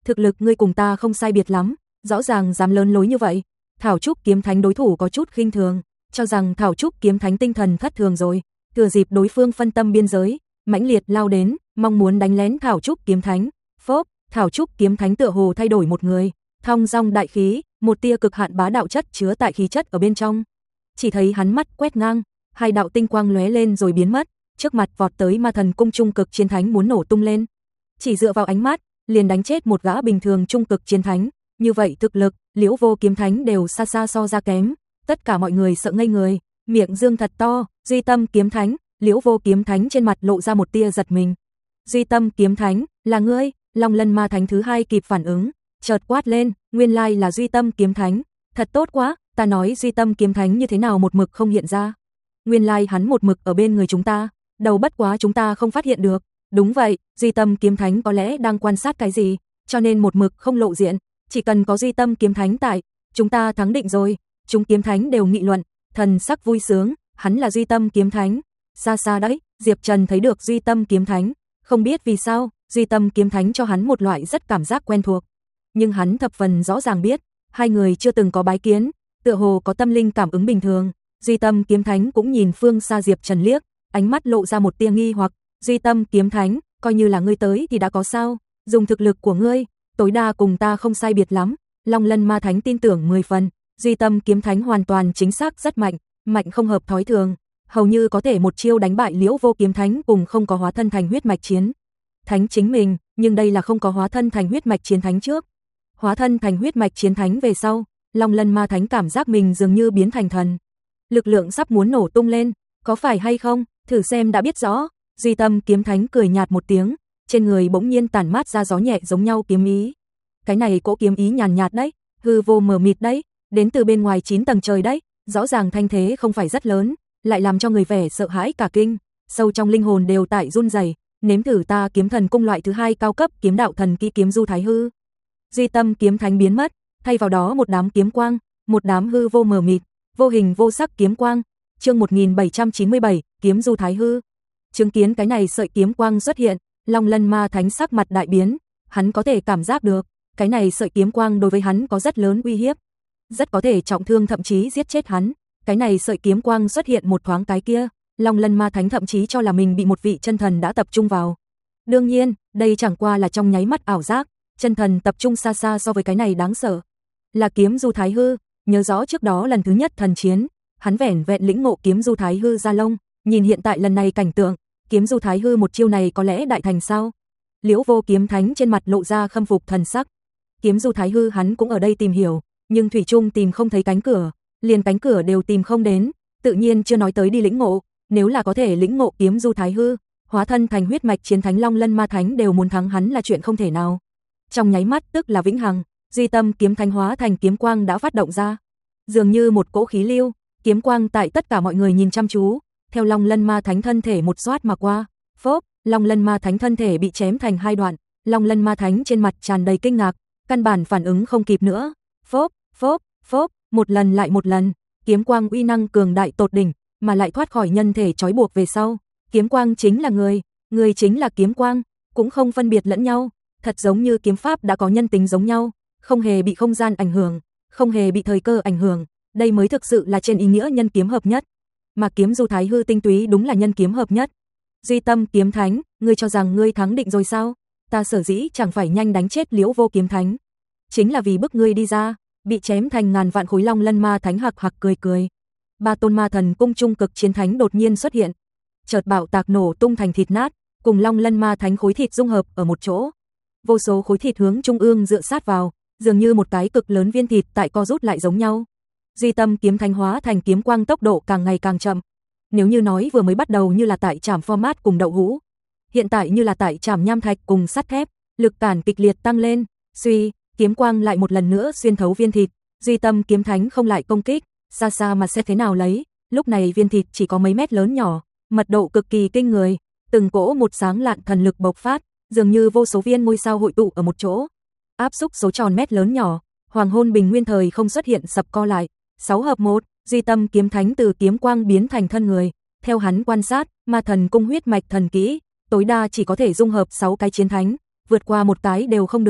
Speaker 1: thực lực ngươi cùng ta không sai biệt lắm, rõ ràng dám lớn lối như vậy. Thảo Trúc kiếm thánh đối thủ có chút khinh thường, cho rằng Thảo Trúc kiếm thánh tinh thần thất thường rồi, thừa dịp đối phương phân tâm biên giới, mãnh liệt lao đến, mong muốn đánh lén Thảo Trúc kiếm thánh. Phốp, Thảo Trúc kiếm thánh tựa hồ thay đổi một người, thong dong đại khí, một tia cực hạn bá đạo chất chứa tại khí chất ở bên trong. Chỉ thấy hắn mắt quét ngang, hai đạo tinh quang lóe lên rồi biến mất, trước mặt vọt tới Ma Thần cung trung cực chiến thánh muốn nổ tung lên. Chỉ dựa vào ánh mắt, liền đánh chết một gã bình thường trung cực chiến thánh, như vậy thực lực, Liễu Vô kiếm thánh đều xa xa so ra kém. Tất cả mọi người sợ ngây người, miệng dương thật to, Duy Tâm kiếm thánh, Liễu Vô kiếm thánh trên mặt lộ ra một tia giật mình. Duy Tâm kiếm thánh, là ngươi? Long Lân ma thánh thứ hai kịp phản ứng, chợt quát lên, nguyên lai là Duy Tâm kiếm thánh, thật tốt quá, ta nói Duy Tâm kiếm thánh như thế nào một mực không hiện ra. Nguyên lai hắn một mực ở bên người chúng ta, đầu bất quá chúng ta không phát hiện được. Đúng vậy, Duy Tâm kiếm thánh có lẽ đang quan sát cái gì, cho nên một mực không lộ diện, chỉ cần có Duy Tâm kiếm thánh tại, chúng ta thắng định rồi. Chúng kiếm thánh đều nghị luận, thần sắc vui sướng, hắn là Duy Tâm kiếm thánh. Xa xa đấy, Diệp Trần thấy được Duy Tâm kiếm thánh, không biết vì sao, Duy Tâm kiếm thánh cho hắn một loại rất cảm giác quen thuộc. Nhưng hắn thập phần rõ ràng biết, hai người chưa từng có bái kiến, tựa hồ có tâm linh cảm ứng bình thường. Duy Tâm kiếm thánh cũng nhìn phương xa Diệp Trần liếc, ánh mắt lộ ra một tia nghi hoặc, Duy Tâm kiếm thánh, coi như là ngươi tới thì đã có sao, dùng thực lực của ngươi, tối đa cùng ta không sai biệt lắm. Long Lân ma thánh tin tưởng mười phần, Duy Tâm kiếm thánh hoàn toàn chính xác rất mạnh, mạnh không hợp thói thường, hầu như có thể một chiêu đánh bại Liễu Vô kiếm thánh cùng không có hóa thân thành huyết mạch chiến thánh chính mình, nhưng đây là không có hóa thân thành huyết mạch chiến thánh trước. Hóa thân thành huyết mạch chiến thánh về sau, Long Lân ma thánh cảm giác mình dường như biến thành thần. Lực lượng sắp muốn nổ tung lên, có phải hay không, thử xem đã biết rõ. Duy Tâm kiếm thánh cười nhạt một tiếng, trên người bỗng nhiên tản mát ra gió nhẹ giống nhau kiếm ý. Cái này cỗ kiếm ý nhàn nhạt đấy, hư vô mờ mịt đấy, đến từ bên ngoài chín tầng trời đấy, rõ ràng thanh thế không phải rất lớn, lại làm cho người vẻ sợ hãi cả kinh, sâu trong linh hồn đều tại run rẩy. Nếm thử ta kiếm thần cung loại thứ hai cao cấp kiếm đạo thần kỹ kiếm du thái hư. Duy Tâm kiếm thánh biến mất, thay vào đó một đám kiếm quang, một đám hư vô mờ mịt, vô hình vô sắc kiếm quang. Chương một nghìn bảy trăm chín mươi bảy, kiếm du thái hư. Chứng kiến cái này sợi kiếm quang xuất hiện, Long Lân ma thánh sắc mặt đại biến, hắn có thể cảm giác được, cái này sợi kiếm quang đối với hắn có rất lớn uy hiếp, rất có thể trọng thương thậm chí giết chết hắn. Cái này sợi kiếm quang xuất hiện một thoáng cái kia, Long Lân ma thánh thậm chí cho là mình bị một vị chân thần đã tập trung vào. Đương nhiên, đây chẳng qua là trong nháy mắt ảo giác, chân thần tập trung xa xa so với cái này đáng sợ. Là kiếm du thái hư, nhớ rõ trước đó lần thứ nhất thần chiến, hắn vẻn vẹn lĩnh ngộ kiếm du thái hư ra lông, nhìn hiện tại lần này cảnh tượng, kiếm du thái hư một chiêu này có lẽ đại thành sao? Liễu Vô kiếm thánh trên mặt lộ ra khâm phục thần sắc. Kiếm du thái hư hắn cũng ở đây tìm hiểu, nhưng thủy chung tìm không thấy cánh cửa, liền cánh cửa đều tìm không đến, tự nhiên chưa nói tới đi lĩnh ngộ. Nếu là có thể lĩnh ngộ kiếm du thái hư, hóa thân thành huyết mạch chiến thánh Long Lân ma thánh đều muốn thắng hắn là chuyện không thể nào. Trong nháy mắt tức là vĩnh hằng, Duy Tâm kiếm thánh hóa thành kiếm quang đã phát động ra, dường như một cỗ khí lưu, kiếm quang tại tất cả mọi người nhìn chăm chú, theo Long Lân ma thánh thân thể một xoát mà qua. Phốp, Long Lân ma thánh thân thể bị chém thành hai đoạn, Long Lân ma thánh trên mặt tràn đầy kinh ngạc, căn bản phản ứng không kịp nữa. Phốp, phốp, phốp, một lần lại một lần, kiếm quang uy năng cường đại tột đỉnh, mà lại thoát khỏi nhân thể trói buộc về sau, kiếm quang chính là người, người chính là kiếm quang, cũng không phân biệt lẫn nhau, thật giống như kiếm pháp đã có nhân tính giống nhau, không hề bị không gian ảnh hưởng, không hề bị thời cơ ảnh hưởng, đây mới thực sự là trên ý nghĩa nhân kiếm hợp nhất. Mà kiếm du thái hư tinh túy đúng là nhân kiếm hợp nhất. Duy Tâm kiếm thánh, ngươi cho rằng ngươi thắng định rồi sao? Ta sở dĩ chẳng phải nhanh đánh chết Liễu Vô kiếm thánh, chính là vì bức ngươi đi ra, bị chém thành ngàn vạn khối. Long Lân ma thánh hạc hạc cười cười. Ba tôn ma thần cung trung cực chiến thánh đột nhiên xuất hiện, chợt bạo tạc nổ tung thành thịt nát, cùng Long Lân ma thánh khối thịt dung hợp ở một chỗ. Vô số khối thịt hướng trung ương dựa sát vào, dường như một cái cực lớn viên thịt tại co rút lại giống nhau. Duy Tâm kiếm thánh hóa thành kiếm quang tốc độ càng ngày càng chậm. Nếu như nói vừa mới bắt đầu như là tại chạm format cùng đậu hũ, hiện tại như là tại chạm nham thạch cùng sắt thép, lực cản kịch liệt tăng lên. Suy, kiếm quang lại một lần nữa xuyên thấu viên thịt, Duy Tâm kiếm thánh không lại công kích, xa xa mà sẽ thế nào lấy. Lúc này viên thịt chỉ có mấy mét lớn nhỏ, mật độ cực kỳ kinh người, từng cỗ một sáng lạn thần lực bộc phát, dường như vô số viên ngôi sao hội tụ ở một chỗ, áp xúc số tròn mét lớn nhỏ. Hoàng hôn bình nguyên thời không xuất hiện sập co lại, sáu hợp một, Duy Tâm kiếm thánh từ kiếm quang biến thành thân người. Theo hắn quan sát, ma thần cung huyết mạch thần kỹ, tối đa chỉ có thể dung hợp sáu cái chiến thánh, vượt qua một cái đều không được.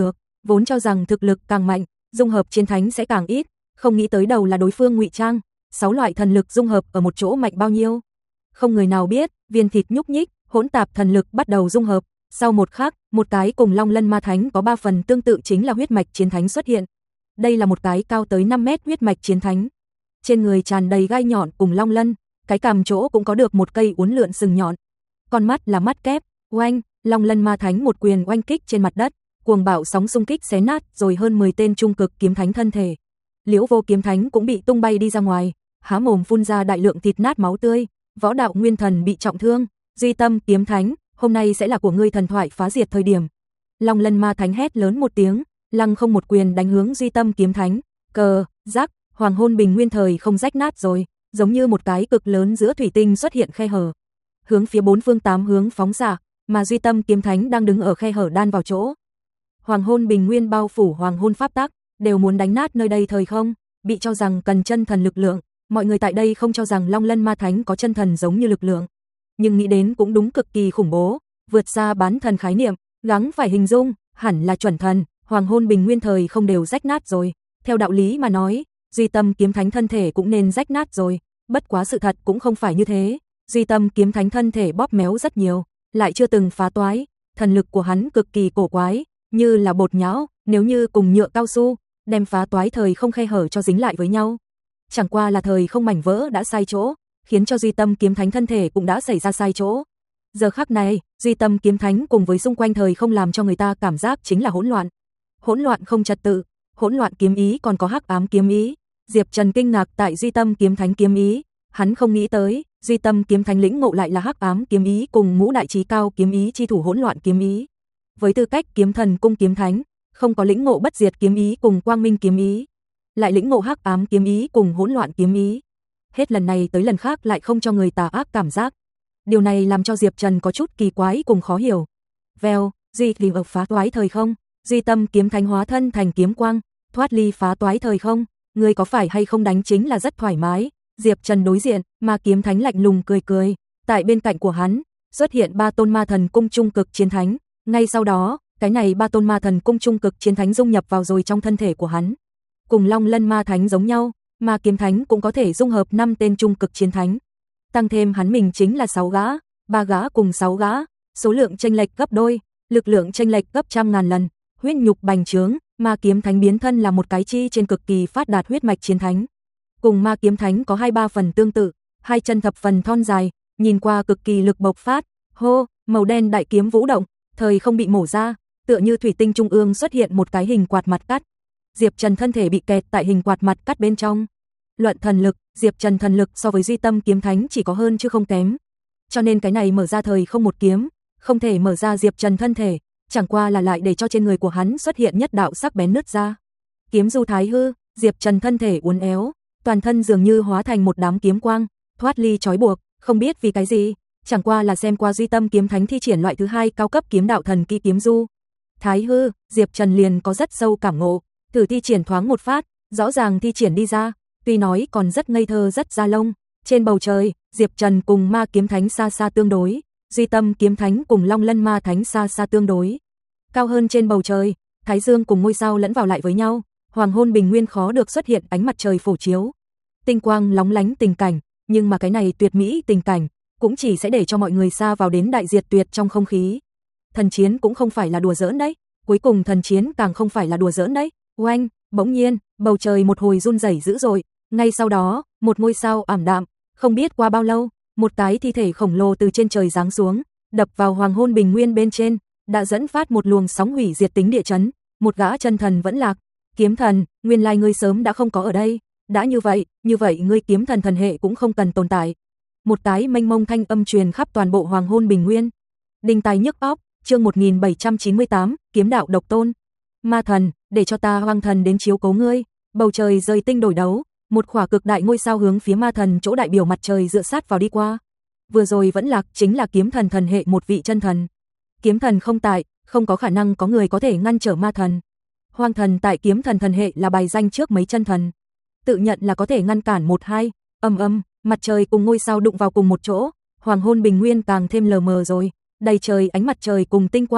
Speaker 1: vốn cho rằng thực lực càng mạnh, dung hợp chiến thánh sẽ càng ít, không nghĩ tới đầu là đối phương ngụy trang, sáu loại thần lực dung hợp ở một chỗ mạnh bao nhiêu. Không người nào biết, viên thịt nhúc nhích, hỗn tạp thần lực bắt đầu dung hợp, sau một khắc, một cái cùng Long Lân Ma Thánh có ba phần tương tự chính là huyết mạch chiến thánh xuất hiện. Đây là một cái cao tới năm mét huyết mạch chiến thánh. Trên người tràn đầy gai nhọn cùng long lân, cái cằm chỗ cũng có được một cây uốn lượn sừng nhọn. Con mắt là mắt kép, oanh, Long Lân Ma Thánh một quyền oanh kích trên mặt đất, cuồng bạo sóng xung kích xé nát rồi hơn mười tên trung cực kiếm thánh thân thể. Liễu Vô Kiếm Thánh cũng bị tung bay đi ra ngoài, há mồm phun ra đại lượng thịt nát máu tươi, Võ Đạo Nguyên Thần bị trọng thương, Duy Tâm Kiếm Thánh, hôm nay sẽ là của ngươi thần thoại phá diệt thời điểm. Long Lân Ma Thánh hét lớn một tiếng, lăng không một quyền đánh hướng Duy Tâm Kiếm Thánh, cờ, rắc, Hoàng Hôn Bình Nguyên thời không rách nát rồi, giống như một cái cực lớn giữa thủy tinh xuất hiện khe hở, hướng phía bốn phương tám hướng phóng xạ, mà Duy Tâm Kiếm Thánh đang đứng ở khe hở đan vào chỗ. Hoàng Hôn Bình Nguyên bao phủ Hoàng Hôn pháp tắc, đều muốn đánh nát nơi đây thời không, bị cho rằng cần chân thần lực lượng, mọi người tại đây không cho rằng Long Lân Ma Thánh có chân thần giống như lực lượng, nhưng nghĩ đến cũng đúng cực kỳ khủng bố, vượt xa bán thần khái niệm, gắng phải hình dung, hẳn là chuẩn thần, Hoàng Hôn Bình Nguyên thời không đều rách nát rồi, theo đạo lý mà nói, Duy Tâm Kiếm Thánh thân thể cũng nên rách nát rồi, bất quá sự thật cũng không phải như thế, Duy Tâm Kiếm Thánh thân thể bóp méo rất nhiều, lại chưa từng phá toái, thần lực của hắn cực kỳ cổ quái, như là bột nhão, nếu như cùng nhựa cao su, đem phá toái thời không khe hở cho dính lại với nhau. Chẳng qua là thời không mảnh vỡ đã sai chỗ, khiến cho Duy Tâm Kiếm Thánh thân thể cũng đã xảy ra sai chỗ. Giờ khắc này, Duy Tâm Kiếm Thánh cùng với xung quanh thời không làm cho người ta cảm giác chính là hỗn loạn. Hỗn loạn không trật tự, hỗn loạn kiếm ý còn có hắc ám kiếm ý. Diệp Trần kinh ngạc tại Duy Tâm Kiếm Thánh kiếm ý, hắn không nghĩ tới, Duy Tâm Kiếm Thánh lĩnh ngộ lại là hắc ám kiếm ý cùng ngũ đại chí cao kiếm ý chi thủ hỗn loạn kiếm ý. Với tư cách kiếm thần cung kiếm thánh, không có lĩnh ngộ bất diệt kiếm ý cùng quang minh kiếm ý, lại lĩnh ngộ hắc ám kiếm ý cùng hỗn loạn kiếm ý. Hết lần này tới lần khác lại không cho người tà ác cảm giác. Điều này làm cho Diệp Trần có chút kỳ quái cùng khó hiểu. Vèo, Duy Ly ở phá toái thời không, Duy Tâm Kiếm Thánh hóa thân thành kiếm quang, thoát ly phá toái thời không, người có phải hay không đánh chính là rất thoải mái. Diệp Trần đối diện, mà Kiếm Thánh lạnh lùng cười cười, tại bên cạnh của hắn xuất hiện ba tôn ma thần cung trung cực chiến thánh, ngay sau đó, cái này ba tôn ma thần cung trung cực chiến thánh dung nhập vào rồi trong thân thể của hắn. Cùng Long Lân Ma Thánh giống nhau, mà Kiếm Thánh cũng có thể dung hợp năm tên trung cực chiến thánh. Tăng thêm hắn mình chính là sáu gã, ba gã cùng sáu gã, số lượng chênh lệch gấp đôi, lực lượng chênh lệch gấp trăm ngàn lần, huyết nhục bành trướng, ma Kiếm Thánh biến thân là một cái chi trên cực kỳ phát đạt huyết mạch chiến thánh. Cùng ma Kiếm Thánh có hai ba phần tương tự, hai chân thập phần thon dài, nhìn qua cực kỳ lực bộc phát, hô, màu đen đại kiếm vũ động, thời không bị mổ ra, tựa như thủy tinh trung ương xuất hiện một cái hình quạt mặt cắt. Diệp Trần thân thể bị kẹt tại hình quạt mặt cắt bên trong. Luận thần lực, Diệp Trần thần lực so với Duy Tâm Kiếm Thánh chỉ có hơn chứ không kém. Cho nên cái này mở ra thời không một kiếm, không thể mở ra Diệp Trần thân thể, chẳng qua là lại để cho trên người của hắn xuất hiện nhất đạo sắc bén nứt ra. Kiếm du thái hư, Diệp Trần thân thể uốn éo, toàn thân dường như hóa thành một đám kiếm quang, thoát ly trói buộc, không biết vì cái gì, chẳng qua là xem qua Duy Tâm Kiếm Thánh thi triển loại thứ hai cao cấp kiếm đạo thần kỹ kiếm du thái hư, Diệp Trần liền có rất sâu cảm ngộ, thử thi triển thoáng một phát, rõ ràng thi triển đi ra, tuy nói còn rất ngây thơ rất da lông. Trên bầu trời, Diệp Trần cùng ma Kiếm Thánh xa xa tương đối, Duy Tâm Kiếm Thánh cùng Long Lân Ma Thánh xa xa tương đối. Cao hơn trên bầu trời, Thái Dương cùng ngôi sao lẫn vào lại với nhau, Hoàng Hôn Bình Nguyên khó được xuất hiện ánh mặt trời phổ chiếu. Tinh quang lóng lánh tình cảnh, nhưng mà cái này tuyệt mỹ tình cảnh, cũng chỉ sẽ để cho mọi người xa vào đến đại diệt tuyệt trong không khí. Thần chiến cũng không phải là đùa giỡn đấy, cuối cùng thần chiến càng không phải là đùa giỡn đấy. Oanh, bỗng nhiên, bầu trời một hồi run rẩy dữ dội, ngay sau đó, một ngôi sao ảm đạm, không biết qua bao lâu, một cái thi thể khổng lồ từ trên trời giáng xuống, đập vào Hoàng Hôn Bình Nguyên bên trên, đã dẫn phát một luồng sóng hủy diệt tính địa chấn, một gã chân thần vẫn lạc. Kiếm thần, nguyên lai ngươi sớm đã không có ở đây, đã như vậy, như vậy ngươi kiếm thần thần hệ cũng không cần tồn tại. Một cái mênh mông thanh âm truyền khắp toàn bộ Hoàng Hôn Bình Nguyên. Đinh tai nhức óc, chương một nghìn bảy trăm chín mươi tám, kiếm đạo độc tôn. Ma thần, để cho ta Hoang thần đến chiếu cố ngươi. Bầu trời rơi tinh đổi đấu, một khỏa cực đại ngôi sao hướng phía ma thần chỗ đại biểu mặt trời dựa sát vào đi qua. Vừa rồi vẫn lạc chính là kiếm thần thần hệ một vị chân thần. Kiếm thần không tại, không có khả năng có người có thể ngăn trở ma thần. Hoang thần tại kiếm thần thần hệ là bài danh trước mấy chân thần, tự nhận là có thể ngăn cản một hai. Âm âm, mặt trời cùng ngôi sao đụng vào cùng một chỗ, Hoàng Hôn Bình Nguyên càng thêm lờ mờ rồi, đầy trời ánh mặt trời cùng tinh quang,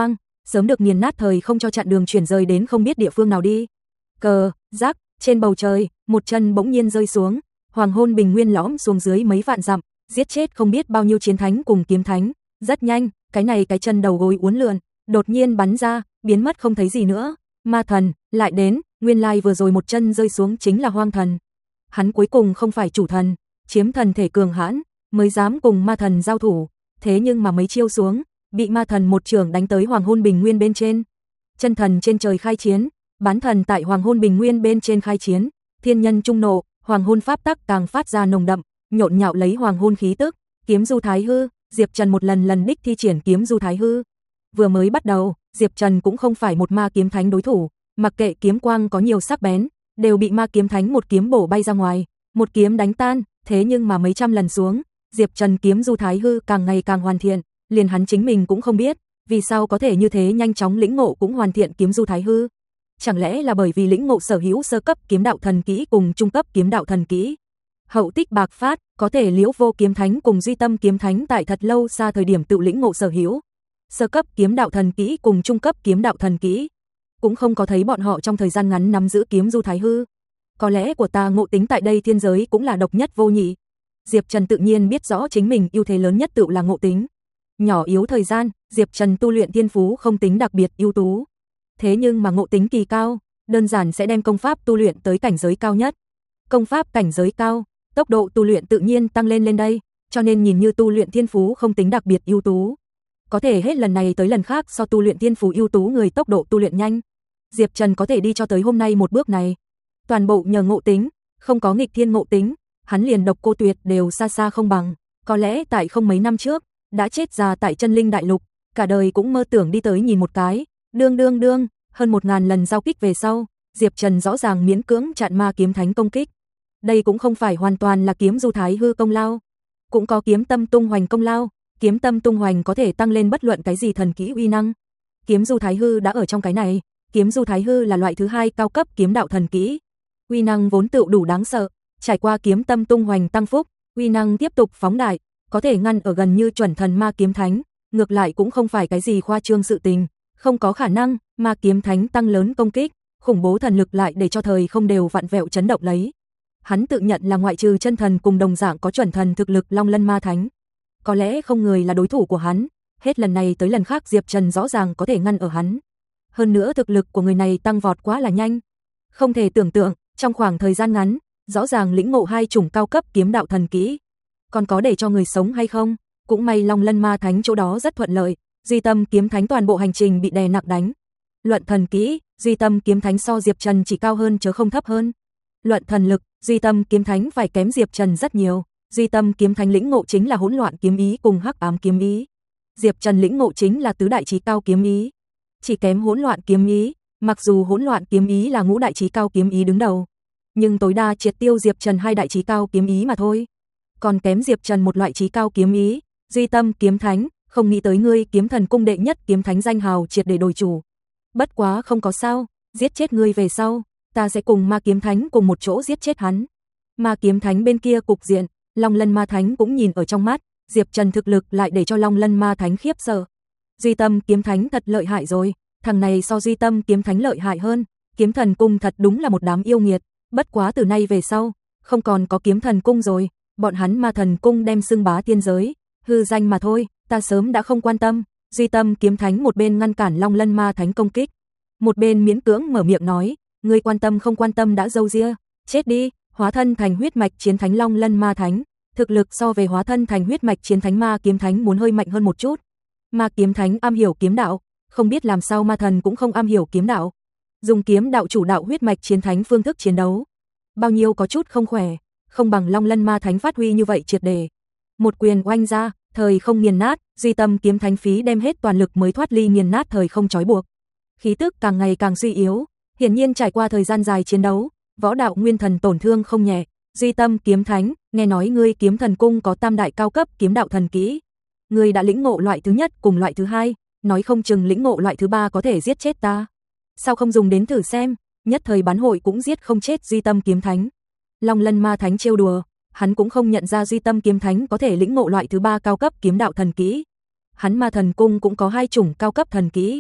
Speaker 1: sớm được nghiền nát thời không cho chặn đường chuyển rời đến không biết địa phương nào đi. Cờ, rắc, trên bầu trời, một chân bỗng nhiên rơi xuống, hoàng hôn bình nguyên lõm xuống dưới mấy vạn dặm, giết chết không biết bao nhiêu chiến thánh cùng kiếm thánh, rất nhanh, cái này cái chân đầu gối uốn lượn, đột nhiên bắn ra, biến mất không thấy gì nữa. Ma thần lại đến, nguyên lai vừa rồi một chân rơi xuống chính là hoang thần. Hắn cuối cùng không phải chủ thần, chiếm thần thể cường hãn, mới dám cùng ma thần giao thủ, thế nhưng mà mấy chiêu xuống, bị ma thần một trường đánh tới hoàng hôn bình nguyên bên trên. Chân thần trên trời khai chiến, bán thần tại hoàng hôn bình nguyên bên trên khai chiến, thiên nhân trung nộ, hoàng hôn pháp tắc càng phát ra nồng đậm, nhộn nhạo lấy hoàng hôn khí tức, kiếm du thái hư, Diệp Trần một lần lần đích thi triển kiếm du thái hư. Vừa mới bắt đầu, Diệp Trần cũng không phải một ma kiếm thánh đối thủ, mặc kệ kiếm quang có nhiều sắc bén, đều bị ma kiếm thánh một kiếm bổ bay ra ngoài, một kiếm đánh tan, thế nhưng mà mấy trăm lần xuống, Diệp Trần kiếm du thái hư càng ngày càng hoàn thiện, liền hắn chính mình cũng không biết, vì sao có thể như thế nhanh chóng lĩnh ngộ cũng hoàn thiện kiếm du thái hư. Chẳng lẽ là bởi vì lĩnh ngộ sở hữu sơ cấp kiếm đạo thần kỹ cùng trung cấp kiếm đạo thần kỹ. Hậu tích bạc phát, có thể Liễu Vô kiếm thánh cùng Duy Tâm kiếm thánh tại thật lâu xa thời điểm tự lĩnh ngộ sở hữu sơ cấp kiếm đạo thần kỹ cùng trung cấp kiếm đạo thần kỹ, cũng không có thấy bọn họ trong thời gian ngắn nắm giữ kiếm du thái hư. Có lẽ của ta ngộ tính tại đây thiên giới cũng là độc nhất vô nhị. Diệp Trần tự nhiên biết rõ chính mình ưu thế lớn nhất tự là ngộ tính. Nhỏ yếu thời gian, Diệp Trần tu luyện thiên phú không tính đặc biệt ưu tú. Thế nhưng mà ngộ tính kỳ cao, đơn giản sẽ đem công pháp tu luyện tới cảnh giới cao nhất. Công pháp cảnh giới cao, tốc độ tu luyện tự nhiên tăng lên lên đây, cho nên nhìn như tu luyện thiên phú không tính đặc biệt ưu tú. Có thể hết lần này tới lần khác so tu luyện thiên phú ưu tú người tốc độ tu luyện nhanh. Diệp Trần có thể đi cho tới hôm nay một bước này, toàn bộ nhờ ngộ tính, không có nghịch thiên ngộ tính, hắn liền độc cô tuyệt đều xa xa không bằng. Có lẽ tại không mấy năm trước, đã chết già tại chân linh đại lục, cả đời cũng mơ tưởng đi tới nhìn một cái. Đương đương đương, hơn một ngàn lần giao kích về sau, Diệp Trần rõ ràng miễn cưỡng chặn ma kiếm thánh công kích. Đây cũng không phải hoàn toàn là kiếm du thái hư công lao, cũng có kiếm tâm tung hoành công lao. Kiếm tâm tung hoành có thể tăng lên bất luận cái gì thần kỹ uy năng. Kiếm du thái hư đã ở trong cái này, kiếm du thái hư là loại thứ hai cao cấp kiếm đạo thần kỹ. Uy năng vốn tự đủ đáng sợ, trải qua kiếm tâm tung hoành tăng phúc, uy năng tiếp tục phóng đại, có thể ngăn ở gần như chuẩn thần ma kiếm thánh, ngược lại cũng không phải cái gì khoa trương sự tình, không có khả năng, ma kiếm thánh tăng lớn công kích, khủng bố thần lực lại để cho thời không đều vặn vẹo chấn động lấy. Hắn tự nhận là ngoại trừ chân thần cùng đồng dạng có chuẩn thần thực lực Long Lân Ma Thánh, có lẽ không người là đối thủ của hắn, hết lần này tới lần khác Diệp Trần rõ ràng có thể ngăn ở hắn. Hơn nữa thực lực của người này tăng vọt quá là nhanh, không thể tưởng tượng, trong khoảng thời gian ngắn, rõ ràng lĩnh ngộ hai chủng cao cấp kiếm đạo thần kỹ. Còn có để cho người sống hay không? Cũng may Long Lân Ma Thánh chỗ đó rất thuận lợi, Duy Tâm kiếm thánh toàn bộ hành trình bị đè nặng đánh. Luận thần kỹ, Duy Tâm kiếm thánh so Diệp Trần chỉ cao hơn chứ không thấp hơn. Luận thần lực, Duy Tâm kiếm thánh phải kém Diệp Trần rất nhiều. Duy Tâm kiếm thánh lĩnh ngộ chính là hỗn loạn kiếm ý cùng hắc ám kiếm ý. Diệp Trần lĩnh ngộ chính là tứ đại chí cao kiếm ý, chỉ kém hỗn loạn kiếm ý, mặc dù hỗn loạn kiếm ý là ngũ đại chí cao kiếm ý đứng đầu, nhưng tối đa triệt tiêu Diệp Trần hai đại chí cao kiếm ý mà thôi. Còn kém Diệp Trần một loại chí cao kiếm ý, Duy Tâm kiếm thánh, không nghĩ tới ngươi kiếm thần cung đệ nhất kiếm thánh danh hào triệt để đổi chủ. Bất quá không có sao, giết chết ngươi về sau, ta sẽ cùng ma kiếm thánh cùng một chỗ giết chết hắn. Ma kiếm thánh bên kia cục diện, Long Lân Ma Thánh cũng nhìn ở trong mắt, Diệp Trần thực lực lại để cho Long Lân Ma Thánh khiếp sợ. Duy Tâm kiếm thánh thật lợi hại rồi, thằng này so Duy Tâm kiếm thánh lợi hại hơn, kiếm thần cung thật đúng là một đám yêu nghiệt, bất quá từ nay về sau, không còn có kiếm thần cung rồi, bọn hắn Ma Thần cung đem xưng bá tiên giới, hư danh mà thôi, ta sớm đã không quan tâm. Duy Tâm kiếm thánh một bên ngăn cản Long Lân Ma Thánh công kích, một bên miễn cưỡng mở miệng nói, ngươi quan tâm không quan tâm đã dâu ria, chết đi. Hóa thân thành huyết mạch chiến thánh Long Lân Ma Thánh, thực lực so về hóa thân thành huyết mạch chiến thánh Ma kiếm thánh muốn hơi mạnh hơn một chút. Ma kiếm thánh am hiểu kiếm đạo, không biết làm sao ma thần cũng không am hiểu kiếm đạo. Dùng kiếm đạo chủ đạo huyết mạch chiến thánh phương thức chiến đấu, bao nhiêu có chút không khỏe, không bằng Long Lân Ma Thánh phát huy như vậy triệt để. Một quyền oanh ra, thời không nghiền nát, Duy Tâm kiếm thánh phí đem hết toàn lực mới thoát ly nghiền nát thời không trói buộc. Khí tức càng ngày càng suy yếu, hiển nhiên trải qua thời gian dài chiến đấu, võ đạo nguyên thần tổn thương không nhẹ. Duy Tâm kiếm thánh, nghe nói ngươi kiếm thần cung có tam đại cao cấp kiếm đạo thần kỹ, ngươi đã lĩnh ngộ loại thứ nhất cùng loại thứ hai, nói không chừng lĩnh ngộ loại thứ ba có thể giết chết ta. Sao không dùng đến thử xem, nhất thời bán hội cũng giết không chết Duy Tâm kiếm thánh. Long Lân Ma Thánh trêu đùa, hắn cũng không nhận ra Duy Tâm kiếm thánh có thể lĩnh ngộ loại thứ ba cao cấp kiếm đạo thần kỹ. Hắn Ma Thần cung cũng có hai chủng cao cấp thần kỹ,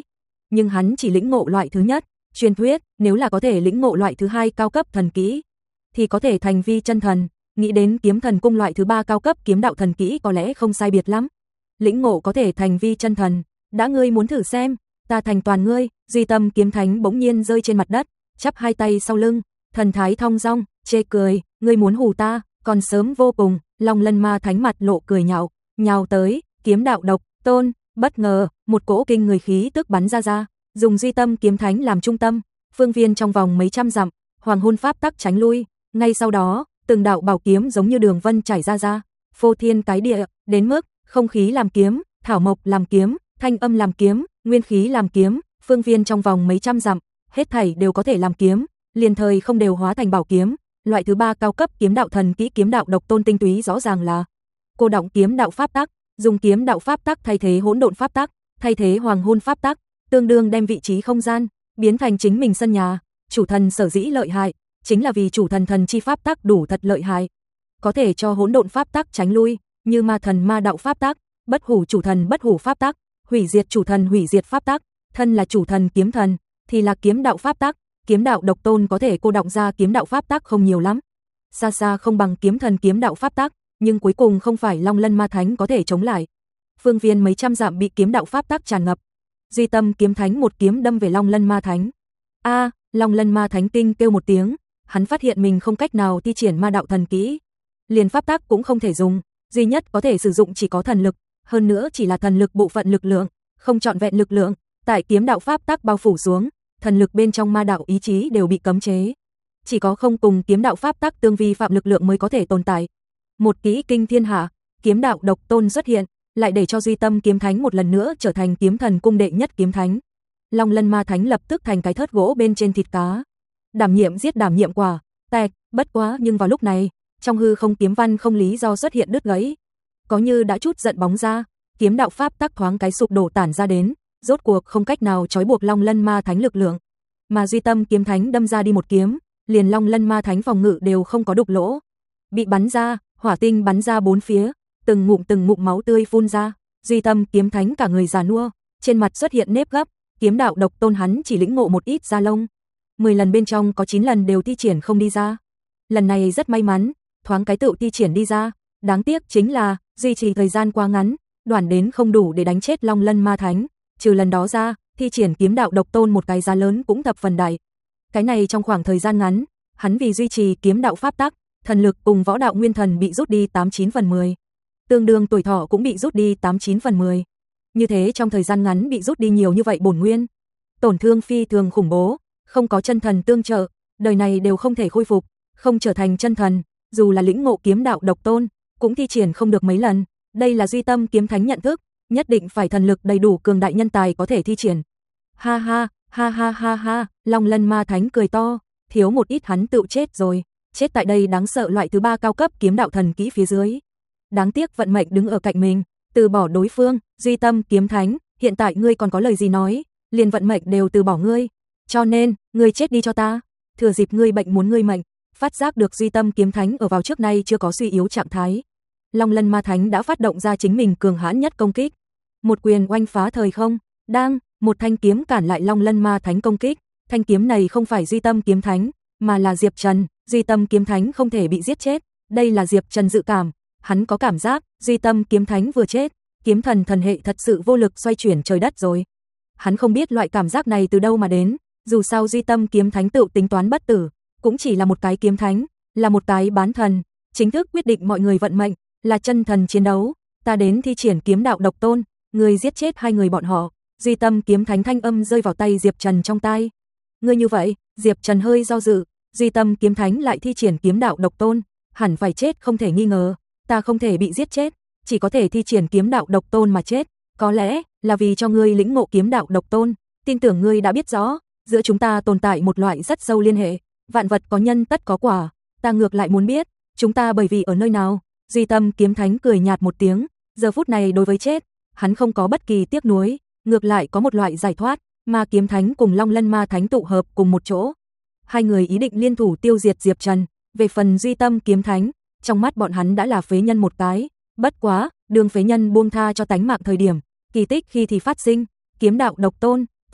Speaker 1: nhưng hắn chỉ lĩnh ngộ loại thứ nhất. Truyền thuyết, nếu là có thể lĩnh ngộ loại thứ hai cao cấp thần kỹ, thì có thể thành vi chân thần. Nghĩ đến kiếm thần cung loại thứ ba cao cấp kiếm đạo thần kỹ có lẽ không sai biệt lắm. Lĩnh ngộ có thể thành vi chân thần, đã ngươi muốn thử xem, ta thành toàn ngươi. Duy Tâm kiếm thánh bỗng nhiên rơi trên mặt đất, chắp hai tay sau lưng, thần thái thong dong, chê cười, ngươi muốn hù ta, còn sớm vô cùng. Long Lân Ma Thánh mặt lộ cười nhạo, nhào tới, kiếm đạo độc tôn. Bất ngờ, một cỗ kinh người khí tức bắn ra ra, dùng Duy Tâm kiếm thánh làm trung tâm, phương viên trong vòng mấy trăm dặm, hoàng hôn pháp tắc tránh lui. Ngay sau đó, từng đạo bảo kiếm giống như đường vân chảy ra ra, phô thiên cái địa, đến mức không khí làm kiếm, thảo mộc làm kiếm, thanh âm làm kiếm, nguyên khí làm kiếm, phương viên trong vòng mấy trăm dặm, hết thảy đều có thể làm kiếm, liền thời không đều hóa thành bảo kiếm. Loại thứ ba cao cấp kiếm đạo thần kỹ kiếm đạo độc tôn tinh túy rõ ràng là cô động kiếm đạo pháp tắc, dùng kiếm đạo pháp tắc thay thế hỗn độn pháp tắc, thay thế hoàng hôn pháp tắc, tương đương đem vị trí không gian biến thành chính mình sân nhà. Chủ thần sở dĩ lợi hại, chính là vì chủ thần thần chi pháp tắc đủ thật lợi hại, có thể cho hỗn độn pháp tắc tránh lui, như ma thần ma đạo pháp tắc, bất hủ chủ thần bất hủ pháp tắc, hủy diệt chủ thần hủy diệt pháp tắc. Thân là chủ thần kiếm thần, thì là kiếm đạo pháp tắc. Kiếm đạo độc tôn có thể cô động ra kiếm đạo pháp tắc không nhiều lắm, xa xa không bằng kiếm thần kiếm đạo pháp tắc, nhưng cuối cùng không phải Long Lân Ma Thánh có thể chống lại. Phương viên mấy trăm dặm bị kiếm đạo pháp tắc tràn ngập. Duy Tâm kiếm thánh một kiếm đâm về Long Lân Ma Thánh. A, Long Lân Ma Thánh kinh kêu một tiếng, hắn phát hiện mình không cách nào thi triển ma đạo thần kỹ, liền pháp tắc cũng không thể dùng, duy nhất có thể sử dụng chỉ có thần lực, hơn nữa chỉ là thần lực bộ phận lực lượng, không trọn vẹn lực lượng. Tại kiếm đạo pháp tắc bao phủ xuống, thần lực bên trong ma đạo ý chí đều bị cấm chế, chỉ có không cùng kiếm đạo pháp tắc tương vi phạm lực lượng mới có thể tồn tại. Một kỹ kinh thiên hạ, kiếm đạo độc tôn xuất hiện, lại để cho Duy Tâm kiếm thánh một lần nữa trở thành kiếm thần cung đệ nhất kiếm thánh. Long Lân Ma Thánh lập tức thành cái thớt gỗ bên trên thịt cá. Đảm nhiệm giết đảm nhiệm quả, tẹt, bất quá nhưng vào lúc này, trong hư không kiếm văn không lý do xuất hiện đứt gãy, có như đã chút giận bóng ra, kiếm đạo pháp tắc thoáng cái sụp đổ tản ra đến, rốt cuộc không cách nào trói buộc Long Lân Ma Thánh lực lượng, mà Duy Tâm kiếm thánh đâm ra đi một kiếm, liền Long Lân Ma Thánh phòng ngự đều không có đục lỗ, bị bắn ra, hỏa tinh bắn ra bốn phía, từng ngụm từng ngụm máu tươi phun ra. Duy Tâm kiếm thánh cả người già nua, trên mặt xuất hiện nếp gấp, kiếm đạo độc tôn hắn chỉ lĩnh ngộ một ít da lông, mười lần bên trong có chín lần đều thi triển không đi ra. Lần này rất may mắn, thoáng cái tựu thi triển đi ra, đáng tiếc chính là duy trì thời gian quá ngắn, đoạn đến không đủ để đánh chết Long Lân Ma Thánh, trừ lần đó ra, thi triển kiếm đạo độc tôn một cái giá lớn cũng thập phần đại. Cái này trong khoảng thời gian ngắn, hắn vì duy trì kiếm đạo pháp tắc, thần lực cùng võ đạo nguyên thần bị rút đi tám chín phần mười, tương đương tuổi thọ cũng bị rút đi tám chín phần mười. Như thế trong thời gian ngắn bị rút đi nhiều như vậy bổn nguyên, tổn thương phi thường khủng bố, không có chân thần tương trợ, đời này đều không thể khôi phục, không trở thành chân thần, dù là lĩnh ngộ kiếm đạo độc tôn, cũng thi triển không được mấy lần. Đây là Duy Tâm kiếm thánh nhận thức, nhất định phải thần lực đầy đủ cường đại nhân tài có thể thi triển. Ha ha, ha ha ha ha, Long Lân Ma Thánh cười to, thiếu một ít hắn tự chết rồi, chết tại đây đáng sợ loại thứ ba cao cấp kiếm đạo thần kỹ phía dưới. Đáng tiếc vận mệnh đứng ở cạnh mình, từ bỏ đối phương. Duy Tâm kiếm thánh, hiện tại ngươi còn có lời gì nói, liền vận mệnh đều từ bỏ ngươi, cho nên, ngươi chết đi cho ta, thừa dịp ngươi bệnh muốn ngươi mệnh. Phát giác được Duy Tâm kiếm thánh ở vào trước nay chưa có suy yếu trạng thái, Long Lân Ma Thánh đã phát động ra chính mình cường hãn nhất công kích, một quyền oanh phá thời không, đang, một thanh kiếm cản lại Long Lân Ma Thánh công kích. Thanh kiếm này không phải Duy Tâm kiếm thánh, mà là Diệp Trần. Duy Tâm kiếm thánh không thể bị giết chết, đây là Diệp Trần dự cảm, hắn có cảm giác, Duy Tâm kiếm thánh vừa chết, kiếm thần thần hệ thật sự vô lực xoay chuyển trời đất rồi. Hắn không biết loại cảm giác này từ đâu mà đến, dù sao Duy Tâm kiếm thánh tự tính toán bất tử, cũng chỉ là một cái kiếm thánh, là một cái bán thần, chính thức quyết định mọi người vận mệnh, là chân thần chiến đấu, ta đến thi triển kiếm đạo độc tôn, người giết chết hai người bọn họ. Duy Tâm kiếm thánh thanh âm rơi vào tay Diệp Trần trong tai. Ngươi như vậy, Diệp Trần hơi do dự, Duy Tâm kiếm thánh lại thi triển kiếm đạo độc tôn, hẳn phải chết không thể nghi ngờ, ta không thể bị giết chết, chỉ có thể thi triển kiếm đạo độc tôn mà chết, có lẽ là vì cho ngươi lĩnh ngộ kiếm đạo độc tôn, tin tưởng ngươi đã biết rõ, giữa chúng ta tồn tại một loại rất sâu liên hệ, vạn vật có nhân tất có quả, ta ngược lại muốn biết, chúng ta bởi vì ở nơi nào. Duy Tâm kiếm thánh cười nhạt một tiếng, giờ phút này đối với chết, hắn không có bất kỳ tiếc nuối, ngược lại có một loại giải thoát. Ma kiếm thánh cùng Long Lân Ma Thánh tụ hợp cùng một chỗ, hai người ý định liên thủ tiêu diệt Diệp Trần. Về phần Duy Tâm kiếm thánh, trong mắt bọn hắn đã là phế nhân một cái, bất quá, đường phế nhân buông tha cho tánh mạng thời điểm, kỳ tích khi thì phát sinh, kiếm đạo độc tôn,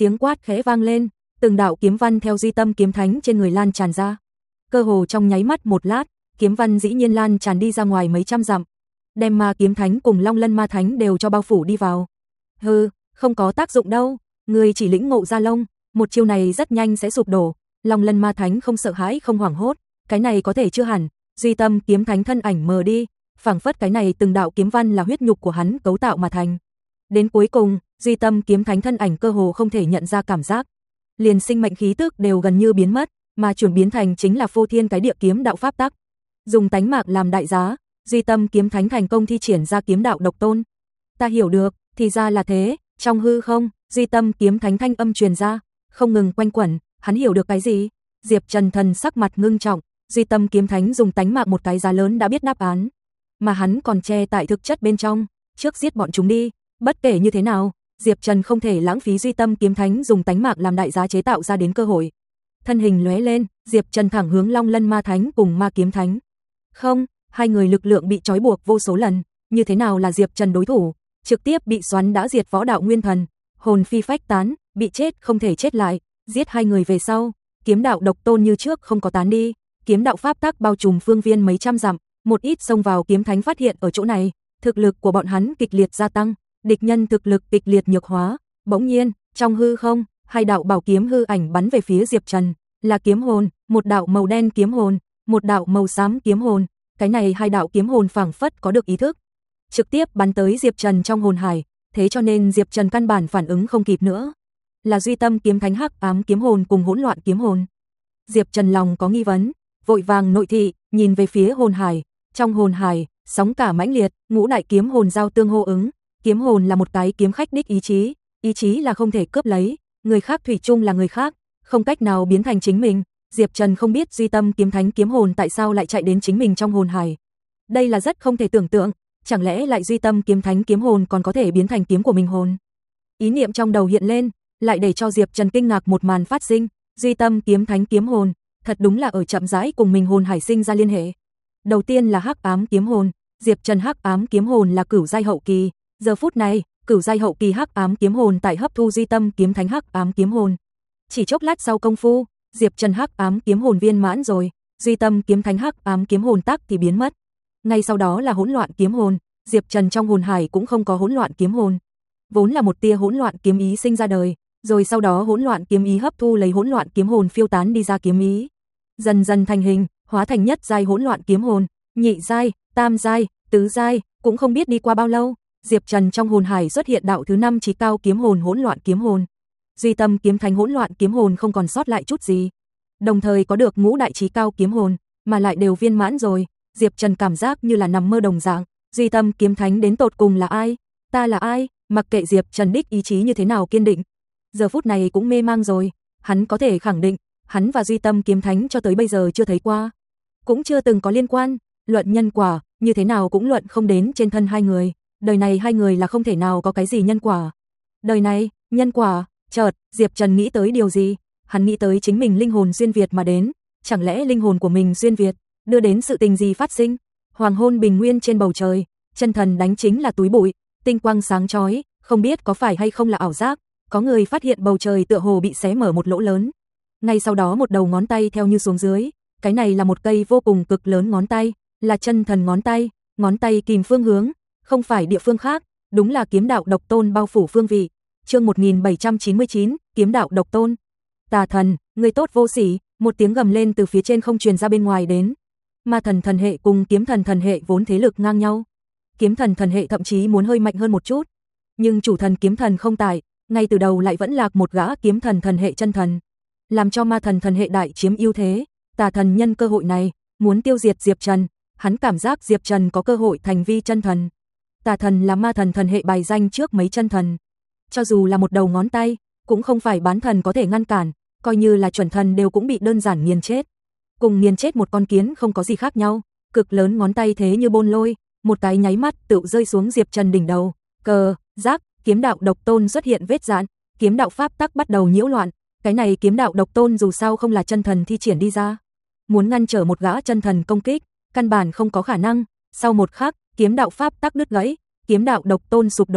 Speaker 1: Tiếng quát khẽ vang lên, từng đạo kiếm văn theo duy tâm kiếm thánh trên người lan tràn ra. Cơ hồ trong nháy mắt một lát, kiếm văn dĩ nhiên lan tràn đi ra ngoài mấy trăm dặm, đem ma kiếm thánh cùng Long Lân ma thánh đều cho bao phủ đi vào. Hừ, không có tác dụng đâu, người chỉ lĩnh ngộ ra lông, một chiêu này rất nhanh sẽ sụp đổ. Long Lân ma thánh không sợ hãi không hoảng hốt, cái này có thể chưa hẳn. Duy tâm kiếm thánh thân ảnh mờ đi, phảng phất cái này từng đạo kiếm văn là huyết nhục của hắn cấu tạo mà thành. Đến cuối cùng, duy tâm kiếm thánh thân ảnh cơ hồ không thể nhận ra cảm giác, liền sinh mệnh khí tức đều gần như biến mất, mà chuyển biến thành chính là phô thiên cái địa kiếm đạo pháp tắc. Dùng tánh mạng làm đại giá, duy tâm kiếm thánh thành công thi triển ra kiếm đạo độc tôn. Ta hiểu được, thì ra là thế. Trong hư không, duy tâm kiếm thánh thanh âm truyền ra, không ngừng quanh quẩn. Hắn hiểu được cái gì? Diệp Trần thần sắc mặt ngưng trọng, duy tâm kiếm thánh dùng tánh mạng một cái giá lớn đã biết đáp án, mà hắn còn che tại thực chất bên trong, trước giết bọn chúng đi. Bất kể như thế nào, Diệp Trần không thể lãng phí duy tâm kiếm thánh dùng tánh mạng làm đại giá chế tạo ra đến cơ hội. Thân hình lóe lên, Diệp Trần thẳng hướng Long Lân ma thánh cùng ma kiếm thánh. Không, hai người lực lượng bị trói buộc vô số lần, như thế nào là Diệp Trần đối thủ, trực tiếp bị xoắn đã diệt võ đạo nguyên thần, hồn phi phách tán, bị chết không thể chết lại. Giết hai người về sau, kiếm đạo độc tôn như trước không có tán đi, kiếm đạo pháp tắc bao trùm phương viên mấy trăm dặm, một ít xông vào kiếm thánh phát hiện ở chỗ này, thực lực của bọn hắn kịch liệt gia tăng, địch nhân thực lực kịch liệt nhược hóa. Bỗng nhiên, trong hư không, hai đạo bảo kiếm hư ảnh bắn về phía Diệp Trần, là kiếm hồn, một đạo màu đen kiếm hồn, một đạo màu xám kiếm hồn. Cái này hai đạo kiếm hồn phảng phất có được ý thức, trực tiếp bắn tới Diệp Trần trong hồn hải, thế cho nên Diệp Trần căn bản phản ứng không kịp nữa. Là duy tâm kiếm thánh hắc ám kiếm hồn cùng hỗn loạn kiếm hồn. Diệp Trần lòng có nghi vấn, vội vàng nội thị, nhìn về phía hồn hải, trong hồn hải, sóng cả mãnh liệt, ngũ đại kiếm hồn giao tương hô ứng, kiếm hồn là một cái kiếm khách đích ý chí, ý chí là không thể cướp lấy, người khác thủy chung là người khác, không cách nào biến thành chính mình. Diệp Trần không biết duy tâm kiếm thánh kiếm hồn tại sao lại chạy đến chính mình trong hồn hải. Đây là rất không thể tưởng tượng, chẳng lẽ lại duy tâm kiếm thánh kiếm hồn còn có thể biến thành kiếm của mình hồn? Ý niệm trong đầu hiện lên, lại để cho Diệp Trần kinh ngạc một màn phát sinh, duy tâm kiếm thánh kiếm hồn, thật đúng là ở chậm rãi cùng mình hồn hải sinh ra liên hệ. Đầu tiên là hắc ám kiếm hồn, Diệp Trần hắc ám kiếm hồn là cửu giai hậu kỳ, giờ phút này, cửu giai hậu kỳ hắc ám kiếm hồn tại hấp thu duy tâm kiếm thánh hắc ám kiếm hồn. Chỉ chốc lát sau công phu, Diệp Trần hắc ám kiếm hồn viên mãn rồi, duy tâm kiếm thánh hắc ám kiếm hồn tắc thì biến mất. Ngay sau đó là hỗn loạn kiếm hồn, Diệp Trần trong hồn hải cũng không có hỗn loạn kiếm hồn, vốn là một tia hỗn loạn kiếm ý sinh ra đời, rồi sau đó hỗn loạn kiếm ý hấp thu lấy hỗn loạn kiếm hồn phiêu tán đi ra kiếm ý, dần dần thành hình, hóa thành nhất giai hỗn loạn kiếm hồn, nhị giai, tam giai, tứ giai, cũng không biết đi qua bao lâu, Diệp Trần trong hồn hải xuất hiện đạo thứ năm chí cao kiếm hồn hỗn loạn kiếm hồn. Duy tâm kiếm thánh hỗn loạn kiếm hồn không còn sót lại chút gì, đồng thời có được ngũ đại chí cao kiếm hồn, mà lại đều viên mãn rồi. Diệp Trần cảm giác như là nằm mơ đồng dạng, duy tâm kiếm thánh đến tột cùng là ai? Ta là ai? Mặc kệ Diệp Trần đích ý chí như thế nào kiên định, giờ phút này cũng mê mang rồi, hắn có thể khẳng định, hắn và duy tâm kiếm thánh cho tới bây giờ chưa thấy qua, cũng chưa từng có liên quan, luận nhân quả, như thế nào cũng luận không đến trên thân hai người, đời này hai người là không thể nào có cái gì nhân quả. Đời này, nhân quả, chợt, Diệp Trần nghĩ tới điều gì, hắn nghĩ tới chính mình linh hồn xuyên việt mà đến, chẳng lẽ linh hồn của mình xuyên việt, đưa đến sự tình gì phát sinh? Hoàng hôn bình nguyên trên bầu trời, chân thần đánh chính là túi bụi, tinh quang sáng chói, không biết có phải hay không là ảo giác, có người phát hiện bầu trời tựa hồ bị xé mở một lỗ lớn. Ngay sau đó một đầu ngón tay theo như xuống dưới, cái này là một cây vô cùng cực lớn ngón tay, là chân thần ngón tay, ngón tay kìm phương hướng, không phải địa phương khác, đúng là kiếm đạo độc tôn bao phủ phương vị. Chương một nghìn bảy trăm chín mươi chín, kiếm đạo độc tôn. Tà thần, người tốt vô sỉ, một tiếng gầm lên từ phía trên không truyền ra bên ngoài đến. Ma thần thần hệ cùng kiếm thần thần hệ vốn thế lực ngang nhau. Kiếm thần thần hệ thậm chí muốn hơi mạnh hơn một chút, nhưng chủ thần kiếm thần không tại, ngay từ đầu lại vẫn lạc một gã kiếm thần thần hệ chân thần, làm cho ma thần thần hệ đại chiếm ưu thế. Tà thần nhân cơ hội này, muốn tiêu diệt Diệp Trần, hắn cảm giác Diệp Trần có cơ hội thành vi chân thần. Tà thần là ma thần thần hệ bài danh trước mấy chân thần, cho dù là một đầu ngón tay, cũng không phải bán thần có thể ngăn cản, coi như là chuẩn thần đều cũng bị đơn giản nghiền chết. Cùng nghiền chết một con kiến không có gì khác nhau, cực lớn ngón tay thế như bôn lôi, một cái nháy mắt tự rơi xuống Diệp Trần đỉnh đầu. Cờ, giác, kiếm đạo độc tôn xuất hiện vết rạn, kiếm đạo pháp tắc bắt đầu nhiễu loạn, cái này kiếm đạo độc tôn dù sao không là chân thần thi triển đi ra, muốn ngăn trở một gã chân thần công kích, căn bản không có khả năng. Sau một khắc, kiếm đạo pháp tắc đứt gãy, kiếm đạo độc tôn sụp đổ,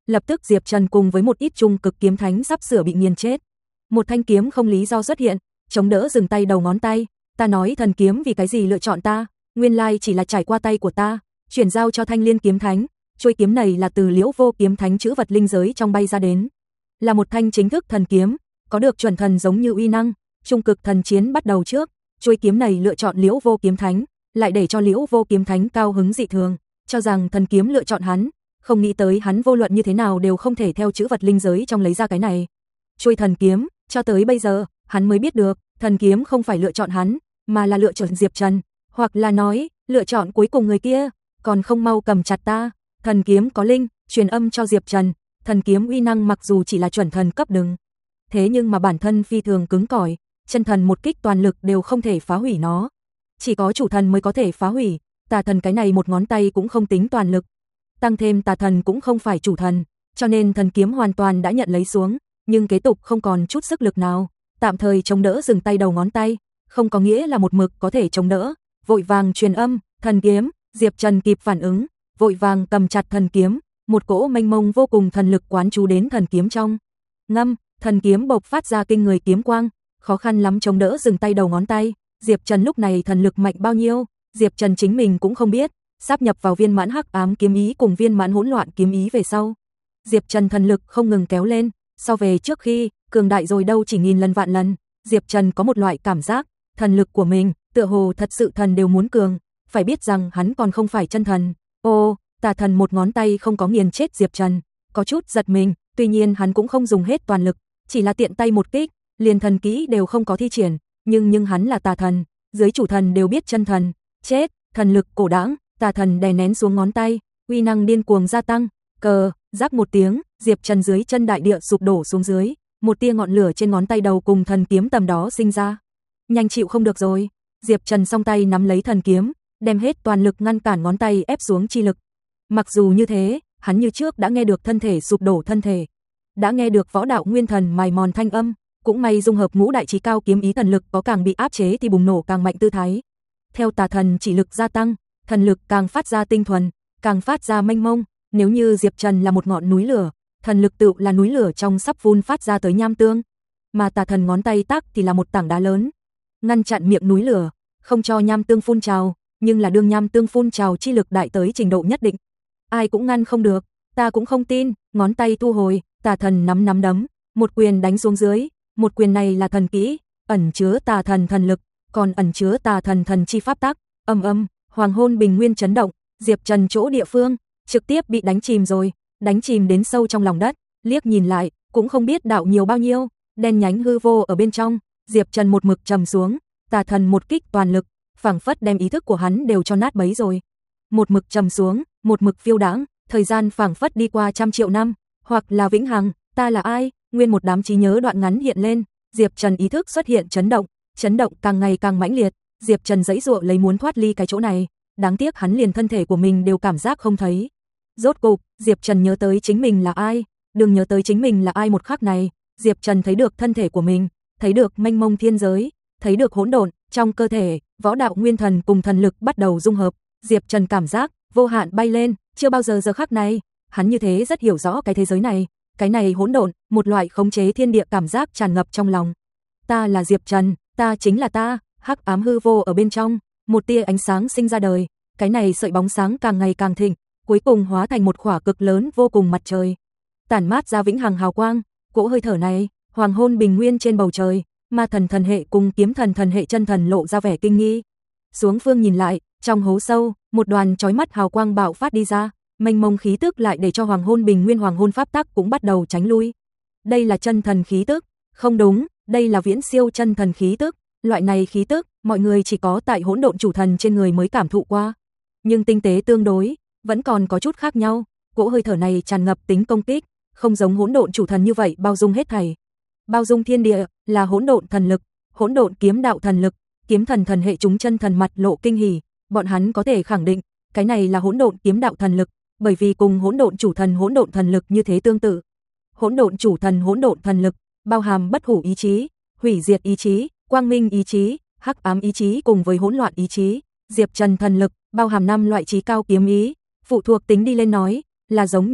Speaker 1: lập tức Diệp Trần cùng với một ít trung cực kiếm thánh sắp sửa bị nghiền chết. Một thanh kiếm không lý do xuất hiện, chống đỡ dừng tay đầu ngón tay, ta nói thần kiếm vì cái gì lựa chọn ta, nguyên lai chỉ là trải qua tay của ta, chuyển giao cho Thanh Liên kiếm thánh, chuôi kiếm này là từ Liễu Vô kiếm thánh chữ vật linh giới trong bay ra đến, là một thanh chính thức thần kiếm, có được chuẩn thần giống như uy năng, trung cực thần chiến bắt đầu trước, chuôi kiếm này lựa chọn Liễu Vô kiếm thánh, lại để cho Liễu Vô kiếm thánh cao hứng dị thường, cho rằng thần kiếm lựa chọn hắn, không nghĩ tới hắn vô luận như thế nào đều không thể theo chữ vật linh giới trong lấy ra cái này. Chuôi thần kiếm, cho tới bây giờ, hắn mới biết được, thần kiếm không phải lựa chọn hắn, mà là lựa chọn Diệp Trần, hoặc là nói, lựa chọn cuối cùng người kia, còn không mau cầm chặt ta. Thần kiếm có linh, truyền âm cho Diệp Trần, thần kiếm uy năng mặc dù chỉ là chuẩn thần cấp đừng, thế nhưng mà bản thân phi thường cứng cỏi, chân thần một kích toàn lực đều không thể phá hủy nó. Chỉ có chủ thần mới có thể phá hủy, tà thần cái này một ngón tay cũng không tính toàn lực. Tăng thêm tà thần cũng không phải chủ thần, cho nên thần kiếm hoàn toàn đã nhận lấy xuống, nhưng kế tục không còn chút sức lực nào, tạm thời chống đỡ dừng tay đầu ngón tay, không có nghĩa là một mực có thể chống đỡ, vội vàng truyền âm, thần kiếm, Diệp Trần kịp phản ứng, vội vàng cầm chặt thần kiếm, một cỗ mênh mông vô cùng thần lực quán chú đến thần kiếm trong. Ngâm, thần kiếm bộc phát ra kinh người kiếm quang, khó khăn lắm chống đỡ dừng tay đầu ngón tay, Diệp Trần lúc này thần lực mạnh bao nhiêu, Diệp Trần chính mình cũng không biết, sáp nhập vào viên mãn hắc ám kiếm ý cùng viên mãn hỗn loạn kiếm ý về sau, Diệp Trần thần lực không ngừng kéo lên, so về trước khi, cường đại rồi đâu chỉ nghìn lần vạn lần, Diệp Trần có một loại cảm giác, thần lực của mình, tựa hồ thật sự thần đều muốn cường, phải biết rằng hắn còn không phải chân thần. Ô, tà thần một ngón tay không có nghiền chết Diệp Trần, có chút giật mình, tuy nhiên hắn cũng không dùng hết toàn lực, chỉ là tiện tay một kích, liền thần kỹ đều không có thi triển, nhưng nhưng hắn là tà thần, dưới chủ thần đều biết chân thần, chết, thần lực cổ đãng, tà thần đè nén xuống ngón tay, uy năng điên cuồng gia tăng, cờ, rắc một tiếng, Diệp Trần dưới chân đại địa sụp đổ xuống dưới, một tia ngọn lửa trên ngón tay đầu cùng thần kiếm tầm đó sinh ra. Nhanh chịu không được rồi, Diệp Trần song tay nắm lấy thần kiếm, đem hết toàn lực ngăn cản ngón tay ép xuống chi lực. Mặc dù như thế, hắn như trước đã nghe được thân thể sụp đổ thân thể, đã nghe được võ đạo nguyên thần mài mòn thanh âm, cũng may dung hợp ngũ đại chí cao kiếm ý thần lực có càng bị áp chế thì bùng nổ càng mạnh tư thái. Theo tà thần chỉ lực gia tăng, thần lực càng phát ra tinh thuần, càng phát ra mênh mông, nếu như Diệp Trần là một ngọn núi lửa, thần lực tự là núi lửa trong sắp phun phát ra tới nham tương, mà tà thần ngón tay tác thì là một tảng đá lớn, ngăn chặn miệng núi lửa, không cho nham tương phun trào, nhưng là đương nham tương phun trào chi lực đại tới trình độ nhất định, ai cũng ngăn không được, ta cũng không tin, ngón tay thu hồi, tà thần nắm nắm đấm, một quyền đánh xuống dưới, một quyền này là thần kỹ, ẩn chứa tà thần thần lực, còn ẩn chứa tà thần thần chi pháp tắc, âm âm, hoàng hôn bình nguyên chấn động, Diệp Trần chỗ địa phương, trực tiếp bị đánh chìm rồi, đánh chìm đến sâu trong lòng đất, liếc nhìn lại, cũng không biết đạo nhiều bao nhiêu, đen nhánh hư vô ở bên trong, Diệp Trần một mực trầm xuống, tà thần một kích toàn lực, phảng phất đem ý thức của hắn đều cho nát bấy rồi. Một mực trầm xuống, một mực phiêu đãng, thời gian phảng phất đi qua trăm triệu năm, hoặc là vĩnh hằng, ta là ai? Nguyên một đám trí nhớ đoạn ngắn hiện lên, Diệp Trần ý thức xuất hiện chấn động, chấn động càng ngày càng mãnh liệt, Diệp Trần giãy giụa lấy muốn thoát ly cái chỗ này, đáng tiếc hắn liền thân thể của mình đều cảm giác không thấy. Rốt cục, Diệp Trần nhớ tới chính mình là ai, đừng nhớ tới chính mình là ai một khắc này, Diệp Trần thấy được thân thể của mình, thấy được mênh mông thiên giới, thấy được hỗn độn, trong cơ thể, võ đạo nguyên thần cùng thần lực bắt đầu dung hợp, Diệp Trần cảm giác vô hạn bay lên, chưa bao giờ giờ khắc này, hắn như thế rất hiểu rõ cái thế giới này, cái này hỗn độn, một loại khống chế thiên địa cảm giác tràn ngập trong lòng. Ta là Diệp Trần, ta chính là ta, hắc ám hư vô ở bên trong, một tia ánh sáng sinh ra đời, cái này sợi bóng sáng càng ngày càng thịnh, cuối cùng hóa thành một khỏa cực lớn vô cùng mặt trời, tản mát ra vĩnh hằng hào quang, cỗ hơi thở này, hoàng hôn bình nguyên trên bầu trời, ma thần thần hệ cùng kiếm thần thần hệ chân thần lộ ra vẻ kinh nghi. Xuống phương nhìn lại, trong hố sâu, một đoàn chói mắt hào quang bạo phát đi ra, mênh mông khí tức lại để cho hoàng hôn bình nguyên hoàng hôn pháp tắc cũng bắt đầu tránh lui. Đây là chân thần khí tức, không đúng, đây là viễn siêu chân thần khí tức, loại này khí tức, mọi người chỉ có tại hỗn độn chủ thần trên người mới cảm thụ qua. Nhưng tinh tế tương đối, vẫn còn có chút khác nhau, cỗ hơi thở này tràn ngập tính công kích, không giống hỗn độn chủ thần như vậy bao dung hết thảy. Bao dung thiên địa là hỗn độn thần lực, hỗn độn kiếm đạo thần lực, kiếm thần thần hệ chúng chân thần mặt lộ kinh hỉ, bọn hắn có thể khẳng định, cái này là hỗn độn kiếm đạo thần lực, bởi vì cùng hỗn độn chủ thần hỗn độn thần lực như thế tương tự. Hỗn độn chủ thần hỗn độn thần lực, bao hàm bất hủ ý chí, hủy diệt ý chí, quang minh ý chí, hắc ám ý chí cùng với hỗn loạn ý chí. Diệp Trần thần lực, bao hàm năm loại chí cao kiếm ý, phụ thuộc tính đi lên nói, là giống nhau,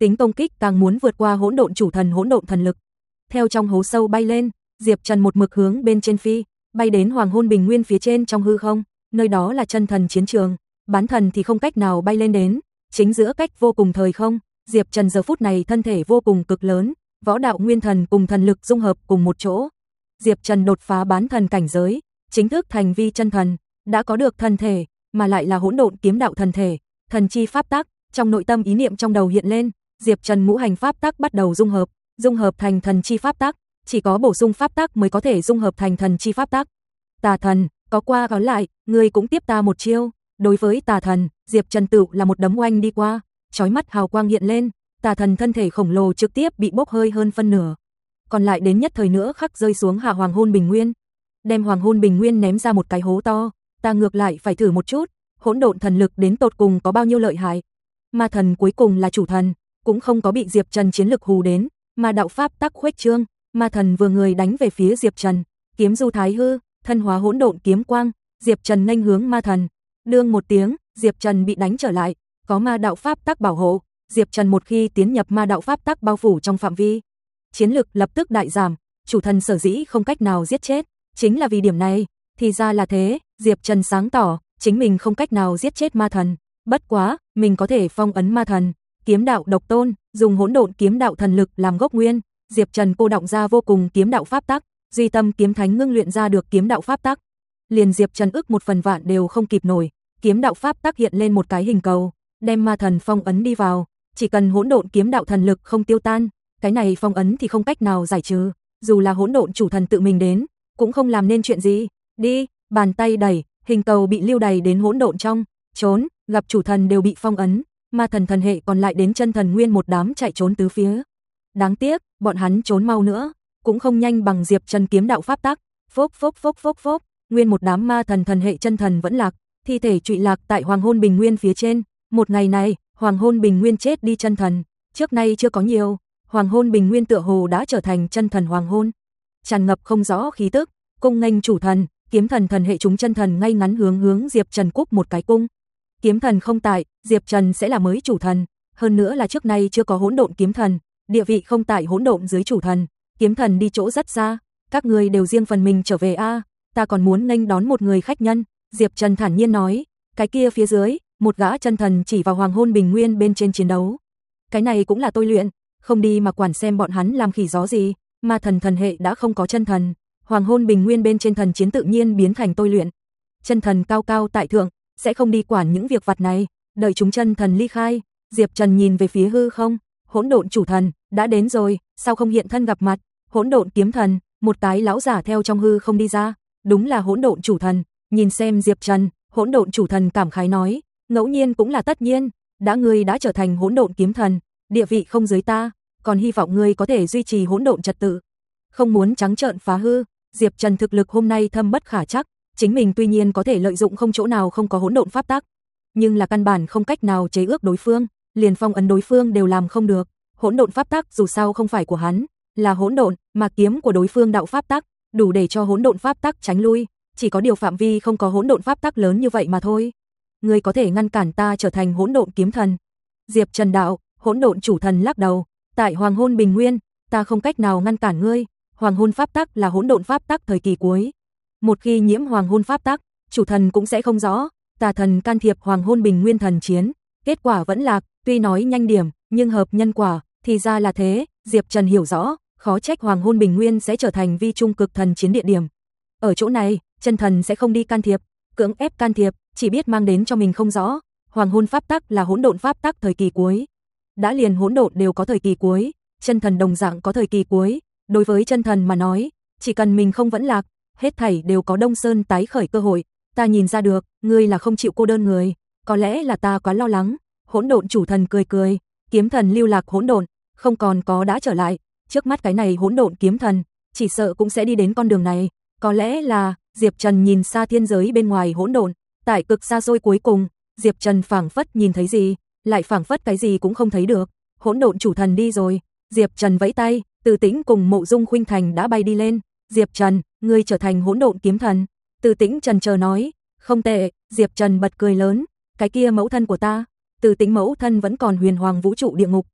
Speaker 1: tính công kích càng muốn vượt qua hỗn độn chủ thần hỗn độn thần lực. Theo trong hố sâu bay lên, Diệp Trần một mực hướng bên trên phi, bay đến Hoàng Hôn Bình Nguyên phía trên trong hư không, nơi đó là chân thần chiến trường, bán thần thì không cách nào bay lên đến, chính giữa cách vô cùng thời không, Diệp Trần giờ phút này thân thể vô cùng cực lớn, võ đạo nguyên thần cùng thần lực dung hợp cùng một chỗ. Diệp Trần đột phá bán thần cảnh giới, chính thức thành vi chân thần, đã có được thân thể, mà lại là hỗn độn kiếm đạo thần thể, thần chi pháp tắc, trong nội tâm ý niệm trong đầu hiện lên, Diệp Trần ngũ hành pháp tắc bắt đầu dung hợp, dung hợp thành thần chi pháp tắc, chỉ có bổ sung pháp tắc mới có thể dung hợp thành thần chi pháp tắc. Tà thần, có qua có lại, ngươi cũng tiếp ta một chiêu. Đối với tà thần, Diệp Trần tự là một đấm oanh đi qua, chói mắt hào quang hiện lên, tà thần thân thể khổng lồ trực tiếp bị bốc hơi hơn phân nửa. Còn lại đến nhất thời nữa khắc rơi xuống hạ Hoàng Hôn Bình Nguyên, đem Hoàng Hôn Bình Nguyên ném ra một cái hố to, ta ngược lại phải thử một chút, hỗn độn thần lực đến tột cùng có bao nhiêu lợi hại. Ma thần cuối cùng là chủ thần, cũng không có bị Diệp Trần chiến lực hù đến, mà đạo pháp tắc khuếch trương, ma thần vừa người đánh về phía Diệp Trần, kiếm du thái hư, thân hóa hỗn độn kiếm quang, Diệp Trần nghênh hướng ma thần, đương một tiếng, Diệp Trần bị đánh trở lại, có ma đạo pháp tắc bảo hộ, Diệp Trần một khi tiến nhập ma đạo pháp tắc bao phủ trong phạm vi, chiến lực lập tức đại giảm, chủ thần sở dĩ không cách nào giết chết, chính là vì điểm này, thì ra là thế, Diệp Trần sáng tỏ, chính mình không cách nào giết chết ma thần, bất quá, mình có thể phong ấn ma thần, kiếm đạo độc tôn, dùng hỗn độn kiếm đạo thần lực làm gốc nguyên, Diệp Trần cô động ra vô cùng kiếm đạo pháp tắc, duy tâm kiếm thánh ngưng luyện ra được kiếm đạo pháp tắc. Liền Diệp Trần ức một phần vạn đều không kịp nổi, kiếm đạo pháp tắc hiện lên một cái hình cầu, đem ma thần phong ấn đi vào, chỉ cần hỗn độn kiếm đạo thần lực không tiêu tan, cái này phong ấn thì không cách nào giải trừ, dù là hỗn độn chủ thần tự mình đến, cũng không làm nên chuyện gì. Đi, bàn tay đẩy, hình cầu bị lưu đày đến hỗn độn trong, trốn, gặp chủ thần đều bị phong ấn, ma thần thần hệ còn lại đến chân thần nguyên một đám chạy trốn tứ phía. Đáng tiếc, bọn hắn trốn mau nữa, cũng không nhanh bằng Diệp Trần kiếm đạo pháp tắc. Phốc phốc phốc phốc phốc, nguyên một đám ma thần thần hệ chân thần vẫn lạc, thi thể trụy lạc tại Hoàng Hôn Bình Nguyên phía trên. Một ngày này, Hoàng Hôn Bình Nguyên chết đi chân thần, trước nay chưa có nhiều, Hoàng Hôn Bình Nguyên tựa hồ đã trở thành chân thần hoàng hôn, tràn ngập không rõ khí tức, cung nghênh chủ thần, kiếm thần thần hệ chúng chân thần ngay ngắn hướng hướng Diệp Trần cúc một cái cung. Kiếm thần không tại, Diệp Trần sẽ là mới chủ thần, hơn nữa là trước nay chưa có hỗn độn kiếm thần, địa vị không tại hỗn độn dưới chủ thần, kiếm thần đi chỗ rất xa, các người đều riêng phần mình trở về a, ta còn muốn nghênh đón một người khách nhân, Diệp Trần thản nhiên nói, cái kia phía dưới, một gã chân thần chỉ vào Hoàng Hôn Bình Nguyên bên trên chiến đấu. Cái này cũng là tôi luyện, không đi mà quản xem bọn hắn làm khỉ gió gì, ma thần thần hệ đã không có chân thần, Hoàng Hôn Bình Nguyên bên trên thần chiến tự nhiên biến thành tôi luyện. Chân thần cao cao tại thượng, sẽ không đi quản những việc vặt này, đợi chúng chân thần ly khai, Diệp Trần nhìn về phía hư không, hỗn độn chủ thần, đã đến rồi, sao không hiện thân gặp mặt, hỗn độn kiếm thần, một cái lão giả theo trong hư không đi ra, đúng là hỗn độn chủ thần, nhìn xem Diệp Trần, hỗn độn chủ thần cảm khái nói, ngẫu nhiên cũng là tất nhiên, đã ngươi đã trở thành hỗn độn kiếm thần, địa vị không dưới ta, còn hy vọng ngươi có thể duy trì hỗn độn trật tự, không muốn trắng trợn phá hư. Diệp Trần thực lực hôm nay thâm bất khả trắc, chính mình tuy nhiên có thể lợi dụng không chỗ nào không có hỗn độn pháp tắc, nhưng là căn bản không cách nào chế ước đối phương, liền phong ấn đối phương đều làm không được. Hỗn độn pháp tắc dù sao không phải của hắn, là hỗn độn, mà kiếm của đối phương đạo pháp tắc, đủ để cho hỗn độn pháp tắc tránh lui, chỉ có điều phạm vi không có hỗn độn pháp tắc lớn như vậy mà thôi. Ngươi có thể ngăn cản ta trở thành hỗn độn kiếm thần? Diệp Trần đạo, hỗn độn chủ thần lắc đầu, tại Hoàng Hôn Bình Nguyên, ta không cách nào ngăn cản ngươi. Hoàng hôn pháp tắc là hỗn độn pháp tắc thời kỳ cuối. Một khi nhiễm hoàng hôn pháp tắc, chủ thần cũng sẽ không rõ, tà thần can thiệp Hoàng Hôn Bình Nguyên thần chiến, kết quả vẫn lạc, tuy nói nhanh điểm, nhưng hợp nhân quả, thì ra là thế, Diệp Trần hiểu rõ, khó trách Hoàng Hôn Bình Nguyên sẽ trở thành vi trung cực thần chiến địa điểm. Ở chỗ này, chân thần sẽ không đi can thiệp, cưỡng ép can thiệp, chỉ biết mang đến cho mình không rõ. Hoàng hôn pháp tắc là hỗn độn pháp tắc thời kỳ cuối. Đã liền hỗn độn đều có thời kỳ cuối, chân thần đồng dạng có thời kỳ cuối. Đối với chân thần mà nói, chỉ cần mình không vẫn lạc, hết thảy đều có Đông Sơn tái khởi cơ hội. Ta nhìn ra được, ngươi là không chịu cô đơn người, có lẽ là ta quá lo lắng. Hỗn độn chủ thần cười cười, kiếm thần lưu lạc hỗn độn, không còn có đã trở lại, trước mắt cái này hỗn độn kiếm thần, chỉ sợ cũng sẽ đi đến con đường này, có lẽ là, Diệp Trần nhìn xa thiên giới bên ngoài hỗn độn, tại cực xa xôi cuối cùng, Diệp Trần phảng phất nhìn thấy gì, lại phảng phất cái gì cũng không thấy được. Hỗn độn chủ thần đi rồi, Diệp Trần vẫy tay, Từ Tĩnh cùng Mộ Dung Khuynh Thành đã bay đi lên. Diệp Trần, ngươi trở thành hỗn độn kiếm thần. Từ Tĩnh trần chờ nói, không tệ. Diệp Trần bật cười lớn, cái kia mẫu thân của ta. Từ Tĩnh mẫu thân vẫn còn huyền hoàng vũ trụ địa ngục.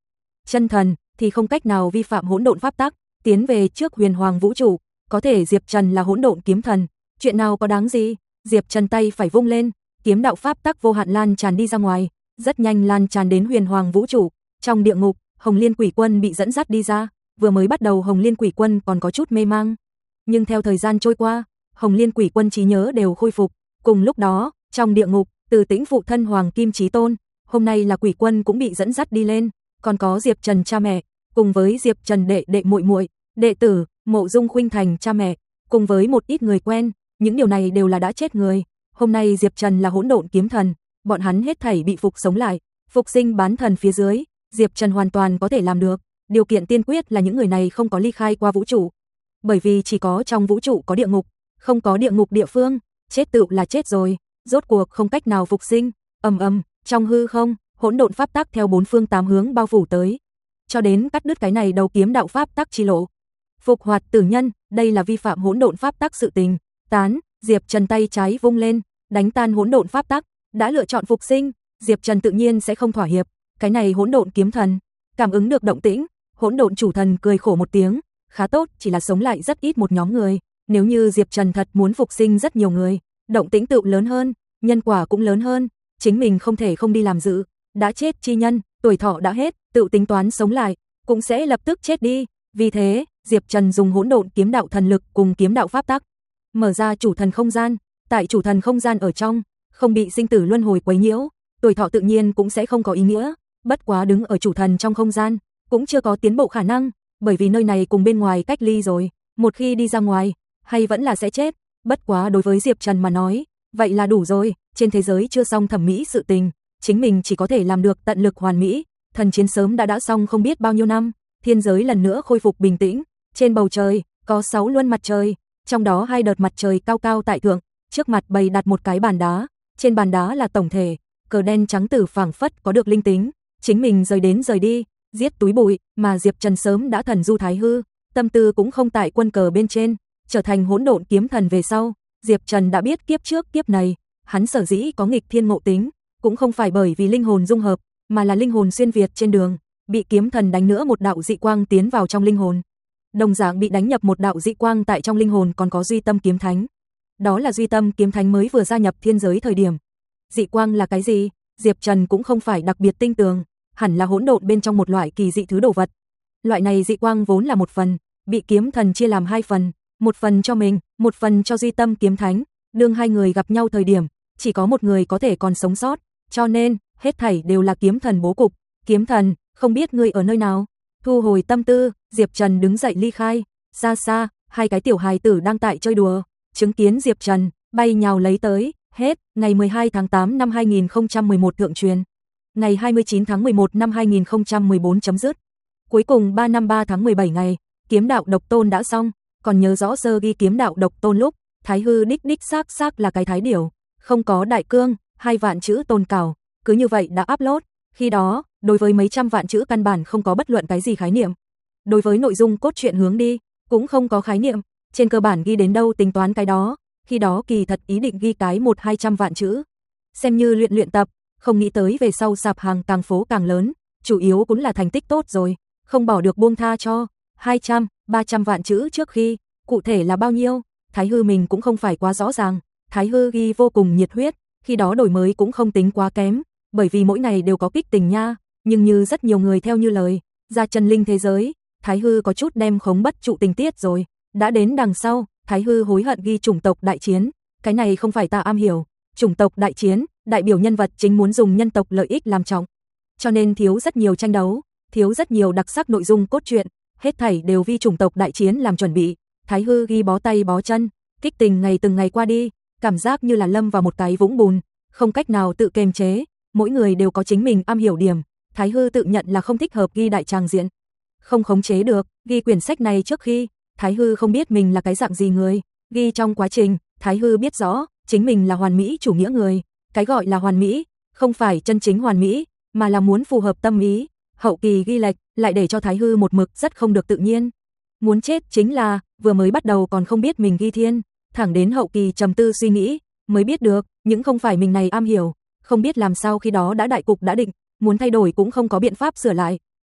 Speaker 1: chân thần thì không cách nào vi phạm hỗn độn pháp tắc, tiến về trước huyền hoàng vũ trụ, có thể Diệp Trần là hỗn độn kiếm thần, chuyện nào có đáng gì? Diệp Trần tay phải vung lên, kiếm đạo pháp tắc vô hạn lan tràn đi ra ngoài, rất nhanh lan tràn đến huyền hoàng vũ trụ. Trong địa ngục, Hồng Liên Quỷ Quân bị dẫn dắt đi ra, vừa mới bắt đầu Hồng Liên Quỷ Quân còn có chút mê mang, nhưng theo thời gian trôi qua, Hồng Liên Quỷ Quân trí nhớ đều khôi phục. Cùng lúc đó, trong địa ngục, Từ Tĩnh phụ thân Hoàng Kim Chí Tôn, hôm nay là Quỷ Quân cũng bị dẫn dắt đi lên, còn có Diệp Trần cha mẹ, cùng với Diệp Trần đệ đệ muội muội, đệ tử, Mộ Dung Khuynh Thành cha mẹ, cùng với một ít người quen, những điều này đều là đã chết người. Hôm nay Diệp Trần là hỗn độn kiếm thần, bọn hắn hết thảy bị phục sống lại, phục sinh bán thần phía dưới, Diệp Trần hoàn toàn có thể làm được, điều kiện tiên quyết là những người này không có ly khai qua vũ trụ. Bởi vì chỉ có trong vũ trụ có địa ngục, không có địa ngục địa phương, chết tựu là chết rồi, rốt cuộc không cách nào phục sinh. Ầm ầm, trong hư không, hỗn độn pháp tắc theo bốn phương tám hướng bao phủ tới, cho đến cắt đứt cái này đầu kiếm đạo pháp tắc chi lộ. Phục hoạt tử nhân, đây là vi phạm hỗn độn pháp tắc sự tình. Tán, Diệp Trần tay trái vung lên, đánh tan hỗn độn pháp tắc, đã lựa chọn phục sinh, Diệp Trần tự nhiên sẽ không thỏa hiệp. Cái này hỗn độn kiếm thần, cảm ứng được động tĩnh, hỗn độn chủ thần cười khổ một tiếng, khá tốt, chỉ là sống lại rất ít một nhóm người, nếu như Diệp Trần thật muốn phục sinh rất nhiều người, động tĩnh tự lớn hơn, nhân quả cũng lớn hơn, chính mình không thể không đi làm dự, đã chết chi nhân, tuổi thọ đã hết, tự tính toán sống lại, cũng sẽ lập tức chết đi, vì thế, Diệp Trần dùng hỗn độn kiếm đạo thần lực cùng kiếm đạo pháp tắc, mở ra chủ thần không gian, tại chủ thần không gian ở trong, không bị sinh tử luân hồi quấy nhiễu, tuổi thọ tự nhiên cũng sẽ không có ý nghĩa, bất quá đứng ở chủ thần trong không gian, cũng chưa có tiến bộ khả năng, bởi vì nơi này cùng bên ngoài cách ly rồi, một khi đi ra ngoài, hay vẫn là sẽ chết, bất quá đối với Diệp Trần mà nói, vậy là đủ rồi, trên thế giới chưa xong thẩm mỹ sự tình, chính mình chỉ có thể làm được tận lực hoàn mỹ, thần chiến sớm đã đã xong không biết bao nhiêu năm, thiên giới lần nữa khôi phục bình tĩnh, trên bầu trời, có sáu luân mặt trời, trong đó hai đợt mặt trời cao cao tại thượng, trước mặt bày đặt một cái bàn đá, trên bàn đá là tổng thể, cờ đen trắng tử phảng phất có được linh tính, chính mình rời đến rời đi, giết túi bụi, mà Diệp Trần sớm đã thần du thái hư, tâm tư cũng không tại quân cờ bên trên, trở thành hỗn độn kiếm thần về sau, Diệp Trần đã biết kiếp trước kiếp này, hắn sở dĩ có nghịch thiên ngộ tính, cũng không phải bởi vì linh hồn dung hợp, mà là linh hồn xuyên việt trên đường, bị kiếm thần đánh nữa một đạo dị quang tiến vào trong linh hồn. Đồng dạng bị đánh nhập một đạo dị quang tại trong linh hồn còn có Duy Tâm kiếm thánh. Đó là Duy Tâm kiếm thánh mới vừa gia nhập thiên giới thời điểm. Dị quang là cái gì? Diệp Trần cũng không phải đặc biệt tinh tường, hẳn là hỗn độn bên trong một loại kỳ dị thứ đồ vật. Loại này dị quang vốn là một phần, bị kiếm thần chia làm hai phần, một phần cho mình, một phần cho Duy Tâm kiếm thánh, đương hai người gặp nhau thời điểm, chỉ có một người có thể còn sống sót, cho nên hết thảy đều là kiếm thần bố cục. Kiếm thần, không biết ngươi ở nơi nào? Thu hồi tâm tư, Diệp Trần đứng dậy ly khai, xa xa, hai cái tiểu hài tử đang tại chơi đùa, chứng kiến Diệp Trần bay nhào lấy tới, hết, ngày mười hai tháng tám năm hai nghìn không trăm mười một thượng truyền, ngày hai mươi chín tháng mười một năm hai nghìn không trăm mười bốn chấm dứt. Cuối cùng ba năm ba tháng mười bảy ngày, kiếm đạo độc tôn đã xong, còn nhớ rõ sơ ghi kiếm đạo độc tôn lúc, Thái hư đích đích xác xác là cái thái điểu, không có đại cương, hai vạn chữ tôn cảo, cứ như vậy đã upload, khi đó, đối với mấy trăm vạn chữ căn bản không có bất luận cái gì khái niệm. Đối với nội dung cốt truyện hướng đi, cũng không có khái niệm, trên cơ bản ghi đến đâu tính toán cái đó, khi đó kỳ thật ý định ghi cái một hai trăm vạn chữ, xem như luyện luyện tập, không nghĩ tới về sau sạp hàng càng phố càng lớn, chủ yếu cũng là thành tích tốt rồi, không bỏ được buông tha cho hai trăm, ba trăm vạn chữ trước khi, cụ thể là bao nhiêu, Thái hư mình cũng không phải quá rõ ràng, Thái hư ghi vô cùng nhiệt huyết, khi đó đổi mới cũng không tính quá kém, bởi vì mỗi ngày đều có kích tình nha, nhưng như rất nhiều người theo như lời, ra chân linh thế giới, Thái hư có chút đem khống bất trụ tình tiết rồi, đã đến đằng sau, Thái hư hối hận ghi chủng tộc đại chiến, cái này không phải ta am hiểu, chủng tộc đại chiến, đại biểu nhân vật chính muốn dùng nhân tộc lợi ích làm trọng, cho nên thiếu rất nhiều tranh đấu, thiếu rất nhiều đặc sắc nội dung cốt truyện, hết thảy đều vì chủng tộc đại chiến làm chuẩn bị, Thái hư ghi bó tay bó chân, kích tình ngày từng ngày qua đi, cảm giác như là lâm vào một cái vũng bùn, không cách nào tự kiềm chế, mỗi người đều có chính mình am hiểu điểm, Thái hư tự nhận là không thích hợp ghi đại tràng diện, không khống chế được, ghi quyển sách này trước khi, Thái hư không biết mình là cái dạng gì người, ghi trong quá trình, Thái hư biết rõ, chính mình là hoàn mỹ chủ nghĩa người, cái gọi là hoàn mỹ, không phải chân chính hoàn mỹ, mà là muốn phù hợp tâm ý, hậu kỳ ghi lệch, lại để cho Thái hư một mực rất không được tự nhiên. Muốn chết chính là, vừa mới bắt đầu còn không biết mình ghi thiên, thẳng đến hậu kỳ trầm tư suy nghĩ, mới biết được, những không phải mình này am hiểu, không biết làm sao khi đó đã đại cục đã định, muốn thay đổi cũng không có biện pháp sửa lại,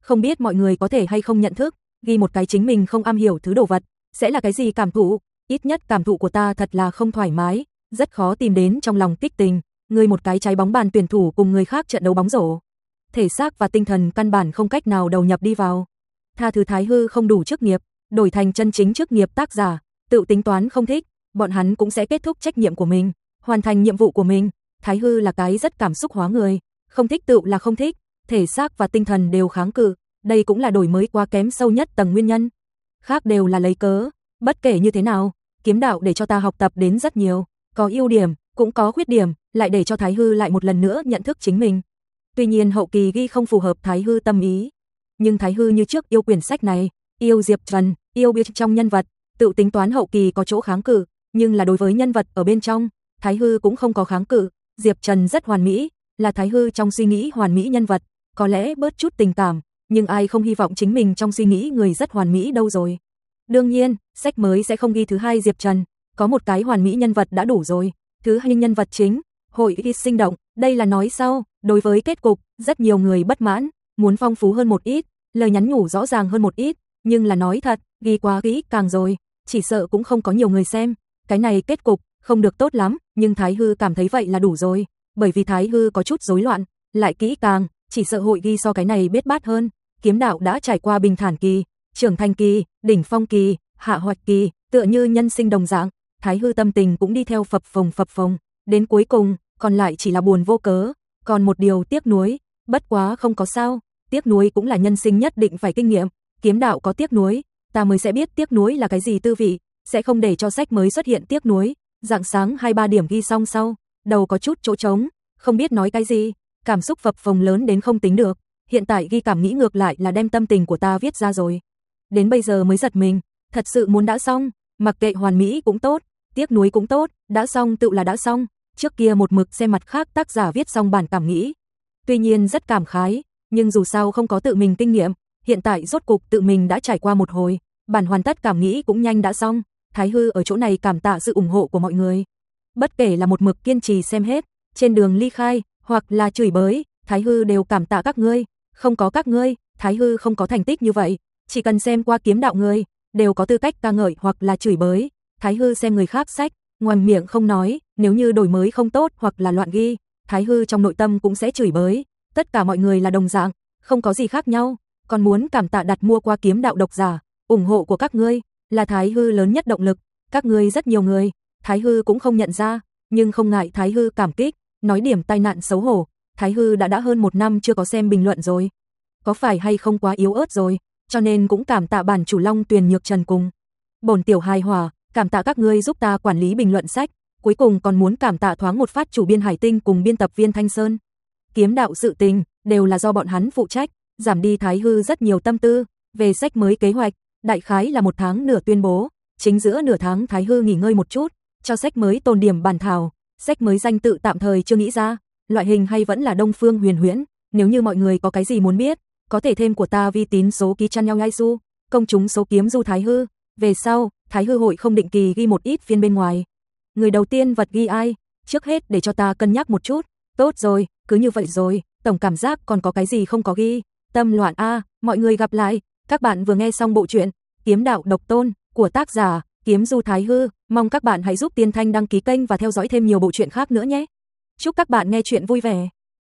Speaker 1: Không biết mọi người có thể hay không nhận thức, ghi một cái chính mình không am hiểu thứ đồ vật, sẽ là cái gì cảm thụ, ít nhất cảm thụ của ta thật là không thoải mái, rất khó tìm đến trong lòng kích tình, người một cái trái bóng bàn tuyển thủ cùng người khác trận đấu bóng rổ. Thể xác và tinh thần căn bản không cách nào đầu nhập đi vào. Tha thứ Thái Hư không đủ chức nghiệp, đổi thành chân chính chức nghiệp tác giả, tự tính toán không thích, bọn hắn cũng sẽ kết thúc trách nhiệm của mình, hoàn thành nhiệm vụ của mình. Thái Hư là cái rất cảm xúc hóa người, không thích tự là không thích, thể xác và tinh thần đều kháng cự, đây cũng là đổi mới quá kém sâu nhất tầng nguyên nhân. Khác đều là lấy cớ, bất kể như thế nào, kiếm đạo để cho ta học tập đến rất nhiều, có ưu điểm, cũng có khuyết điểm, lại để cho Thái Hư lại một lần nữa nhận thức chính mình. Tuy nhiên hậu kỳ ghi không phù hợp Thái Hư tâm ý, nhưng Thái Hư như trước yêu quyển sách này, yêu Diệp Trần, yêu biết trong nhân vật, tự tính toán hậu kỳ có chỗ kháng cự, nhưng là đối với nhân vật ở bên trong, Thái Hư cũng không có kháng cự, Diệp Trần rất hoàn mỹ, là Thái Hư trong suy nghĩ hoàn mỹ nhân vật, có lẽ bớt chút tình cảm, nhưng ai không hy vọng chính mình trong suy nghĩ người rất hoàn mỹ đâu rồi. Đương nhiên, sách mới sẽ không ghi thứ hai Diệp Trần, có một cái hoàn mỹ nhân vật đã đủ rồi, thứ hai nhân vật chính, hội ít sinh động, đây là nói sau, đối với kết cục, rất nhiều người bất mãn, muốn phong phú hơn một ít, lời nhắn nhủ rõ ràng hơn một ít, nhưng là nói thật, ghi quá kỹ càng rồi, chỉ sợ cũng không có nhiều người xem, cái này kết cục không được tốt lắm, nhưng Thái Hư cảm thấy vậy là đủ rồi, bởi vì Thái Hư có chút rối loạn, lại kỹ càng, chỉ sợ hội ghi so cái này biết bát hơn. Kiếm đạo đã trải qua bình thản kỳ, trưởng thành kỳ, đỉnh phong kỳ, hạ hoạch kỳ, tựa như nhân sinh đồng dạng, Thái Hư tâm tình cũng đi theo phập phồng phập phồng, đến cuối cùng, còn lại chỉ là buồn vô cớ, còn một điều tiếc nuối, bất quá không có sao, tiếc nuối cũng là nhân sinh nhất định phải kinh nghiệm, kiếm đạo có tiếc nuối, ta mới sẽ biết tiếc nuối là cái gì tư vị, sẽ không để cho sách mới xuất hiện tiếc nuối. Rạng sáng hai ba điểm ghi xong sau, đầu có chút chỗ trống, không biết nói cái gì, cảm xúc phập phồng lớn đến không tính được, hiện tại ghi cảm nghĩ ngược lại là đem tâm tình của ta viết ra rồi. Đến bây giờ mới giật mình, thật sự muốn đã xong, mặc kệ hoàn mỹ cũng tốt, tiếc nuối cũng tốt, đã xong tự là đã xong, trước kia một mực xem mặt khác tác giả viết xong bản cảm nghĩ. Tuy nhiên rất cảm khái, nhưng dù sao không có tự mình kinh nghiệm, hiện tại rốt cục tự mình đã trải qua một hồi, bản hoàn tất cảm nghĩ cũng nhanh đã xong. Thái Hư ở chỗ này cảm tạ sự ủng hộ của mọi người. Bất kể là một mực kiên trì xem hết, trên đường ly khai, hoặc là chửi bới, Thái Hư đều cảm tạ các ngươi, không có các ngươi, Thái Hư không có thành tích như vậy, chỉ cần xem qua kiếm đạo người, đều có tư cách ca ngợi hoặc là chửi bới. Thái Hư xem người khác sách, ngoằn miệng không nói, nếu như đổi mới không tốt hoặc là loạn ghi, Thái Hư trong nội tâm cũng sẽ chửi bới, tất cả mọi người là đồng dạng, không có gì khác nhau, còn muốn cảm tạ đặt mua qua kiếm đạo độc giả, ủng hộ của các ngươi là Thái Hư lớn nhất động lực, các ngươi rất nhiều người, Thái Hư cũng không nhận ra, nhưng không ngại Thái Hư cảm kích, nói điểm tai nạn xấu hổ, Thái Hư đã đã hơn một năm chưa có xem bình luận rồi, có phải hay không quá yếu ớt rồi, cho nên cũng cảm tạ bản chủ Long Tuyền Nhược Trần cùng Bổn tiểu hài hòa, cảm tạ các ngươi giúp ta quản lý bình luận sách, cuối cùng còn muốn cảm tạ thoáng một phát chủ biên Hải Tinh cùng biên tập viên Thanh Sơn. Kiếm đạo sự tình đều là do bọn hắn phụ trách, giảm đi Thái Hư rất nhiều tâm tư, về sách mới kế hoạch, đại khái là một tháng nửa tuyên bố, chính giữa nửa tháng Thái Hư nghỉ ngơi một chút, cho sách mới tồn điểm bản thảo, sách mới danh tự tạm thời chưa nghĩ ra, loại hình hay vẫn là Đông Phương Huyền Huyễn, nếu như mọi người có cái gì muốn biết, có thể thêm của ta vi tín số ký channel Nhai Su, công chúng số kiếm du Thái Hư, về sau, Thái Hư hội không định kỳ ghi một ít phiên bên ngoài. Người đầu tiên vật ghi ai, trước hết để cho ta cân nhắc một chút, tốt rồi, cứ như vậy rồi, tổng cảm giác còn có cái gì không có ghi, tâm loạn a, mọi người gặp lại, các bạn vừa nghe xong bộ truyện Kiếm đạo độc tôn của tác giả Kiếm Du Thái Hư, mong các bạn hãy giúp Tiên Thanh đăng ký kênh và theo dõi thêm nhiều bộ truyện khác nữa nhé. Chúc các bạn nghe truyện vui vẻ.